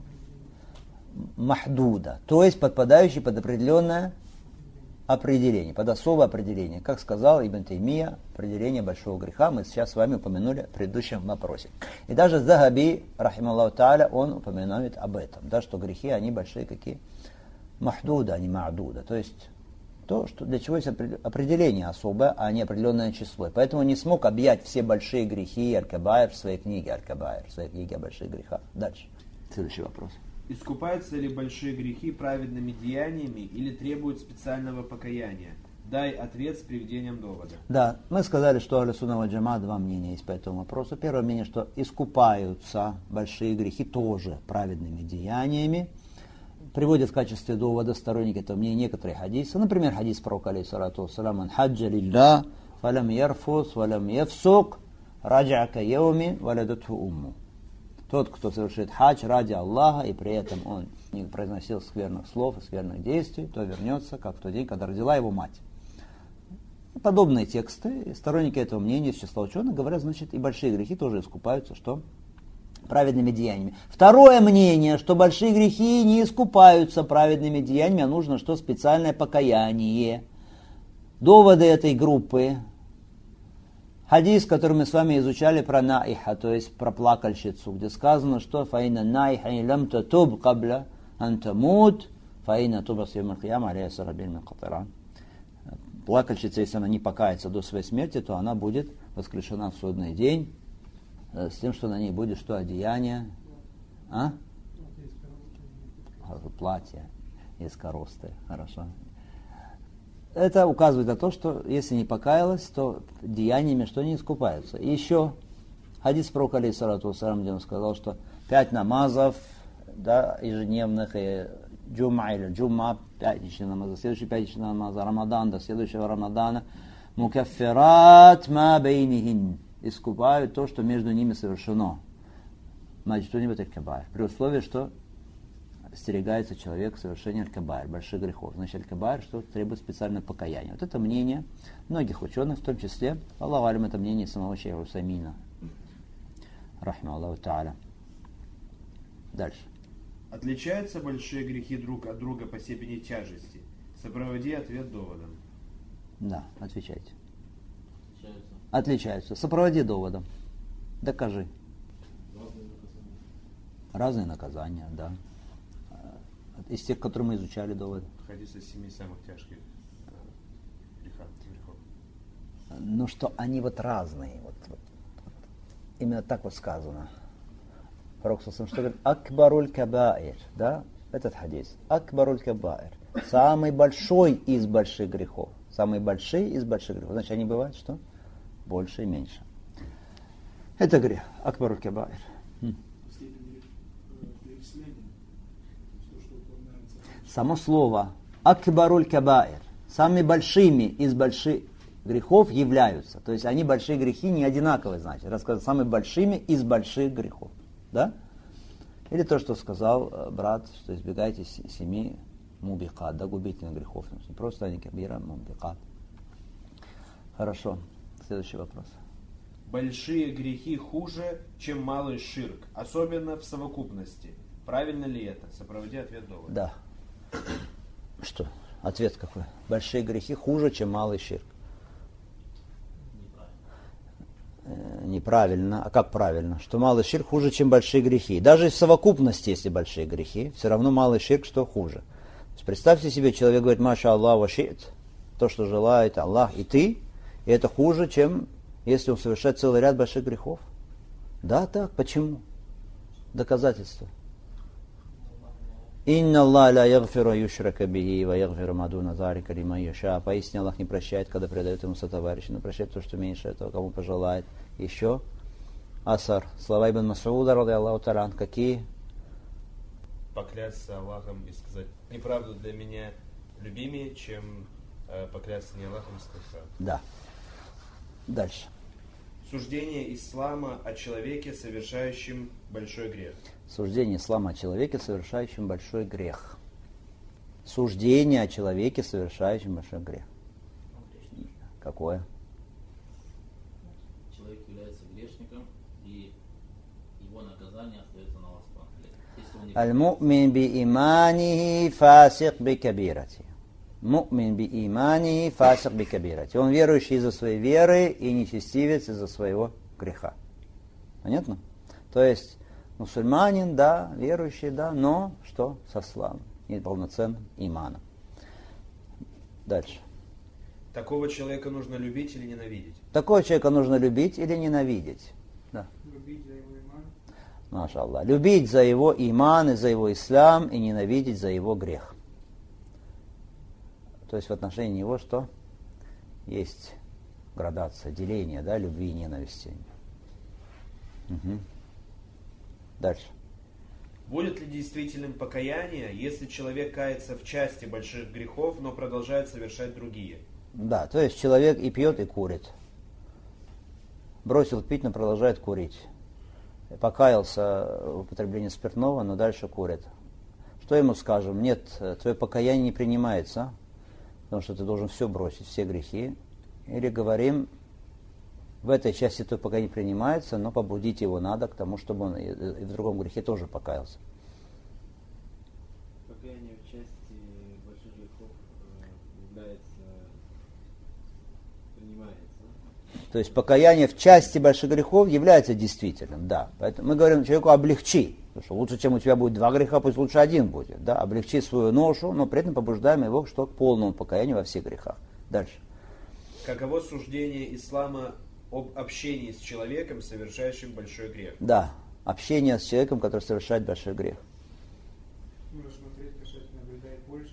Махдуда, то есть подпадающий под определенное определение, под особое определение. Как сказал Ибн Таймия, определение большого греха мы сейчас с вами упомянули в предыдущем вопросе. И даже Захаби, рахималлаху тааля, он упоминает об этом, да, что грехи, они большие какие? Махдуда, а не ма'дуда. То есть то, что для чего есть определение особое, а не определенное число. И поэтому не смог объять все большие грехи Аль-Кабаир в своей книге Аль-Кабаир, в своей книге о больших грехах. Дальше. Следующий вопрос. Искупаются ли большие грехи праведными деяниями или требуют специального покаяния? дай ответ с приведением довода. Да, мы сказали, что Ахлю Сунна валь Джамаат два мнения есть по этому вопросу. Первое мнение, что искупаются большие грехи тоже праведными деяниями. Приводят в качестве довода сторонники этого мнения некоторые хадисы. Например, хадис пророка, алейхиссалату вассалям, «Ман хаджа лилля, фалям ярфус, валям яфсук, раджа ка яуми, валядатху умму». Тот, кто совершит хадж ради Аллаха, и при этом он не произносил скверных слов и скверных действий, то вернется, как в тот день, когда родила его мать. Подобные тексты, сторонники этого мнения из числа ученых говорят, значит, и большие грехи тоже искупаются, что праведными деяниями. Второе мнение, что большие грехи не искупаются праведными деяниями, а нужно что? Специальное покаяние. Доводы этой группы. Хадис, который мы с вами изучали про наиха, то есть про плакальщицу, где сказано, что фаина наиха не лам татуб кабля антамут, фаина туба сьем аль-кияма алейха сарабин мин катаран. Плакальщица, если она не покается до своей смерти, то она будет воскрешена в судный день с тем, что на ней будет что? Одеяние? Платье из коросты. Хорошо. Это указывает на то, что если не покаялась, то деяниями что не искупаются. И еще хадис пророка, алейхиссалату вассалям, где он сказал, что 5 намазов, да, ежедневных, и джумма или джумма, пятничный намаз, следующий пятничный намаз, Рамадан до следующего Рамадана, мукаффират ма бейнихин, искупают то, что между ними совершено. Значит, что-нибудь аль-кабайр. При условии, что остерегается человек совершения аль-кабайр, больших грехов. Значит, аль-кабайр, что требует специального покаяния. Вот это мнение многих ученых, в том числе, Аллаху алим, это мнение самого шейха Усаймина. Рахму Аллаху та'аля. Дальше. Отличаются большие грехи друг от друга по степени тяжести? Сопроводи ответ доводом. Да, отвечайте. Отличаются. Сопроводи доводом. Докажи. Разные наказания, да. Из тех, которые мы изучали доводы. Хадис из 7 самых тяжких грехов. Ну что, они вот разные. Вот. Именно так вот сказано. Пророк что говорит? Акбаруль кабаир. Да? Этот хадис. Акбаруль кабаир. Самый большой из больших грехов. Самый большой из больших грехов. Значит, они бывают что? Больше и меньше. Это грех. Акбаруль кабаир. Само слово акбаруль кабаир самыми большими из больших грехов являются. То есть они большие грехи не одинаковые, значит. Рассказать самыми большими из больших грехов. Да? Или то, что сказал брат, что избегайте 7 мубикат, да, губительных грехов. Просто они кабира мубикат. Хорошо. Следующий вопрос. Большие грехи хуже, чем малый ширк, особенно в совокупности. Правильно ли это? Сопроводи ответ довода. Да. Что? Ответ какой? Большие грехи хуже, чем малый ширк. Неправильно. А как правильно? Что малый ширк хуже, чем большие грехи. Даже в совокупности, если большие грехи, все равно малый ширк что хуже. То есть представьте себе, человек говорит, маша Аллах вашит, то, что желает Аллах и ты, и это хуже, чем если он совершает целый ряд больших грехов. Да, так. Почему? Доказательства. Инна Аллах ла ягфиру юшрака бихи ва ягфиру ма дуна залика лиман яша. Поистине Аллах не прощает, когда предает ему сотоварища, но прощает то, что меньше этого, кому пожелает. Еще асар. Слова Ибн Мас'уда, ради Аллаху та'аля, какие? Поклясться Аллахом и сказать неправду для меня любимее, чем поклясться не Аллахом и сказать. Да. Дальше. Суждение ислама о человеке, совершающем большой грех. Суждение ислама о человеке, совершающем большой грех. Суждение о человеке, совершающем большой грех. Какое? Человек является грешником, и его наказание остается на Аллахе. Аль-му'мин би иманихи фасик би кабирати. Му'мин би иманихи фасик би кабирати. Он верующий из-за своей веры и нечестивец из-за своего греха. Понятно? То есть мусульманин, да, верующий, да, но что? Со слабым, неполноценным иманом. Дальше. Такого человека нужно любить или ненавидеть? Такого человека нужно любить или ненавидеть? Да. Любить за его иман. Маша Аллах. Любить за его иман и за его ислам и ненавидеть за его грех. То есть в отношении него что? есть градация, деление, да, любви и ненависти. Угу. Дальше. Будет ли действительным покаяние, если человек кается в части больших грехов, но продолжает совершать другие? Да, то есть человек и пьет, и курит. Бросил пить, но продолжает курить. Покаялся в употреблении спиртного, но дальше курит. Что ему скажем? Нет, твое покаяние не принимается, потому что ты должен все бросить, все грехи. Или говорим, в этой части твое покаяние принимается, но побудить его надо к тому, чтобы он и в другом грехе тоже покаялся. Покаяние в части больших грехов принимается. То есть покаяние в части больших грехов является действительным, да. Поэтому мы говорим человеку облегчи. Потому что лучше, чем у тебя будет 2 греха, пусть лучше 1 будет. Да? Облегчи свою ношу, но при этом побуждаем его что, к полному покаянию во всех грехах. Дальше. Каково суждение ислама об общении с человеком, совершающим большой грех? Да, общение с человеком, который совершает большой грех. Нужно смотреть касательно вреда и пользы.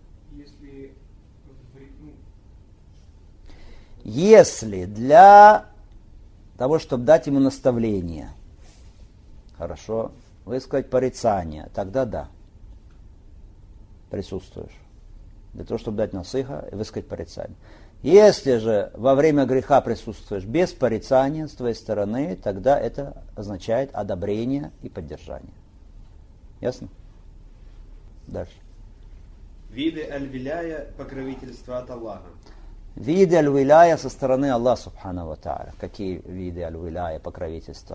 Если для того, чтобы дать ему наставление, хорошо, высказать порицание, тогда да, присутствуешь. Для того, чтобы дать насыха и высказать порицание. Если же во время греха присутствуешь без порицания с твоей стороны, тогда это означает одобрение и поддержание. Ясно? Дальше. Виды аль-виляя, покровительства от Аллаха. Виды аль-виляя со стороны Аллаха субхану ва тааля. Какие виды аль-виляя, покровительства?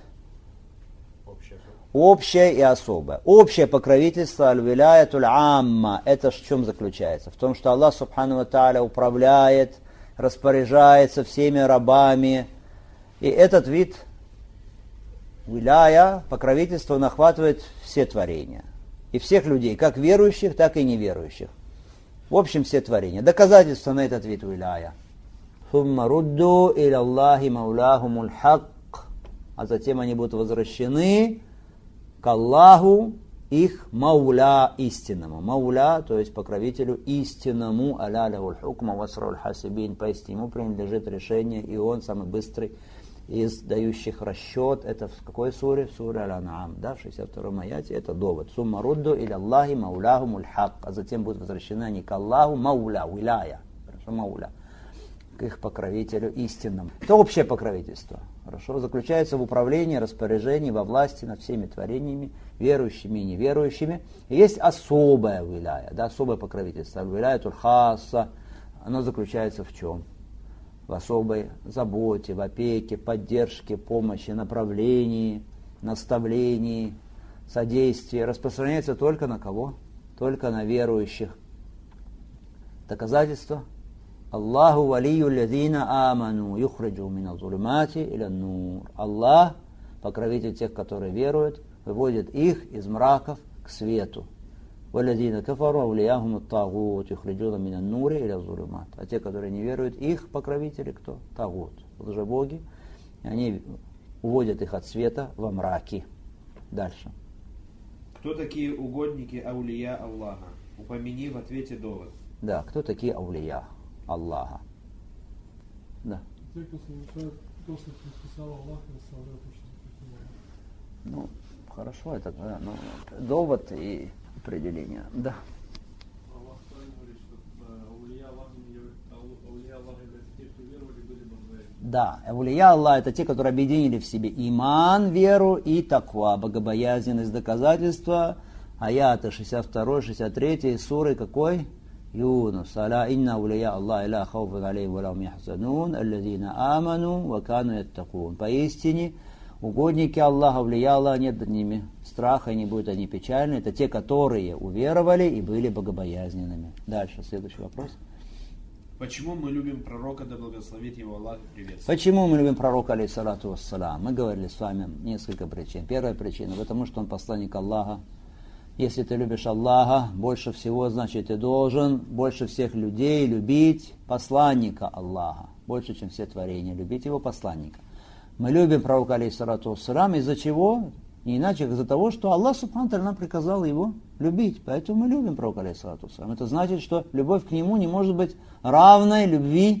Общее и особое. Общее покровительство аль-виляя туль-амма. Это в чем заключается? В том, что Аллах субхану ва тааля управляет, распоряжается всеми рабами. И этот вид виляя, покровительство, он охватывает все творения. И всех людей, как верующих, так и неверующих. В общем, все творения. Доказательство на этот вид виляя. ثُمَّ رُدُّوا إِلَى اللَّهِ مَوْلَاهُمُ الْحَقِّ. А затем они будут возвращены к Аллаху, их мауля истинному. Мауля, то есть покровителю истинному. «Аля лахул хукма васрул хасибин». Поистине ему принадлежит решение, и он самый быстрый из дающих расчет. Это в какой суре? В суре Аль-Ан'ам, да, в 62-м аяте. Это довод. «Сумма рудду иля Аллахи мауляхумуль хак». А затем будут возвращены они к Аллаху мауля, виляя. Хорошо, мауля. К их покровителю истинному. Это общее покровительство. Хорошо, заключается в управлении, распоряжении, во власти над всеми творениями, верующими и неверующими. И есть особое виляя, да, особое покровительство. Виляя туль-хасса. Оно заключается в чем? В особой заботе, в опеке, поддержке, помощи, направлении, наставлении, содействии. Распространяется только на кого? Только на верующих. Доказательство? Аллаху валию лядина аману юхриджу мина зулумати иля нур. Аллах, покровитель тех, которые веруют, выводит их из мраков к свету. وَالَّذِينَ كَفَرُوا أَوْلِيَاهُمُ الطَّاغُوتُ يُخْرِجُونَ مِنَ النُّورِ إِلَى الظُّلُمَاتِ. А те, которые не веруют, их покровители кто? Тагут, лжебоги. Они уводят их от света во мраки. Дальше. Кто такие угодники аулия Аллаха? Упомяни в ответе довод. Да, кто такие аулия Аллаха? Да. Те, кто совершает то, что предписал Аллах, и оставляет то, что Ну, хорошо, это да, но довод и определение. Да. Аллах говорит, что аулия Аллаха являются те, кто веровали, были богобоязненны. Да, аулия Аллаха это те, которые объединили в себе иман, веру и таква, богобоязненность. Доказательства аяты 62-63 суры какой? Юнус. Аля инна аулия Аллаха ла хауфун алейхим ва ла хум яхзанун, аллазина аману ва кану яттакун. Поистине, угодники Аллаха, влия Аллаха, нет над ними страха, и не будут они печальны. Это те, которые уверовали и были богобоязненными. Дальше, следующий вопрос. Почему мы любим пророка, да благословит его Аллах и приветствует? Почему мы любим пророка, алейхиссалату вассалам? Мы говорили с вами несколько причин. Первая причина, потому что он посланник Аллаха. Если ты любишь Аллаха, больше всего, значит, ты должен больше всех людей любить посланника Аллаха. Больше, чем все творения, любить его посланника. Мы любим пророка, алейхиссалату вассалам, из-за чего? Не иначе, как из-за того, что Аллах субхану ва тааля нам приказал его любить. Поэтому мы любим пророка, алейхиссалату вассалам. Это значит, что любовь к нему не может быть равной любви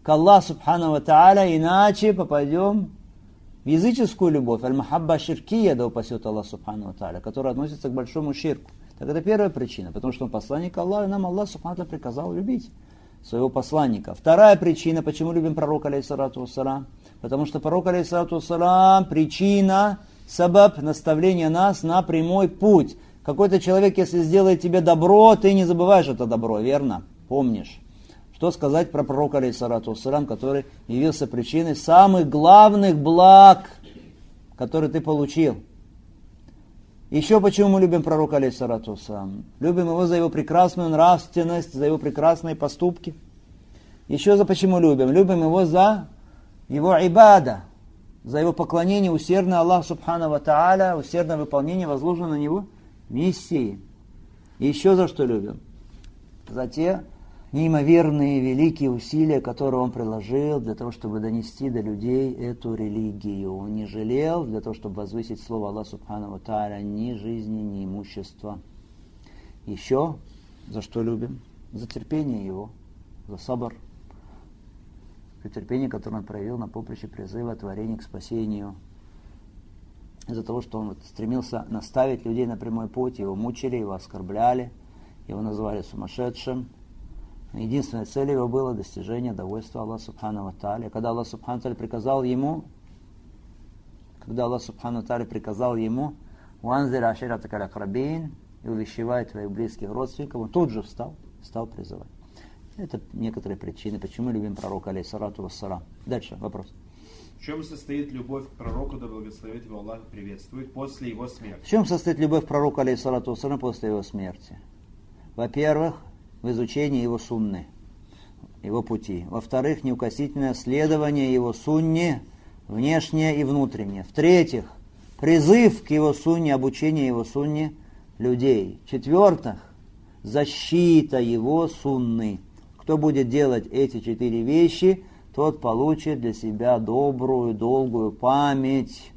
к Аллаху Субхану ва Тааля, иначе попадем в языческую любовь, аль-махабба ширкия, да упасет Аллах Субхану ва Тааля, которая относится к большому ширку. Так это первая причина, потому что он посланник Аллаха, и нам Аллах Субхану ва Тааля приказал любить своего посланника. Вторая причина, почему любим пророка, алейхиссалату вассалам, потому что пророк, алейхиссалату вассалам, причина, сабаб, наставления нас на прямой путь. Какой-то человек, если сделает тебе добро, ты не забываешь это добро, верно? Помнишь. Что сказать про пророка, алейхиссалату вассалам, который явился причиной самых главных благ, которые ты получил. Еще почему мы любим пророка, алейхиссалату вассалам? Любим его за его прекрасную нравственность, за его прекрасные поступки. Еще за почему любим? Любим его за его ибада, за его поклонение усердное Аллаху Субхану ва Тааля, усердное выполнение возложенной на него миссии. И еще за что любим? За те неимоверные великие усилия, которые он приложил для того, чтобы донести до людей эту религию. Он не жалел для того, чтобы возвысить слово Аллаха Субхану ва Тааля ни жизни, ни имущества. Еще за что любим? За терпение его, за сабр. Терпение, которое он проявил на поприще призыва творения к спасению. Из-за того, что он стремился наставить людей на прямой путь, его мучили, его оскорбляли, его называли сумасшедшим. Единственной целью его было достижение довольства Аллаха Субхану ва Тааля. Когда Аллах Субхану ва Тааля приказал ему «Уанзир аширатака аль-акрабин» и увещевай твоих близких родственников, он тут же стал призывать. Это некоторые причины, почему мы любим пророка, алейхиссалату вассалам. Дальше вопрос. В чем состоит любовь к пророку, да благословит его Аллах и приветствует, после его смерти? В чем состоит любовь к пророку, алейхиссалату вассалам, после его смерти? Во-первых, в изучении его сунны, его пути. Во-вторых, неукоснительное следование его сунне, внешнее и внутреннее. В-третьих, призыв к его сунне, обучение его сунне людей. В-четвертых, защита его сунны. Кто будет делать эти 4 вещи, тот получит для себя добрую, долгую память.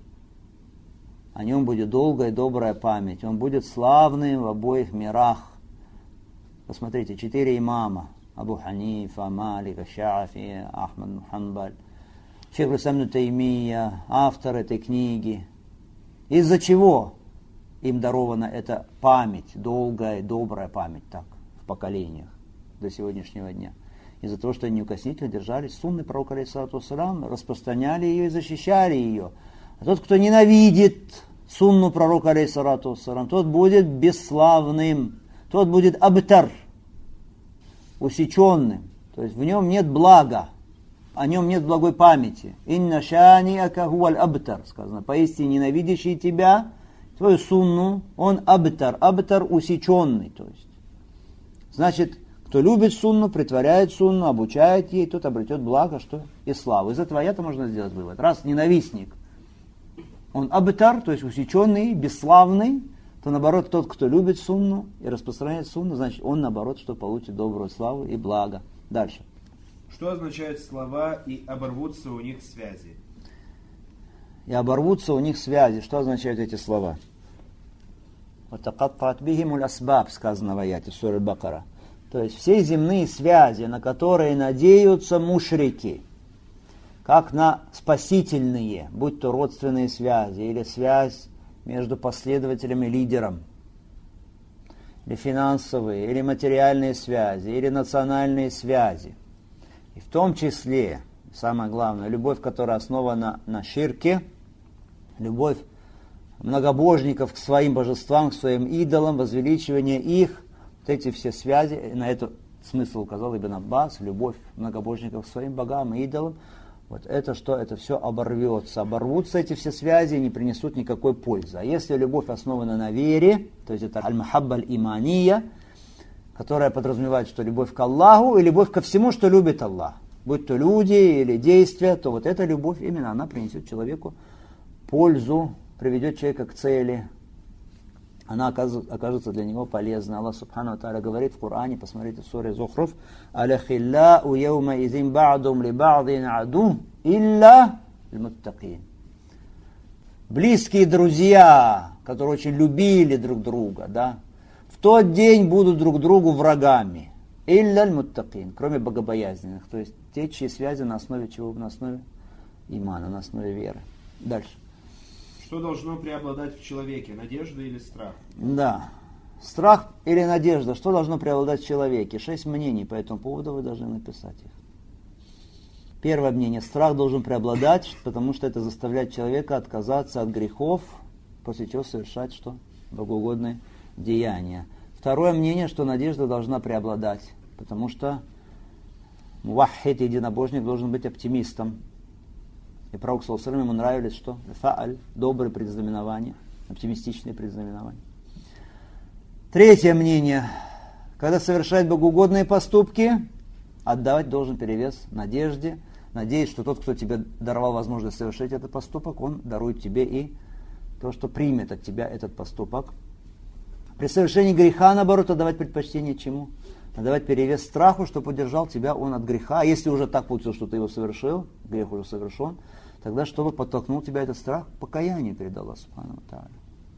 О нем будет долгая и добрая память. Он будет славным в обоих мирах. Посмотрите, 4 имама. Абу Ханифа, Малик, Шафи, Ахмад бин Ханбаль, шейх ибн Таймия, автор этой книги. Из-за чего им дарована эта память, долгая и добрая память, так, в поколениях до сегодняшнего дня? Из-за того, что они неукоснительно держались сунны пророка, алейхиссалату вассалам, распространяли ее и защищали ее. А тот, кто ненавидит сунну пророка, алейхиссалату вассалам, тот будет бесславным, тот будет абтар, усеченным. То есть в нем нет блага, о нем нет благой памяти. «Инна шаниака хуаль абтар», сказано, поистине ненавидящий тебя, твою сунну, он абтар усеченный. То есть, значит, кто любит сунну, притворяет сунну, обучает ей, тот обретет благо, что и славу. Из этого аята можно сделать вывод. Раз ненавистник, он абтар, то есть усеченный, бесславный, то наоборот, тот, кто любит сунну и распространяет сунну, значит, он наоборот, что получит добрую славу и благо. Дальше. Что означают слова «и оборвутся у них связи»? И оборвутся у них связи. Что означают эти слова? «Ватакатта'ат бихимуль асбаб», сказано в аяте сура Аль-Бакара. То есть все земные связи, на которые надеются мушрики, как на спасительные, будь то родственные связи, или связь между последователем и лидером, или финансовые, или материальные связи, или национальные связи. И в том числе, самое главное, любовь, которая основана на ширке, любовь многобожников к своим божествам, к своим идолам, возвеличивание их, вот эти все связи, на это смысл указал Ибн Аббас, любовь многобожников к своим богам и идолам, вот это что? Это все оборвется. Оборвутся эти все связи и не принесут никакой пользы. А если любовь основана на вере, то есть это аль-махабба аль-имания, которая подразумевает, что любовь к Аллаху и любовь ко всему, что любит Аллах, будь то люди или действия, то вот эта любовь именно она принесет человеку пользу, приведет человека к цели, она окажется для него полезной. Аллах Субхану ва Тааля говорит в Коране, посмотрите в суре Зухруф: «Аляхиллау яума изин ба'дум ли ба'дин аду илля аль-муттакин». Близкие друзья, которые очень любили друг друга, да, в тот день будут друг другу врагами. Илля аль-муттакин, кроме богобоязненных, то есть те, чьи связи на основе чего? На основе имана, на основе веры. Дальше. Что должно преобладать в человеке, надежда или страх? Да. Страх или надежда, что должно преобладать в человеке? 6 мнений по этому поводу, вы должны написать их. Первое мнение. Страх должен преобладать, потому что это заставляет человека отказаться от грехов, после чего совершать что? Богоугодные деяния. Второе мнение, что надежда должна преобладать, потому что муваххид, единобожник, должен быть оптимистом. И пророк саллаллаху алейхи ва саллям, ему нравились что? Фа'аль, добрые предзнаменования, оптимистичные предзнаменования. Третье мнение. Когда совершает богоугодные поступки, отдавать должен перевес надежде. Надеясь, что тот, кто тебе даровал возможность совершить этот поступок, он дарует тебе и то, что примет от тебя этот поступок. При совершении греха, наоборот, отдавать предпочтение чему? Отдавать перевес страху, чтобы удержал тебя он от греха. А если уже так получилось, что ты его совершил, грех уже совершен, тогда, чтобы подтолкнул тебя этот страх, покаяние перед Аллахом субхану ва тааля.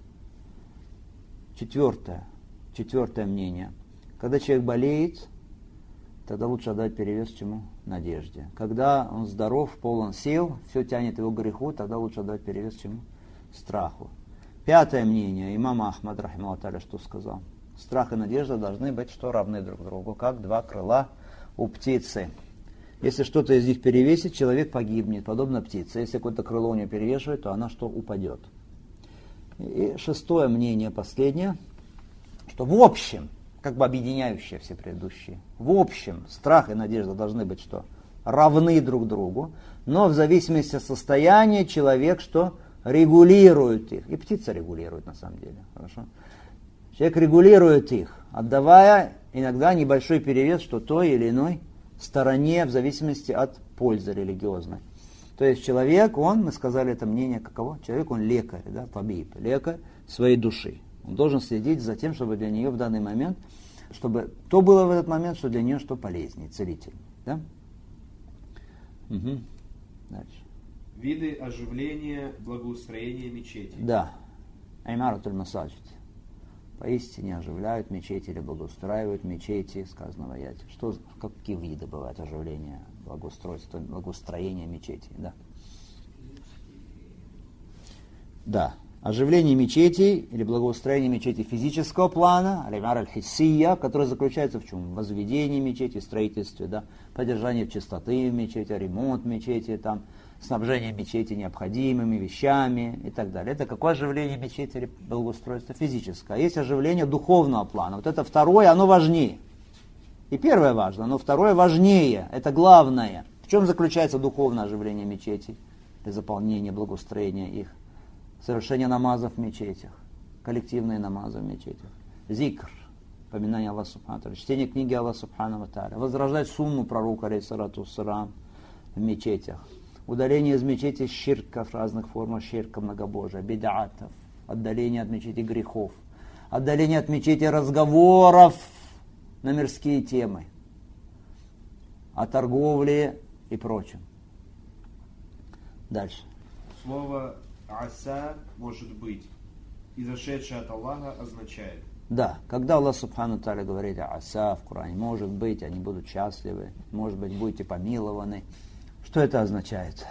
Четвертое мнение. Когда человек болеет, тогда лучше отдать перевес чему? Надежде. Когда он здоров, полон сил, все тянет его к греху, тогда лучше отдать перевес чему? Страху. Пятое мнение. Имам Ахмад, рахимахуллах тааля, что сказал? Страх и надежда должны быть что? Равны друг другу, как два крыла у птицы. Если что-то из них перевесит, человек погибнет, подобно птице. Если какое-то крыло у нее перевешивает, то она что? Упадет. И шестое мнение, последнее, что в общем, как бы объединяющие все предыдущие, в общем, страх и надежда должны быть что? Равны друг другу, но в зависимости от состояния человек что? Регулирует их. И птица регулирует на самом деле. Хорошо? Человек регулирует их, отдавая иногда небольшой перевес, что той или иной стороне в зависимости от пользы религиозной. То есть человек, мы сказали это мнение каково? Человек, он лекарь, да, табиб, лекарь своей души. Он должен следить за тем, чтобы для нее в данный момент, чтобы то было в этот момент, что для нее что полезнее, целительнее. Да? Угу. Дальше. Виды оживления, благоустроения мечети. Да. Аймаратуль масаджид. Поистине оживляют мечети или благоустраивают мечети, сказано в аяте. Какие виды бывают оживления, благоустройства, благоустроения мечетей? Да. Да. Оживление мечетей или благоустроение мечетей физического плана, алимар аль-хиссия, которое заключается в чем? В возведении мечети, строительстве, да, поддержание чистоты в мечети, ремонт мечети, там, снабжение мечети необходимыми вещами и так далее. Это какое оживление мечети или благоустройство физическое? А есть оживление духовного плана. Вот это второе, оно важнее. И первое важно, но второе важнее, это главное. В чем заключается духовное оживление мечетей и заполнение, благоустроение их? Совершение намазов в мечетях, коллективные намазы в мечетях, зикр, поминание Аллаха субхану ва тааля, чтение книги Аллаха субхану ва тааля, возрождать сунну пророка алейхиссалату вассалам в мечетях, удаление из мечети ширков, разных форм ширка, многобожия, бид'атов, отдаление от мечети грехов, отдаление от мечети разговоров на мирские темы, о торговле и прочем. Дальше. Слово «аса» может быть, изошедшее от Аллаха, означает. Да, когда Аллах субхану ва тааля говорит «аса» в Коране, может быть, они будут счастливы, может быть, будете помилованы. Что это означает?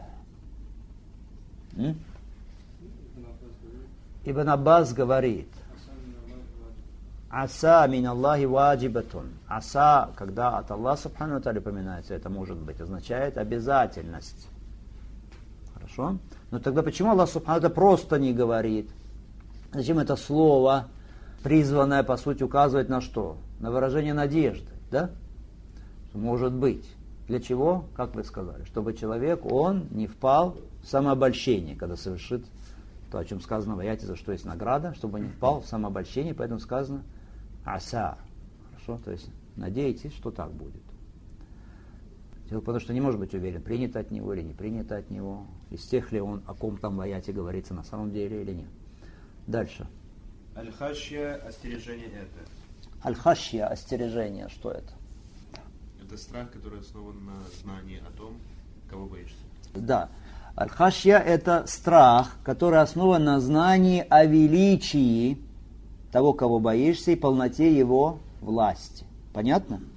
Ибн Аббас говорит «аса мин Аллахи ваджибатун». «Аса», когда от Аллаха субхану ва тааля упоминается, это может быть, означает обязательность. Хорошо? Но тогда почему Аллах субхану ва тааля просто не говорит? Зачем это слово, призванное, по сути, указывать на что? На выражение надежды, да? Может быть. Для чего? Как вы сказали? Чтобы человек, он не впал в самообольщение, когда совершит то, о чем сказано в аяте, за что есть награда, чтобы не впал в самообольщение, поэтому сказано «аса». Хорошо? То есть надейтесь, что так будет. Потому что не может быть уверен, принято от него или не принято от него, из тех ли он, о ком там в аяте говорится на самом деле или нет. Дальше. Аль-хашья, остережение это. Аль-хашья, остережение, что это? Это страх, который основан на знании о том, кого боишься. Да. Аль-хашья это страх, который основан на знании о величии того, кого боишься, и полноте его власти. Понятно?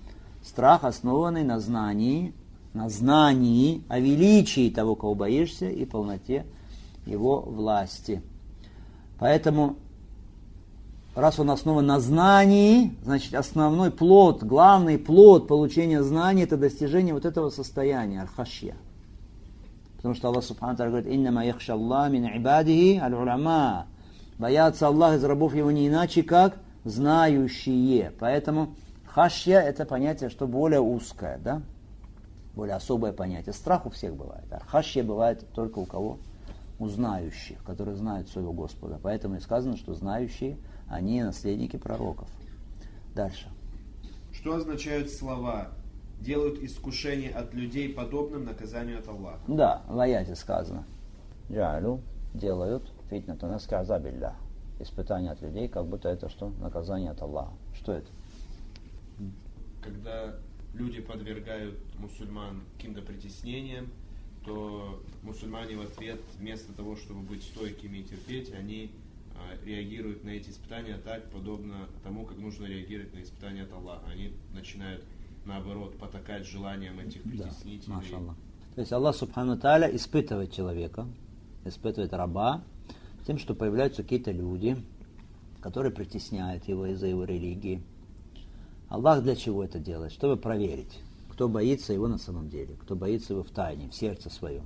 Страх, основанный на знании о величии того, кого боишься, и полноте его власти. Поэтому, раз он основан на знании, значит, основной плод, главный плод получения знаний – это достижение вот этого состояния, аль-хашья. Потому что Аллах Субхану ва Тааля говорит: «Иннама яхша Аллах мин ибадихи аль-уляма». Боятся Аллаха из рабов его не иначе, как знающие. Поэтому хашья – это понятие, что более узкое, да? Более особое понятие. Страх у всех бывает, а хашья бывает только у кого? У знающих, которые знают своего Господа. Поэтому и сказано, что знающие, они наследники пророков. Дальше. Что означают слова «делают искушение от людей подобным наказанию от Аллаха»? Да, в аяте сказано. Джа'алу делают фитнату нас кa'азабилля. Испытание от людей, как будто это что? Наказание от Аллаха. Что это? Когда люди подвергают мусульман каким-то притеснениям, то мусульмане в ответ, вместо того, чтобы быть стойкими и терпеть, они реагируют на эти испытания так, подобно тому, как нужно реагировать на испытания от Аллаха. Они начинают, наоборот, потакать желаниям этих притеснителей. Да, машаллах. То есть Аллах Субхану ва Тааля испытывает человека, испытывает раба тем, что появляются какие-то люди, которые притесняют его из-за его религии. Аллах для чего это делает? Чтобы проверить, кто боится его на самом деле, кто боится его в тайне, в сердце своем.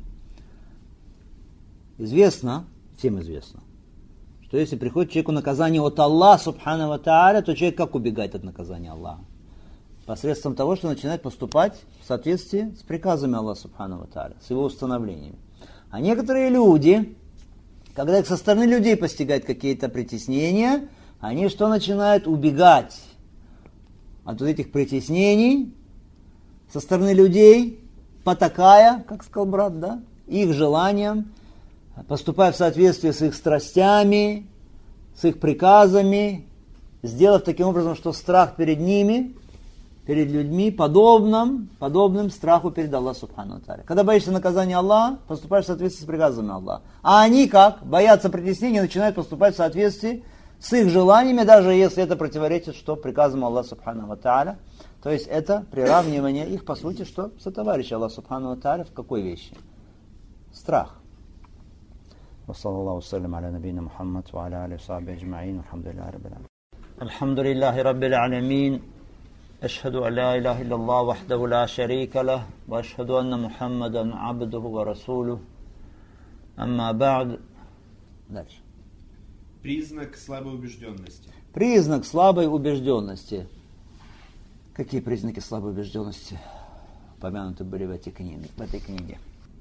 Известно, всем известно, что если приходит человеку наказание от Аллаха Субхану ва Тааля, то человек как убегает от наказания Аллаха? Посредством того, что начинает поступать в соответствии с приказами Аллаха Субхану ва Тааля, с его установлениями. А некоторые люди, когда их со стороны людей постигают какие-то притеснения, они что начинают? Убегать от вот этих притеснений со стороны людей, потакая, как сказал брат, да, их желаниям, поступая в соответствии с их страстями, с их приказами, сделав таким образом, что страх перед ними, перед людьми, подобным страху перед Аллахом Субхану ва Тааля. Когда боишься наказания Аллаха, поступаешь в соответствии с приказами Аллаха. А они как? Боятся притеснения, начинают поступать в соответствии с их желаниями, даже если это противоречит что приказам Аллаха Субхану ва Тааля. То есть это приравнивание их, по сути, что сотоварища Аллаха Субхану ва Тааля в какой вещи? Страх. وصلى الله وسلم على نبينا محمد وعلى آله وصحبه أجمعين والحمد لله رب العالمين. الحمد لله رب العالمين. أشهد أن لا إله إلا الله وحده لا شريك له وأشهد أن محمدا عبده ورسوله. أما بعد. Дальше. Признак слабой убежденности. Признак слабой убежденности. Какие признаки слабой убежденности упомянуты были в этой книге?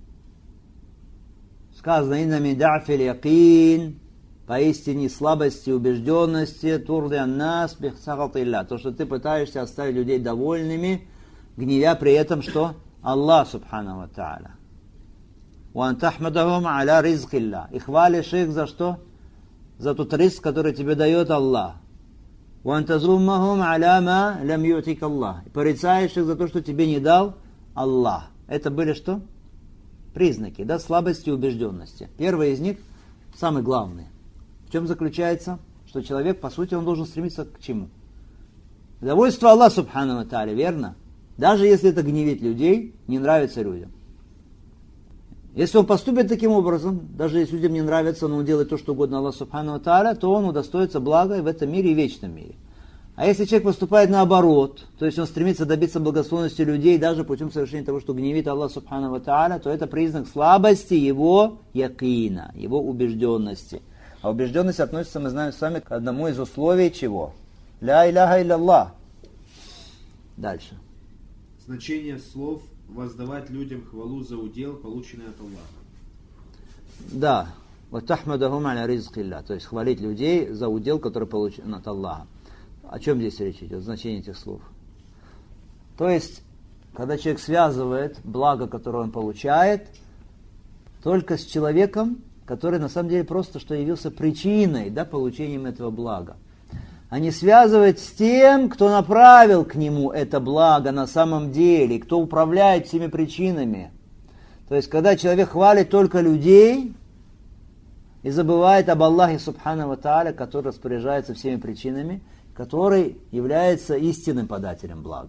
Сказано: «Инна мин да'фил якин», поистине слабости убежденности, турди аннас бихсагатилля, то, что ты пытаешься оставить людей довольными, гневя при этом, что? Аллах Субхану ва Тааля. «Ван тахмадахум аля ризкилля», и хвалишь их за что? За тот ризк, который тебе дает Аллах. «Ван тазуммахум аля ма лям ю'тик Аллах», и порицаешь их за то, что тебе не дал Аллах. Это были что? Признаки, да, слабости убежденности. Первый из них, самый главный. В чем заключается? Что человек, по сути, он должен стремиться к чему? К довольству Аллаха Субхану ва Тааля, верно? Даже если это гневит людей, не нравится людям. Если он поступит таким образом, даже если людям не нравится, но он делает то, что угодно Аллаху Субхану ва Тааля, то он удостоится блага и в этом мире, и в вечном мире. А если человек поступает наоборот, то есть он стремится добиться благословенности людей даже путем совершения того, что гневит Аллах Субхану ва Тааля, то это признак слабости его якина, его убежденности. А убежденность относится, мы знаем с вами, к одному из условий чего? Ля иляха илля. Дальше. Значение слов «воздавать людям хвалу за удел, полученный от Аллаха». Да. «Ватахмадахум аля ризкилля», то есть хвалить людей за удел, который получен от Аллаха. О чем здесь речь идет? Значение этих слов. То есть, когда человек связывает благо, которое он получает, только с человеком, который на самом деле просто что явился причиной, да, получением этого блага. А не связывает с тем, кто направил к нему это благо на самом деле, кто управляет всеми причинами. То есть, когда человек хвалит только людей и забывает об Аллахе Субхану ва Тааля, который распоряжается всеми причинами, который является истинным подателем блага.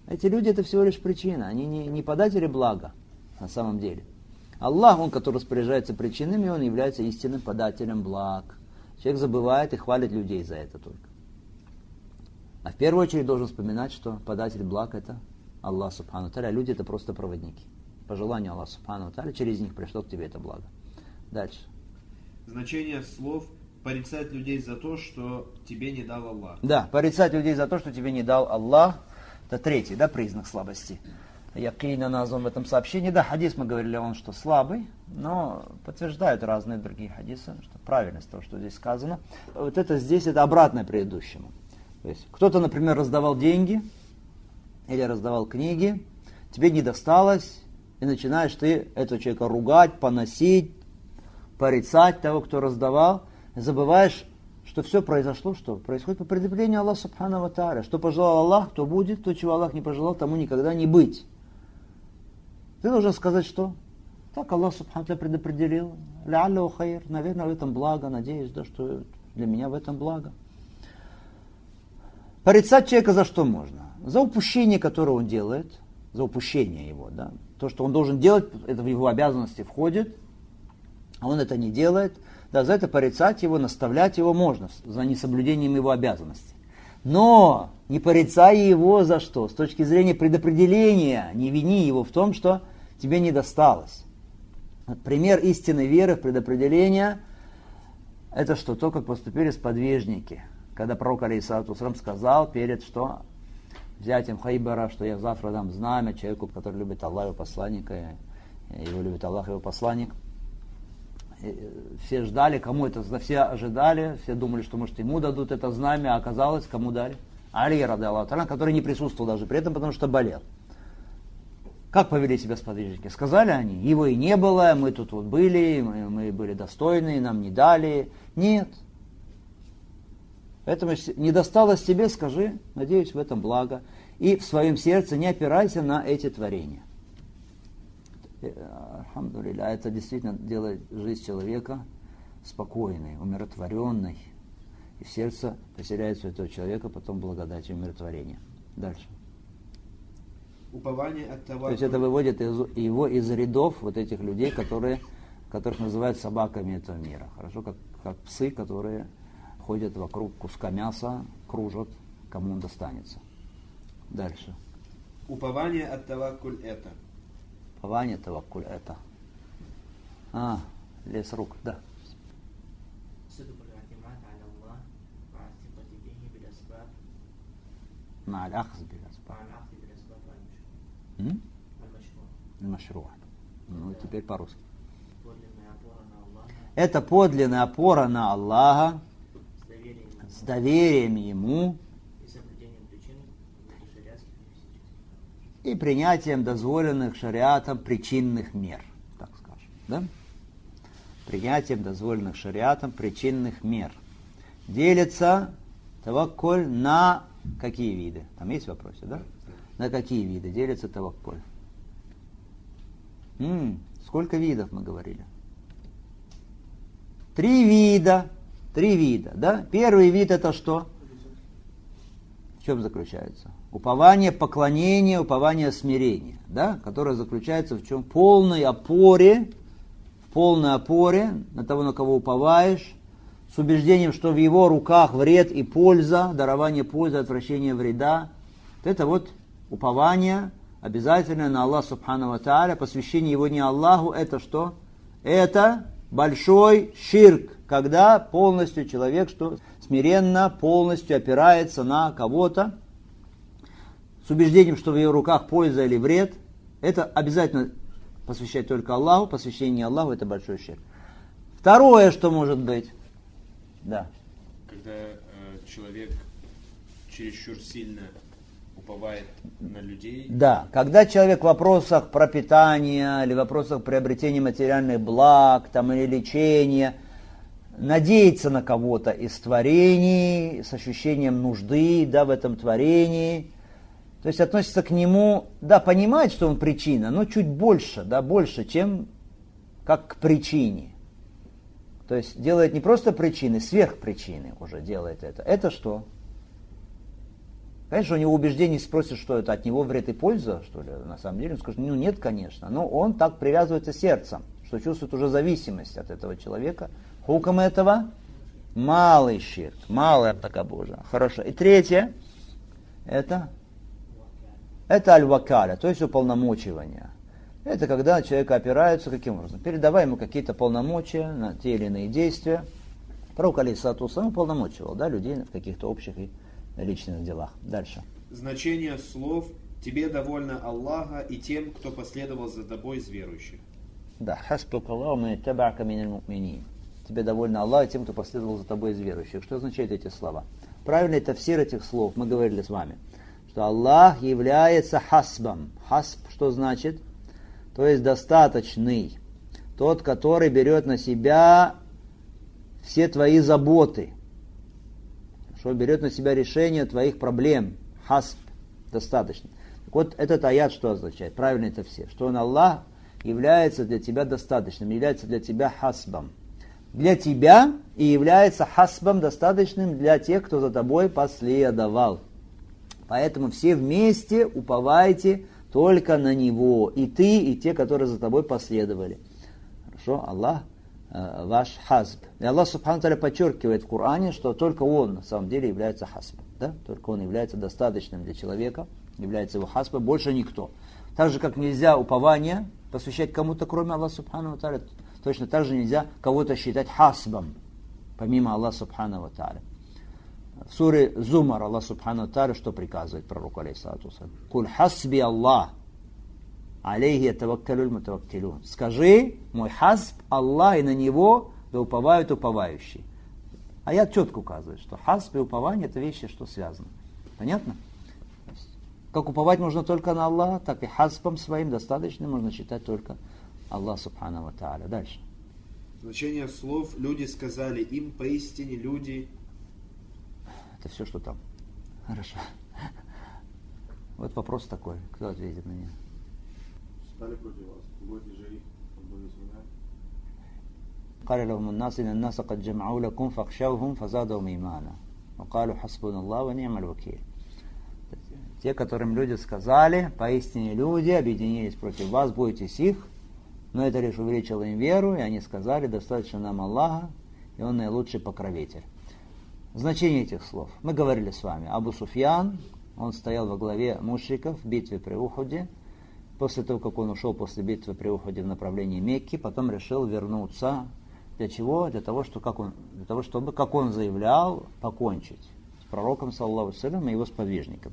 Эти люди это всего лишь причина, они не податели блага на самом деле. Аллах, Он, который распоряжается причинами, Он является истинным подателем благ. Человек забывает и хвалит людей за это только. А в первую очередь должен вспоминать, что податель благ это Аллах Субхану ва Тааля, а люди это просто проводники. По желанию Аллаха Субхану ва Тааля, через них пришло к тебе это благо. Дальше. Значение слов порицать людей за то, что тебе не дал Аллах. Да, порицать людей за то, что тебе не дал Аллах, это третий, да, признак слабости. Якина назван в этом сообщении. Да, хадис мы говорили, он что слабый, но подтверждают разные другие хадисы, что правильность того, что здесь сказано. Вот это здесь, это обратное предыдущему. То есть кто-то, например, раздавал деньги или раздавал книги, тебе не досталось, и начинаешь ты этого человека ругать, поносить, порицать того, кто раздавал, и забываешь, что все произошло, что происходит по предопределению Аллаха Субхану ва Тааля. Что пожелал Аллах, то будет, то, чего Аллах не пожелал, тому никогда не быть. Ты должен сказать, что так Аллах Субхану ва Тааля предопределил. Ля-аллаху хайр, наверное, в этом благо, надеюсь, да, что для меня в этом благо. Порицать человека за что можно? За упущение, которое он делает, за упущение его, да. То, что он должен делать, это в его обязанности входит, а он это не делает. Да, за это порицать его, наставлять его можно, за несоблюдением его обязанностей. Но не порицай его за что? С точки зрения предопределения, не вини его в том, что тебе не досталось. Пример истинной веры в предопределение, это что? То, как поступили сподвижники. Когда пророк алейхиссалату вассалям сказал перед что? Взятием Хайбара, что я завтра дам знамя человеку, который любит Аллаха и его посланника, его любит Аллах и его посланник. Все ждали, кому это, все ожидали, все думали, что может ему дадут это знамя, а оказалось, кому дали? Али ради Аллаха, который не присутствовал даже при этом, потому что болел. Как повели себя сподвижники? Сказали они, его и не было, мы тут вот были, мы были достойны, нам не дали. Нет. Поэтому не досталось тебе, скажи, надеюсь, в этом благо. И в своем сердце не опирайся на эти творения. Альхамдулилля, это действительно делает жизнь человека спокойной, умиротворенной. И в сердце поселяется у этого человека потом благодать и умиротворение. Дальше. Упование от того. То есть это выводит его из рядов вот этих людей, которых называют собаками этого мира. Хорошо, как псы, которые ходят вокруг куска мяса, кружат, кому он достанется. Дальше. Упование от таваккуль это. Упование таваккуль это. Лес рук, да. مع الأخذ بالأسباب. المشروع. Ну, теперь по-русски. Это подлинная опора на Аллаха с доверием Ему и принятием дозволенных шариатом причинных мер, так скажем. Да? Принятием дозволенных шариатом причинных мер. Делится таваккуль на какие виды? Там есть вопросы, да? На какие виды делится таваккуль? Сколько видов мы говорили? 3 вида. 3 вида, да? Первый вид это что? В чем заключается? Упование, поклонение, упование, смирение, да? Которое заключается в чем? В полной опоре на того, на кого уповаешь, с убеждением, что в его руках вред и польза, дарование пользы, отвращение вреда. Это вот упование обязательно на Аллах Субхану ва Тааля, посвящение его не Аллаху, это что? Это большой ширк, когда полностью человек что смиренно, полностью опирается на кого-то, с убеждением, что в его руках польза или вред. Это обязательно посвящать только Аллаху, посвящение Аллаху это большой ширк. Второе, что может быть? Да. Когда человек чересчур сильно уповает на людей. Да, когда человек в вопросах пропитания или в вопросах приобретения материальных благ там, или лечения надеется на кого-то из творений, с ощущением нужды да, в этом творении, то есть относится к нему, да, понимает, что он причина, но чуть больше, да, больше, чем как к причине. То есть делает не просто причины, сверхпричины уже делает это. Это что? Конечно, у него убеждений спросят, что это от него вред и польза, что ли, на самом деле. Он скажет, ну нет, конечно. Но он так привязывается сердцем, что чувствует уже зависимость от этого человека. Хуком этого малый ширк, малая такабужа. Хорошо. И третье, это аль-вакаля, то есть уполномочивание. Это когда человек опирается, каким образом? Передавая ему какие-то полномочия на те или иные действия. Пророк алейхиссалату вассалам уполномочивал, да, людей в каких-то общих и личных делах. Дальше. Значение слов «Тебе довольно Аллаха и тем, кто последовал за тобой из верующих». Да, хаспука Аллаху ман иттаба'ака миналь му'минин. Тебе довольно Аллах и тем, кто последовал за тобой из верующих. Что означают эти слова? Правильный тафсир этих слов, мы говорили с вами, что Аллах является хасбом. Хасб что значит? То есть достаточный. Тот, который берет на себя все твои заботы. Что берет на себя решение твоих проблем. Хасб. Достаточно. Так вот, этот аят что означает? Правильно это все. Что он, Аллах, является для тебя достаточным, является для тебя хасбом. Для тебя и является хасбом достаточным для тех, кто за тобой последовал. Поэтому все вместе уповайте только на Него. И ты, и те, которые за тобой последовали. Хорошо? Аллах ваш хасб. И Аллах Субхану Тааля подчеркивает в Коране, что только Он на самом деле является хасбом. Да? Только Он является достаточным для человека, является его хасбом, больше никто. Так же, как нельзя упование посвящать кому-то, кроме Аллаха Субхану Тааля, точно так же нельзя кого-то считать хасбом, помимо Аллаха Субхану Тааля. В суре Зумар Аллах Субхану Тааля что приказывает пророку алейхиссалату вассалям? Куль хасби Аллах, алейхи ятаваккалюль мутаваккилун. Скажи, мой хасб Аллах, и на него да уповают уповающие. Аят четко указывает, что хасб и упование это вещи, что связаны. Понятно? Как уповать можно только на Аллаха, так и хасбом своим достаточным можно считать только Аллах Субхану ва Тааля. Дальше. Значение слов «люди сказали им, поистине люди». Это все, что там. Хорошо. Вот вопрос такой. Кто ответит на него? Стали против вас. Будете же их боюсь меня. قال لهم الناس إن الناس قد جمعوا لكم فاخشوهم فزادهم إيمانا وقالوا حسبنا الله ونعم الوكيل. Те, которым люди сказали, поистине люди объединились против вас, бойтесь их, но это лишь увеличило им веру, и они сказали, достаточно нам Аллаха, и Он наилучший покровитель. Значение этих слов. Мы говорили с вами. Абу Суфьян, он стоял во главе мушриков в битве при Ухуде. После того, как он ушел после битвы при Ухуде в направлении Мекки, потом решил вернуться. Для чего? Для того, чтобы, как он заявлял, покончить с пророком, саллаллаху алейхи ва саллям, и его сподвижниками.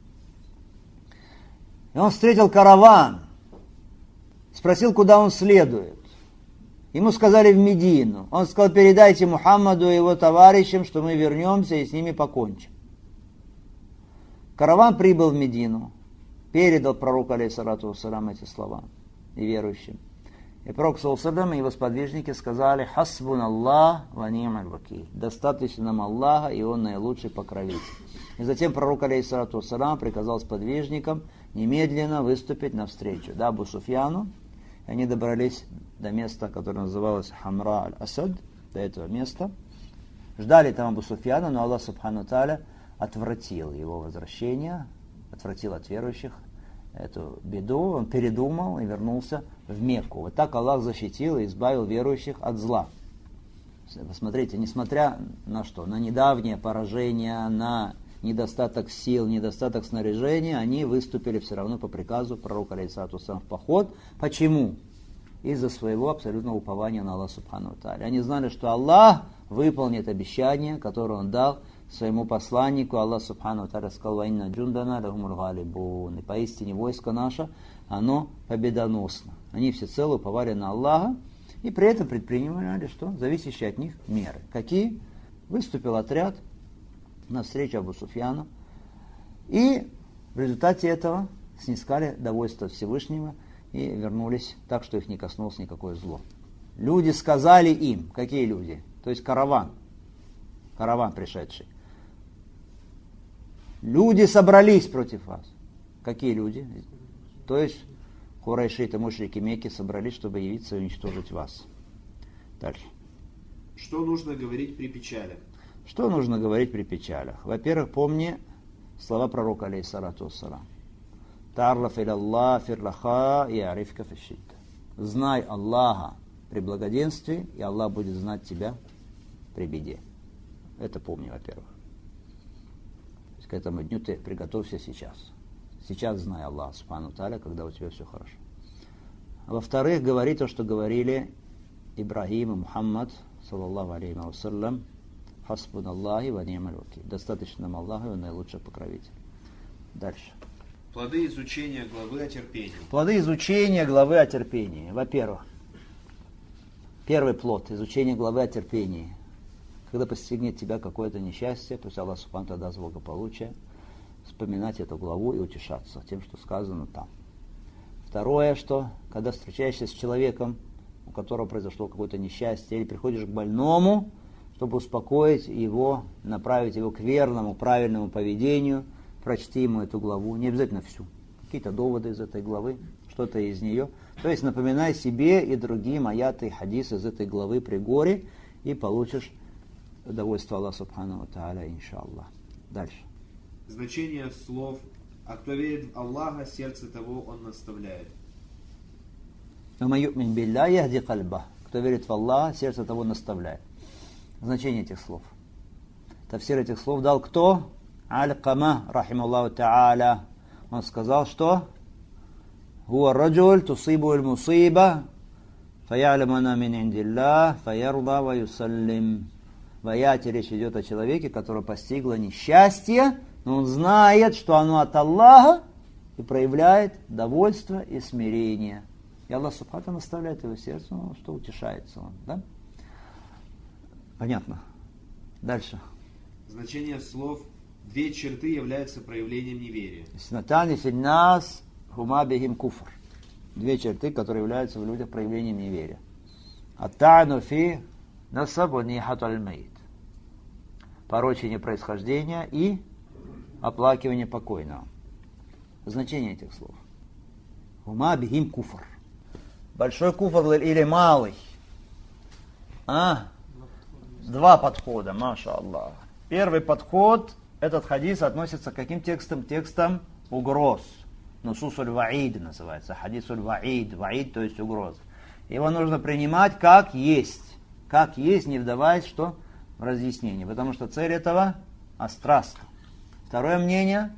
И он встретил караван, спросил, куда он следует. Ему сказали в Медину. Он сказал, передайте Мухаммаду и его товарищам, что мы вернемся и с ними покончим. Караван прибыл в Медину, передал пророку алейхиссалату вассалям эти слова и верующим. И пророк саллаллаху алейхи ва саллям и его сподвижники сказали, хасбун Аллах ва ни'маль вакиль. Достаточно нам Аллаха, и Он наилучший покровитель. И затем пророк алейхиссалату вассалям приказал сподвижникам немедленно выступить навстречу Абу Суфьяну. Они добрались до места, которое называлось Хамра аль-Асад, до этого места. Ждали там Абу Суфьяна, но Аллах Субхану Тааля отвратил его возвращение, отвратил от верующих эту беду. Он передумал и вернулся в Мекку. Вот так Аллах защитил и избавил верующих от зла. Посмотрите, несмотря на что? На недавнее поражение, на недостаток сил, недостаток снаряжения, они выступили все равно по приказу пророка алейхиссалату вассалям в поход. Почему? Из-за своего абсолютного упования на Аллах Субхану Тааля. Они знали, что Аллах выполнит обещание, которое Он дал своему посланнику. Аллах Субхану Тааля сказал, «Ваинна джундана лахумул галибун». И поистине войско наше, оно победоносно. Они всецело уповали на Аллаха и при этом предпринимали, что? Зависящие от них меры. Какие? Выступил отряд навстречу Абу Суфьяну, и в результате этого снискали довольство Всевышнего и вернулись так, что их не коснулось никакое зло. Люди сказали им, какие люди? То есть караван пришедший. Люди собрались против вас. Какие люди? То есть курайшиты, мушрики Мекки собрались, чтобы явиться и уничтожить вас. Дальше. Что нужно говорить при печали? Что нужно говорить при печалях? Во-первых, помни Слова пророка, алейхиссалату вассалам. Та'арраф иля Аллах фир раха я'рифка фи шидда. Знай Аллаха при благоденствии, и Аллах будет знать тебя при беде. Это помни, во-первых. То есть к этому дню ты приготовься сейчас. Сейчас знай Аллах, субхану тааля, когда у тебя все хорошо. А во-вторых, говори то, что говорили Ибрагим и Мухаммад, саллаллаху алейхи ва саллям, хасбун Аллахи ва ни'маль вакиль. Достаточно нам Аллаха, он наилучший покровитель. Дальше. Плоды изучения главы о терпении. Плоды изучения главы о терпении. Во-первых, первый плод изучения главы о терпении. Когда постигнет тебя какое-то несчастье, пусть Аллах субхану тааля даст благополучие, вспоминать эту главу и утешаться тем, что сказано там. Второе, что когда встречаешься с человеком, у которого произошло какое-то несчастье, или приходишь к больному, чтобы успокоить его, направить его к верному, правильному поведению, прочти ему эту главу, не обязательно всю, какие-то доводы из этой главы, что-то из нее. То есть напоминай себе и другим аяты и хадисы из этой главы при горе, и получишь удовольствие Аллаха субхану ва тааля, иншаллах. Дальше. Значение слов: «А кто верит в Аллаха, сердце того он наставляет». «Ваман ю'мин билляхи яхди кальбах». Кто верит в Аллаха, сердце того наставляет. Значение этих слов. Тафсир этих слов дал кто? Аль-Кама, рахималлаху та'аля. Он сказал, что «Хуа раджуль тусибу аль-мусиба, фаялям ана мин индиллах, фаярда ва юсаллим». В аяте речь идет о человеке, которого постигло несчастье, но он знает, что оно от Аллаха, и проявляет довольство и смирение. И Аллах субхану наставляет его сердце, что утешается он. Да? Понятно. Дальше. Значение слов: две черты являются проявлением неверия. Снатани финнас хума бихим куфр. Две черты, которые являются в людях проявлением неверия. Атта'ну фи насаб ва нихату аль-майт. Порочение происхождения и оплакивание покойного. Значение этих слов. Хума бихим куфр. Большой куфр или малый? Два подхода, маша Аллах. Первый подход, этот хадис относится к каким текстам? Текстам угроз. Нусусуль ваид называется. Хадисуль ваид. Ваид, то есть угроз. Его нужно принимать как есть. Как есть, не вдаваясь что? В разъяснение. Потому что цель этого острастка. Второе мнение,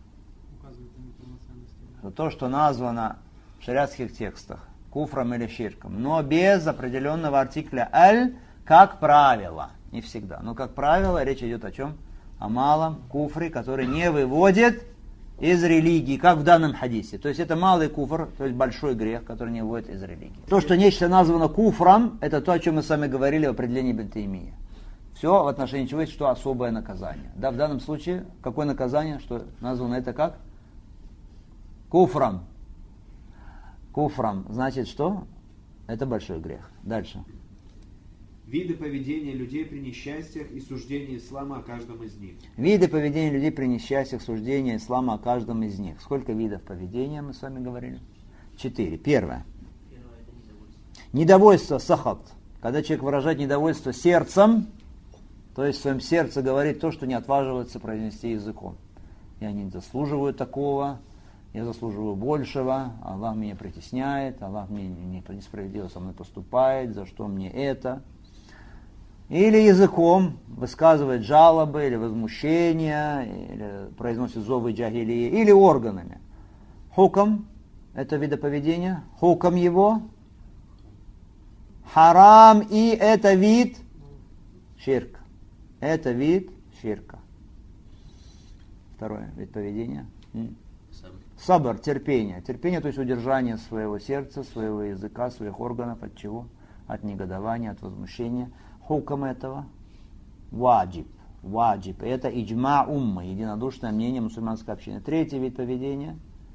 то, что названо в шариатских текстах куфром или ширком, но без определенного артикля аль, как правило, не всегда, но как правило речь идет о чем? О малом куфре, который не выводит из религии, как в данном хадисе. То есть это малый куфр, то есть большой грех, который не выводит из религии. То, что нечто названо куфром, это то, о чем мы с вами говорили в определении Ибн Таймия. Все в отношении чего есть, что особое наказание. Да, в данном случае, какое наказание, что названо это как? Куфром. Куфром. Значит, что? Это большой грех. Дальше. Виды поведения людей при несчастьях и суждения ислама о каждом из них. Виды поведения людей при несчастьях, суждения ислама о каждом из них. Сколько видов поведения мы с вами говорили? 4. Первое. Недовольство сахат. Когда человек выражает недовольство сердцем, то есть в своем сердце говорит то, что не отваживается произнести языком. Я не заслуживаю такого, я заслуживаю большего, Аллах меня притесняет, Аллах мне несправедливо со мной поступает, за что мне это. Или языком высказывает жалобы, или возмущения, или произносит зовы джахилии, или органами. Хукам – это видоповедение, хукам его, харам, и это вид ширка. Это вид ширка. Второе вид поведения. Сабр, терпение. Терпение, то есть удержание своего сердца, своего языка, своих органов. От чего? От негодования, от возмущения. Хукам этого ваджиб. Ваджиб. Это иджма умма, единодушное мнение мусульманской общины. Третий вид поведения.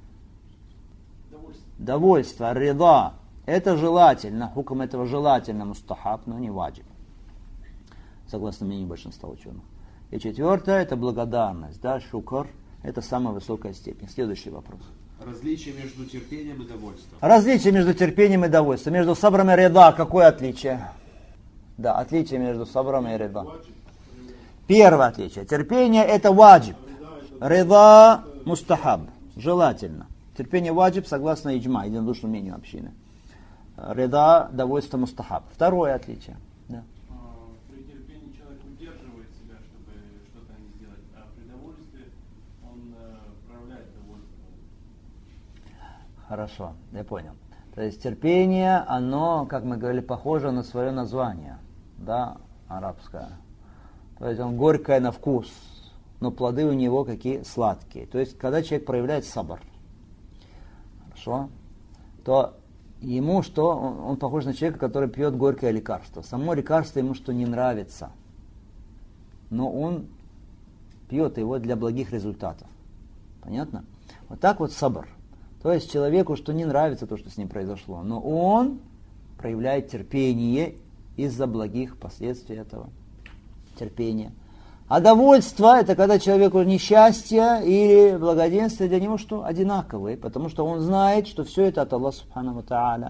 Довольство. Рида. Это желательно. Хукам этого желательно мустахаб, но не ваджиб. Согласно мнению большинства ученых. И четвертое, это благодарность. Да, шукр. Это самая высокая степень. Следующий вопрос. Различие между терпением и довольством. Различие между терпением и довольством. Между сабром и рида какое отличие? Да, отличие между сабром и рида. Первое отличие. Терпение это ваджиб. Рида мустахаб, желательно. Терпение ваджиб согласно иджма, единодушному мнению общины. Рида, довольство мустахаб. Второе отличие. Да. При терпении человек удерживает себя, чтобы что-то не сделать, а при довольстве он проявляет довольство. Хорошо, я понял. То есть терпение, оно, как мы говорили, похоже на свое название, да, арабское. То есть он горькое на вкус, но плоды у него какие? Сладкие. То есть когда человек проявляет сабр, хорошо, то ему что? Он похож на человека, который пьет горькое лекарство. Само лекарство ему что не нравится, но он пьет его для благих результатов. Понятно? Вот так вот сабр. То есть человеку, что не нравится то, что с ним произошло, но он проявляет терпение из-за благих последствий этого терпения. А довольство – это когда человеку несчастье или благоденствие для него что? Одинаковые, потому что он знает, что все это от Аллаха Субхану ва Тааля.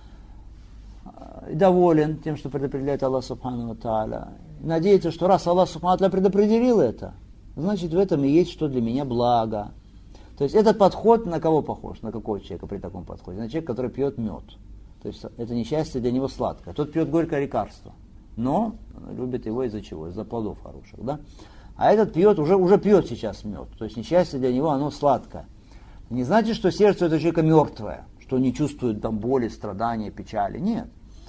И доволен тем, что предопределяет Аллах Субхану ва Тааля. Надеется, что раз Аллах Субхану ва Тааля предопределил это, значит в этом и есть что для меня благо. То есть этот подход на кого похож? На какого человека при таком подходе? На человека, который пьет мед. То есть это несчастье для него сладкое. Тот пьет горькое лекарство, но любит его из-за чего? Из-за плодов хороших. Да? А этот пьет, уже пьет сейчас мед. То есть несчастье для него, оно сладкое. Не значит, что сердце этого человека мертвое, что он не чувствует там боли, страдания, печали. Нет.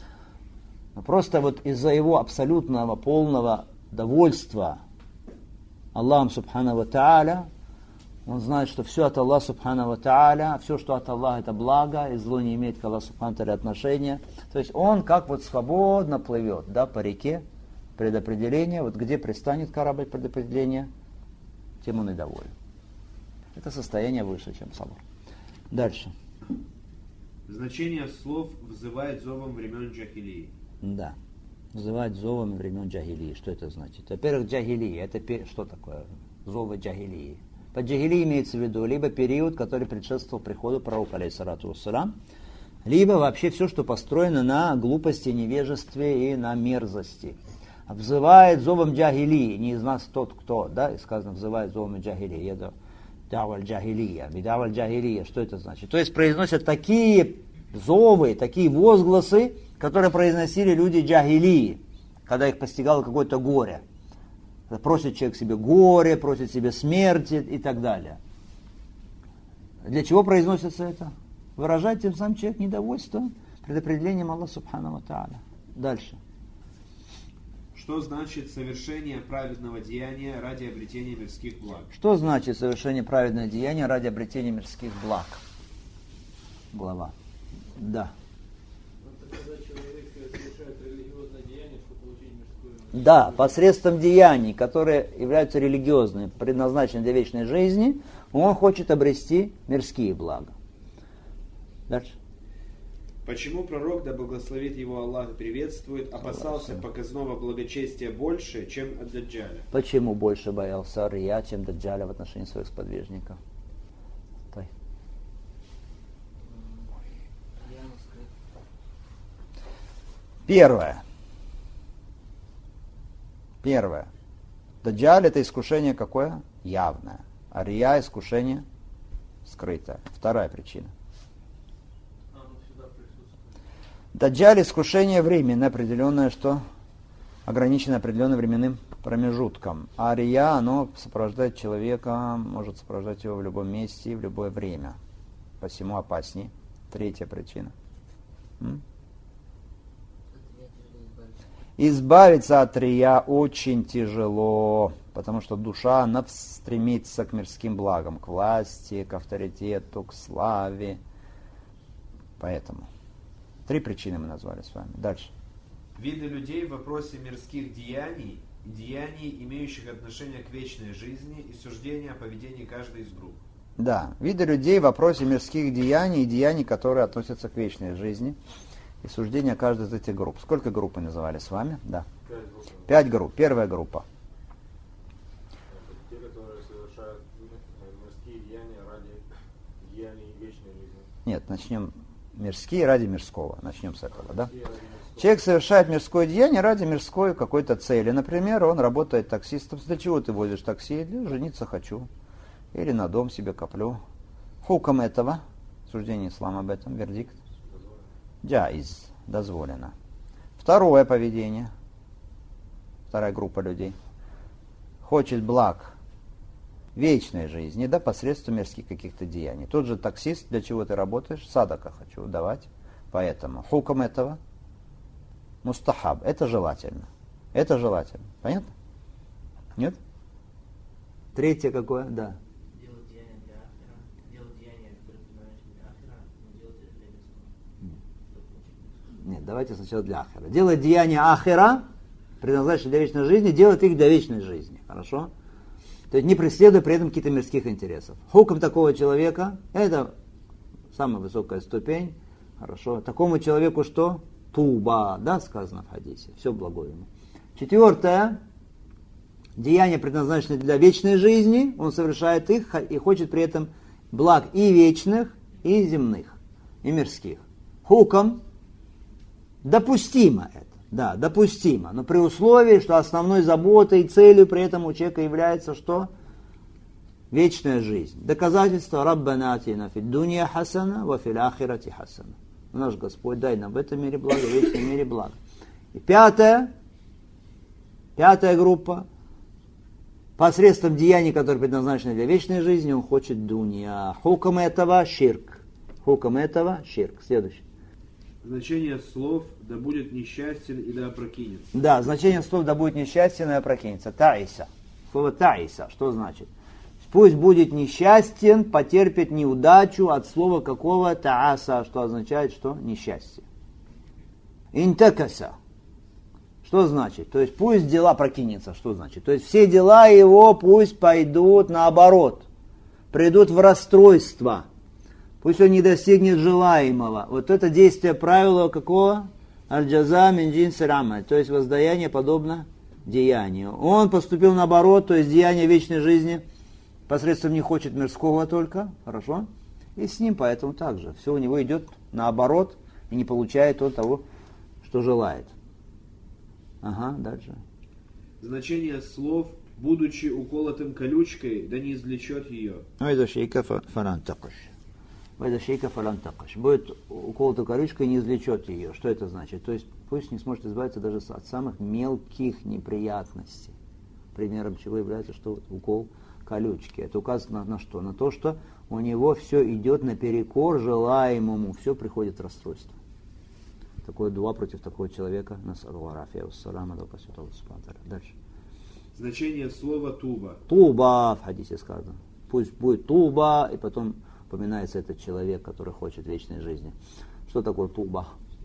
Но просто вот из-за его абсолютного, полного довольства Аллахом Субхану ва Тааля, он знает, что все от Аллаха Субхану ва Тааля, все, что от Аллаха, это благо, и зло не имеет к Аллаху Субхану ва Тааля отношения. То есть он как вот свободно плывет, да, по реке предопределения, вот где пристанет корабль предопределения, тем он и доволен. Это состояние выше, чем сабр. Дальше. Значение слов «взывает зовом времен джахилии». Да. Взывать зовом времен джахилии. Что это значит? Во-первых, джахилия. Это что такое? Зовы джахилии. Под джахилией имеется в виду либо период, который предшествовал приходу пророка, алейхиссалату вассалам, либо вообще все, что построено на глупости, невежестве и на мерзости. Взывает зовом джахилии. Не из нас тот, кто, да, и сказано, взывает зовом джахилии. Это даваль джахилия, бидаваль джахилия. Что это значит? То есть произносят такие зовы, такие возгласы, которые произносили люди джахилии, когда их постигало какое-то горе. Просит человек себе горе, просит себе смерти и так далее. Для чего произносится это? Выражает тем самым человек недовольство предопределением Аллаха Субхану ва Тааля. Дальше. Что значит совершение праведного деяния ради обретения мирских благ? Что значит совершение праведного деяния ради обретения мирских благ? Глава. Да. Это когда человек совершает религиозное деяние, чтобы получить мирскую... Да, посредством деяний, которые являются религиозными, предназначены для вечной жизни, он хочет обрести мирские блага. Дальше. Почему пророк, да благословит его Аллах, приветствует, опасался показного благочестия больше, чем от Даджаля? Почему больше боялся Рия, чем Даджаля в отношении своих сподвижников? Первое. Даджаль это искушение какое? Явное. А Рия искушение скрытое. Вторая причина. Даджаль искушение временное, определенное, что ограничено определенным временным промежутком. А Рия, оно сопровождает человека, может сопровождать его в любом месте и в любое время. Посему опаснее. Третья причина. Избавиться от рия очень тяжело, потому что душа, она стремится к мирским благам, к власти, к авторитету, к славе. Поэтому 3 причины мы назвали с вами. Дальше. Виды людей в вопросе мирских деяний, имеющих отношение к вечной жизни, и суждения о поведении каждой из групп. Да, виды людей в вопросе мирских деяний и деяний, которые относятся к вечной жизни. И суждения каждой из этих групп. Сколько групп мы называли с вами? Да. 5 групп. Первая группа. Те, которые совершают мирские деяния ради деяний вечной жизни. Нет, начнем мирские ради мирского. Начнем с этого, да? Человек совершает мирское деяние ради мирской какой-то цели. Например, он работает таксистом. Для чего ты возишь такси? Для жениться хочу. или на дом себе коплю. Хукам этого, суждение ислама об этом, вердикт. Джаиз, дозволено. Второе поведение, вторая группа людей, хочет благ вечной жизни, да, посредством мирских каких-то деяний. Тот же таксист, для чего ты работаешь? Садака хочу давать. Поэтому хукам этого мустахаб, это желательно. Это желательно. Понятно? Нет? Третье какое? Да. Делать деяния для ахира, делать деяния, которые предназначены для ахира, но делать это для мирского. Нет, давайте сначала для ахира. Делать деяния ахира, предназначенные для вечной жизни, делать их для вечной жизни. Хорошо? То есть не преследуя при этом каких-то мирских интересов. Хукам такого человека, это самая высокая ступень. Хорошо. Такому человеку что? Туба, да, сказано в хадисе. Все благое ему. Четвертое. Деяния, предназначенные для вечной жизни, он совершает их и хочет при этом благ и вечных, и земных, и мирских. Хукам допустимо это. Да, допустимо, но при условии, что основной заботой и целью при этом у человека является что? Вечная жизнь. Доказательство Раббана атина фид дунья хасана ва фил ахирати хасана. Наш Господь, дай нам в этом мире благо, в вечном мире благо. И пятая группа. Посредством деяний, которые предназначены для вечной жизни, он хочет дунья. Хукам этого ширк. Хукам этого ширк. Следующий. Значение слов «да будет несчастен и да опрокинется». Да, значение слов «да будет несчастен и опрокинется». Таиса. Слово таиса. Что значит? Пусть будет несчастен, потерпит неудачу от слова какого? Тааса, что означает что? Несчастье. Интекаса. Что значит? То есть пусть дела прокинется. Что значит? То есть все дела его пусть пойдут наоборот. Придут в расстройство. Пусть он не достигнет желаемого. Вот это действие правила какого? Аль-джаза мин джинси рамаль. То есть воздаяние подобно деянию. Он поступил наоборот, то есть деяние вечной жизни посредством не хочет мирского только. Хорошо? И с ним поэтому так же. Все у него идет наоборот и не получает он того, что желает. Ага, дальше. Значение слов «будучи уколотым колючкой, да не извлечет ее». Будет уколотой колючкой и не извлечет ее. Что это значит? То есть пусть не сможет избавиться даже от самых мелких неприятностей. Примером чего является что укол колючки. Это указано на что? На то, что у него все идет наперекор желаемому, все приходит в расстройство. Такое дуа против такого человека. Дальше. Значение слова «туба». Туба в хадисе сказано. Пусть будет туба, и потом упоминается этот человек, который хочет вечной жизни. Что такое туба?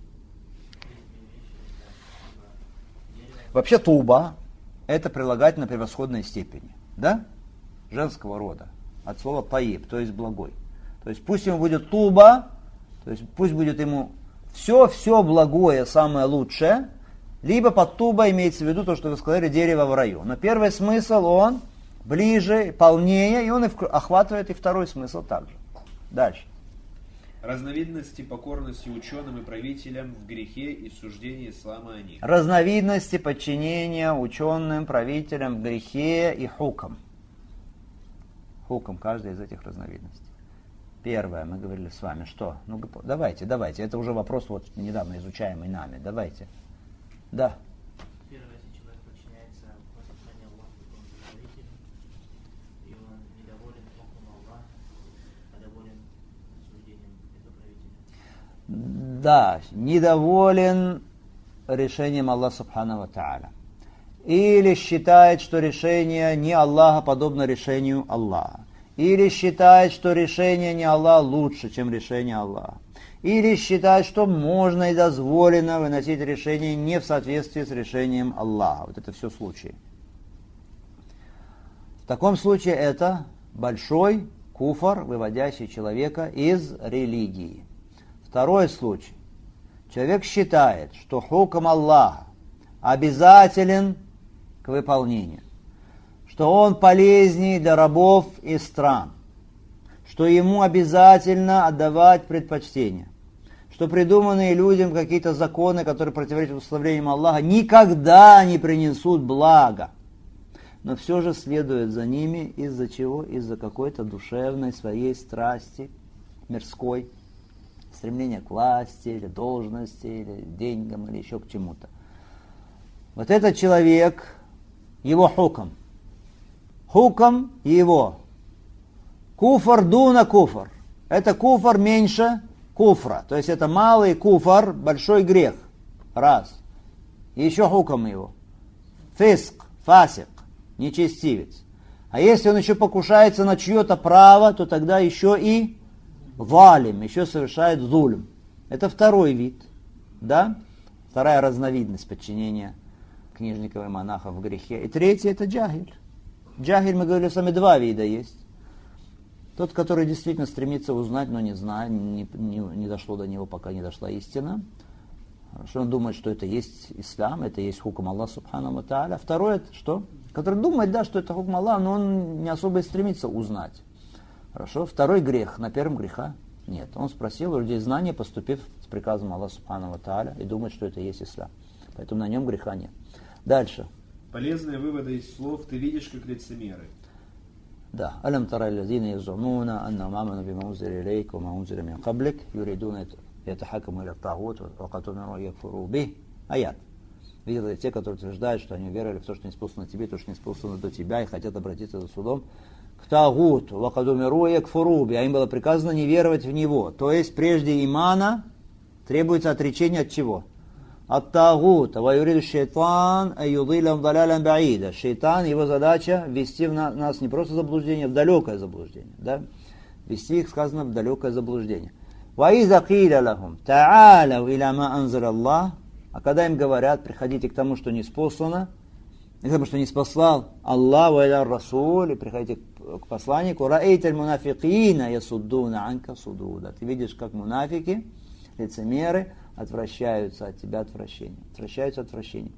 Вообще туба – это прилагательно превосходной степени. Да? Женского рода. От слова таиб, то есть благой. То есть пусть ему будет туба, то есть пусть будет ему все благое, самое лучшее, либо под туба имеется в виду то, что вы сказали, дерево в раю. Но первый смысл он ближе, полнее, и он охватывает и второй смысл также. Дальше. Разновидности покорности ученым и правителям в грехе и суждении ислама о них. Разновидности подчинения ученым, правителям в грехе и хукам. Хукам каждой из этих разновидностей. Первое, мы говорили с вами, что? Ну, давайте, это уже вопрос вот недавно изучаемый нами, давайте. Да. Первое, если человек подчиняется послушанию Аллаха, правителю, и он недоволен хукмом Аллаха, а доволен суждением этого правителя. Да, недоволен решением Аллаха Субхану ва Тааля. Или считает, что решение не Аллаха подобно решению Аллаха. Или считает, что решение не Аллаха лучше, чем решение Аллаха. Или считает, что можно и дозволено выносить решение не в соответствии с решением Аллаха. Вот это все случаи. В таком случае это большой куфр, выводящий человека из религии. Второй случай. Человек считает, что хукм Аллаха обязателен к выполнению, что он полезнее для рабов и стран, что ему обязательно отдавать предпочтение, что придуманные людям какие-то законы, которые противоречат установлениям Аллаха, никогда не принесут блага. но все же следует за ними из-за чего? Из-за какой-то душевной своей страсти, мирской, стремления к власти, или должности, или деньгам, или еще к чему-то. Вот этот человек, его хукм его, куфр дуна куфр, это куфр меньше куфра, то есть это малый куфр, большой грех, раз. И еще хукм его, фиск, фасик, нечестивец. А если он еще покушается на чье-то право, то тогда еще и валим, еще совершает зульм. Это второй вид, да? Вторая разновидность подчинения книжников и монахов в грехе. И третий это джахиль. Джахиль, мы говорили, с вами два вида есть. Тот, который действительно стремится узнать, но не знает, не дошло до него, пока не дошла истина. Хорошо, он думает, что это есть ислам, это есть хукм Аллах субхану ва тааля. Второй это что? Который думает, да, что это хукм Аллах, но он не особо и стремится узнать. Хорошо, второй грех, на первом греха нет. Он спросил у людей знания, поступив с приказом Аллаха субхану ва тааля, и думает, что это есть ислам. Поэтому на нем греха нет. Дальше. Полезные выводы из слов ты видишь как лицемеры. Да. Алям тара аллазина язумуна аннахум аману бима унзила илейка ва ма унзила мин каблик юридуна ятахакаму иля тагут ва кад умиру ан якфуру бих. Аят. Видят те, которые утверждают, что они верили в то, что не спослано тебе, то, что не спослано до тебя, и хотят обратиться за судом к тагуту, ва кад умиру ан якфуру бих. А им было приказано не веровать в него. То есть прежде имана требуется отречение от чего? От тагута. Ва юриду шайтан аюдиллам далялям баида. Шайтан, его задача ввести в нас не просто заблуждение, в далекое заблуждение. Да? Ввести их, сказано, в далекое заблуждение. Ва иза киля лахум та'аляу иля ма анзил Аллах. А когда им говорят, приходите к тому, что не спослано, к тому, что не спаслал Аллах, ва иля расуль, и приходите к посланнику, раэйталь мунафикина ясуддуна анка судуда. Ты видишь, как мунафики, лицемеры, отвращаются от тебя отвращением. Отвращаются отвращением.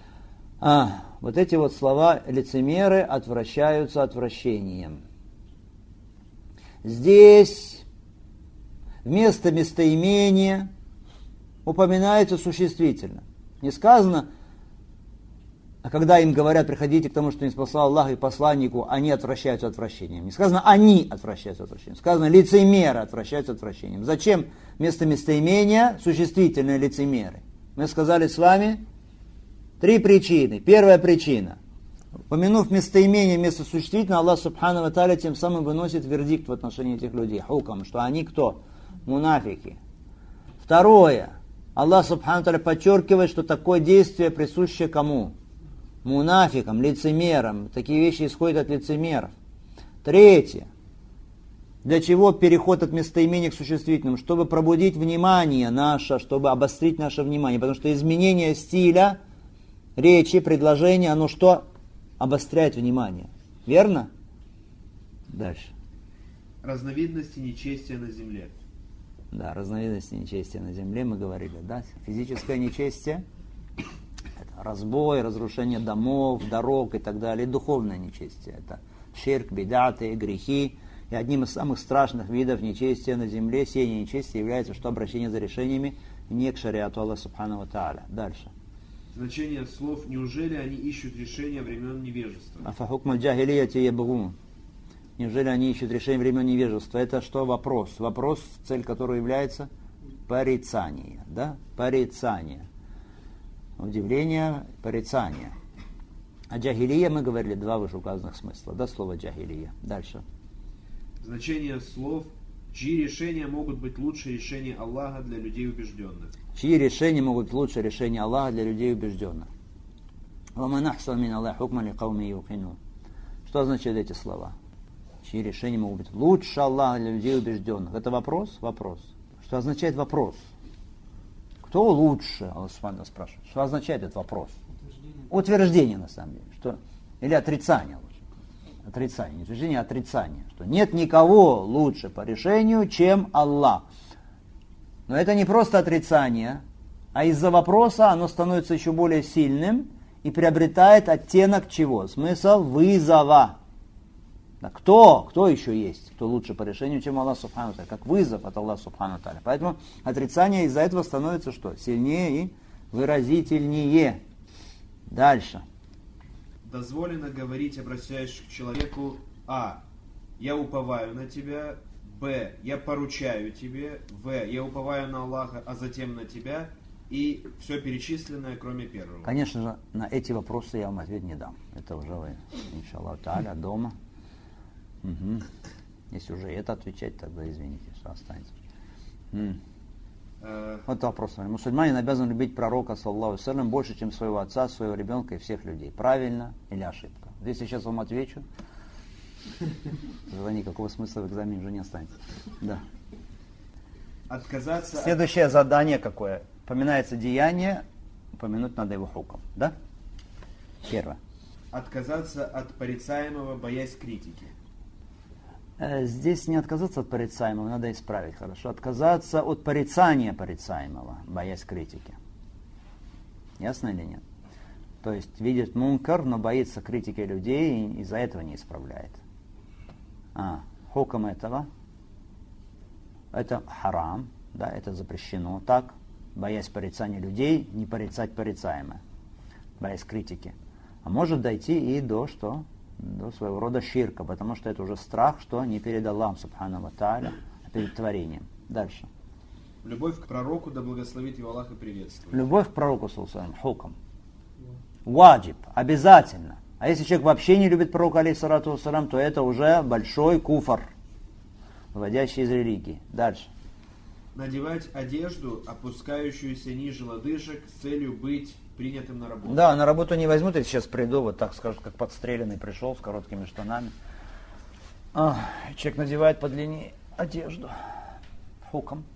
Вот эти вот слова лицемеры отвращаются отвращением. Здесь вместо местоимения упоминается существительно. Не сказано, а когда им говорят, приходите к тому, что не спасал Аллах и посланнику, они отвращаются отвращением. Не сказано, они отвращаются отвращением. Сказано, лицемеры отвращаются отвращением. Зачем вместо местоимения существительные лицемеры? Мы сказали с вами 3 причины. Первая причина. Упомянув местоимение вместо существительного, Аллах субхану ва тааля тем самым выносит вердикт в отношении этих людей. Хукам, что они кто? Мунафики. Второе. Аллах субхану ва тааля подчеркивает, что такое действие присуще кому? Мунафикам, лицемерам. Такие вещи исходят от лицемеров. Третье. Для чего переход от местоимения к существительному? Чтобы пробудить внимание наше, чтобы обострить наше внимание. Потому что изменение стиля, речи, предложения, оно что? Обостряет внимание. Верно? Дальше. Разновидности нечестия на земле. Да, разновидности нечестия на земле мы говорили. Да? Физическое нечестие. Это разбой, разрушение домов, дорог и так далее. И духовное нечестие. Это ширк, бидаты, грехи. И одним из самых страшных видов нечестия на земле, сеяние нечестия, является, что обращение за решениями не к шариату Аллаха субхану ва тааля. Дальше. Значение слов «неужели они ищут решения времен невежества?» Афахукмаль джахилияти ябгун. Неужели они ищут решение времен невежества? Это что? Вопрос. Вопрос, цель которого является порицание. Да? Порицание. Удивление, порицание. А джахилия мы говорили 2 вышеуказанных смысла. Да, слово джахилия. Дальше. Значение слов «чьи решения могут быть лучше решения Аллаха для людей убежденных?» Чьи решения могут быть лучше решения Аллаха для людей убежденных? Что означают эти слова? Чьи решения могут быть лучше Аллаха для людей убежденных? Это вопрос? Вопрос. Что означает вопрос? Кто лучше? Аллах спрашивает. Что означает этот вопрос? Утверждение, на самом деле. Что? Или отрицание лучше. Отрицание. Не утверждение, а отрицание. Что нет никого лучше по решению, чем Аллах. Но это не просто отрицание, а из-за вопроса оно становится еще более сильным и приобретает оттенок чего? Смысл вызова. Да, кто еще есть, кто лучше по решению, чем Аллах субхану тааля, как вызов от Аллаха субхану тааля. Поэтому отрицание из-за этого становится что? Сильнее и выразительнее. Дальше. дозволено говорить, обращаясь к человеку: А. Я уповаю на тебя. Б. Я поручаю тебе. В. Я уповаю на Аллаха, а затем на тебя. И все перечисленное, кроме первого. Конечно же, на эти вопросы я вам ответ не дам. Это уже вы, иншаллах тааля, дома. Угу. Если уже это отвечать, тогда извините, что останется. Вот вопрос. Мусульманин обязан любить пророка, саллаллаху алейхи ва саллям, больше, чем своего отца, своего ребенка и всех людей. Правильно или ошибка? Если сейчас вам отвечу, тогда никакого смысла в экзамене уже не останется. Да. Отказаться Следующее задание какое? Упоминается деяние, упомянуть надо его хуком. Да? Первое. Отказаться от порицаемого, боясь критики. Здесь не отказаться от порицаемого, надо исправить, хорошо. Отказаться от порицания порицаемого, боясь критики. Ясно или нет? То есть видит мункар, но боится критики людей и из-за этого не исправляет. Хуком этого это харам, да, это запрещено так, боясь порицания людей, не порицать порицаемое, боясь критики. А может дойти и до что? До своего рода ширка, потому что это уже страх, что не перед Аллахом, субхану ва тааля, а перед творением. Дальше. Любовь к пророку, да благословит его Аллах и приветствует. Любовь к пророку, хукам. Ваджиб, обязательно. А если человек вообще не любит пророка, алейхиссалату вассалям, то это уже большой куфр, выводящий из религии. Дальше. Надевать одежду, опускающуюся ниже лодыжек, с целью быть принятым на работу. Да, на работу не возьмут, если сейчас приду, вот так скажут, как подстреленный пришел с короткими штанами. Человек надевает подлиннее одежду. Хуком.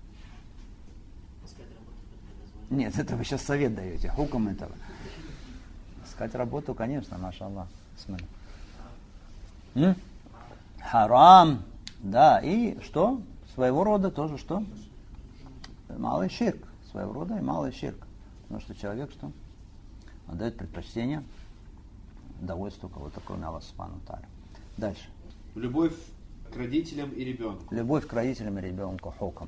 Нет, это вы сейчас совет даете. Хуком этого. Искать работу, конечно, машаллах. Смотри. Харам. Да, и что? Своего рода тоже что? Малый ширк. Своего рода и малый ширк. Потому что человек что? Отдает предпочтение довольству кого-то, кроме Аллаха субхану ва тааля. Дальше. Любовь к родителям и ребенку. Любовь к родителям и ребенку. Хукам.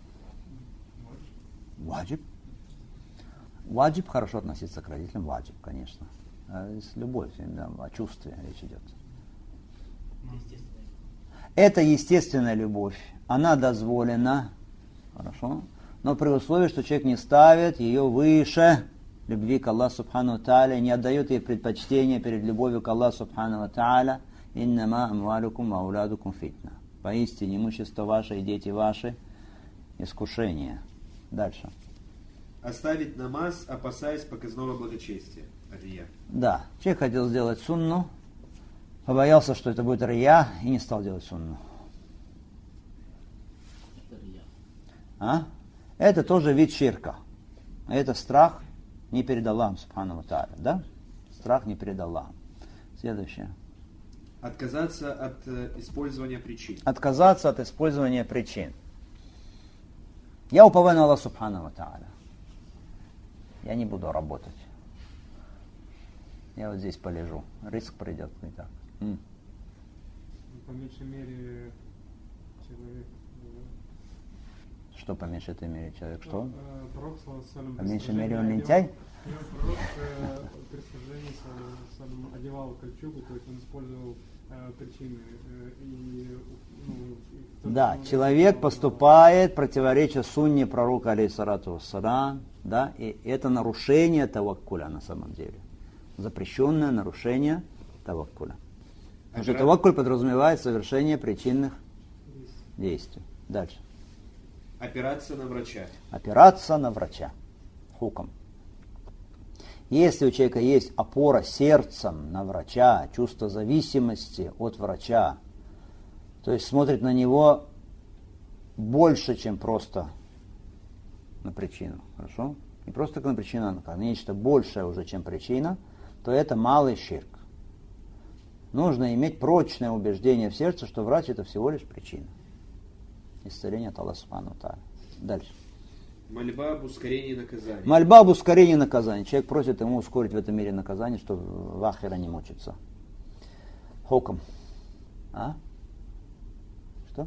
Ваджиб. Ваджиб хорошо относиться к родителям. Ваджиб, конечно. Любовь, да, о чувстве речь идет. Это естественная любовь. Она дозволена. Хорошо. Но при условии, что человек не ставит ее выше любви к Аллаху субхану ва тааля, не отдает ей предпочтение перед любовью к Аллаху субхану ва тааля. Иннама амвалюкум ва аулядукум фитна. Поистине имущество ваше и дети ваши искушение. Дальше. Оставить намаз, опасаясь показного благочестия. Рия. Да, человек хотел сделать сунну, побоялся, что это будет рия, и не стал делать сунну. Это тоже вид ширка. Это страх не перед Аллахом, субхану ва тааля. Да? Страх не перед Аллахом. Следующее. Отказаться от использования причин. Отказаться от использования причин. Я уповаю на Аллаха, субхану ва тааля. Я не буду работать. Я вот здесь полежу. Риск придет. Не так. По меньшей мере человек... Что по меньшей мере человек? Что? Пророк, по меньшей мере он лентяй? Пророк при служении одевал кольчугу, то есть он использовал причины. Да, человек поступает противоречия сунне пророка, алейхиссалату вассалям, да, и это нарушение таваккуля на самом деле. Запрещенное нарушение таваккуля. Потому что таваккуль подразумевает совершение причинных действий. Дальше. Опираться на врача. Опираться на врача. Хуком. Если у человека есть опора сердцем на врача, чувство зависимости от врача, то есть смотрит на него больше, чем просто на причину. Хорошо? Не просто как на причину, а нечто большее уже, чем причина, то это малый ширк. Нужно иметь прочное убеждение в сердце, что врач это всего лишь причина. Исцеление от Аллаха субхану ва тааля. Дальше. Мольба об ускорении наказания. Мольба об ускорении наказания. Человек просит ему ускорить в этом мире наказание, чтобы в ахира не мучиться. Хуком. Что?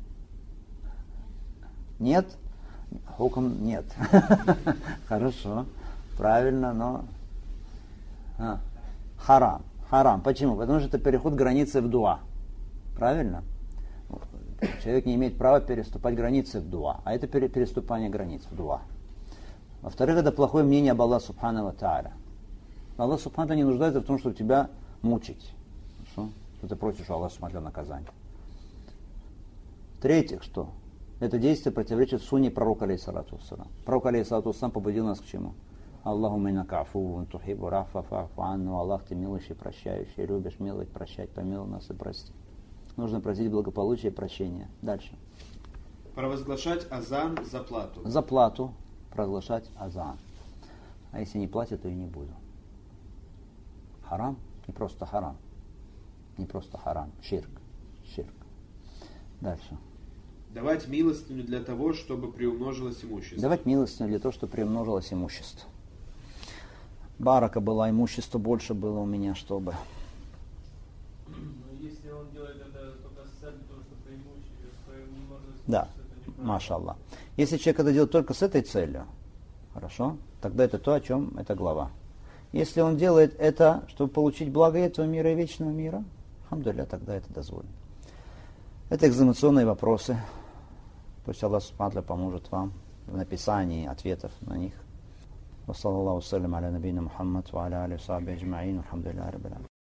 Нет? Хуком нет. Хорошо. Правильно, но... Харам. Харам. Почему? Потому что это переход границы в дуа. Правильно? Человек не имеет права переступать границы в дуа. А это переступание границ в дуа. Во-вторых, это плохое мнение об Аллахе Субхану ва Тааля. Аллах Субхану ва Тааля не нуждается в том, чтобы тебя мучить. Что ты просишь у Аллаха Субхану ва Тааля наказания. В-третьих, что? Это действие противоречит сунне пророка алейхиссалату вассалам. Пророк алейхиссалату вассалам побудил нас к чему? Аллахумма иннака афувун тухиббу рафа фа'фу анна. Аллах, ты милующий, прощающий, любишь миловать, прощать, помилуй нас и прости. Нужно просить благополучие и прощения. Дальше. Провозглашать азан за плату. За плату провозглашать азан. А если не платят, то и не буду. Харам? Не просто харам. Не просто харам. Ширк. Ширк. Дальше. Давать милостыню для того, чтобы приумножилось имущество. Давать милостыню для того, чтобы приумножилось имущество. Барака была, имущество больше было у меня, чтобы... Но если он делает это только с целью того, что преимущество, Да, машаллах. Если человек это делает только с этой целью, хорошо, тогда это то, о чем эта глава. Если он делает это, чтобы получить благо этого мира и вечного мира, алхамдулилля, тогда это дозволено. Это экзаменационные вопросы. Пусть Аллах Субхану ва Тааля поможет вам в написании ответов на них. Ва саллаллаху салям аля набийна Мухаммад ва аля алихи ва сахбихи аджмаин. Алхамдулиллахи раббил аламин.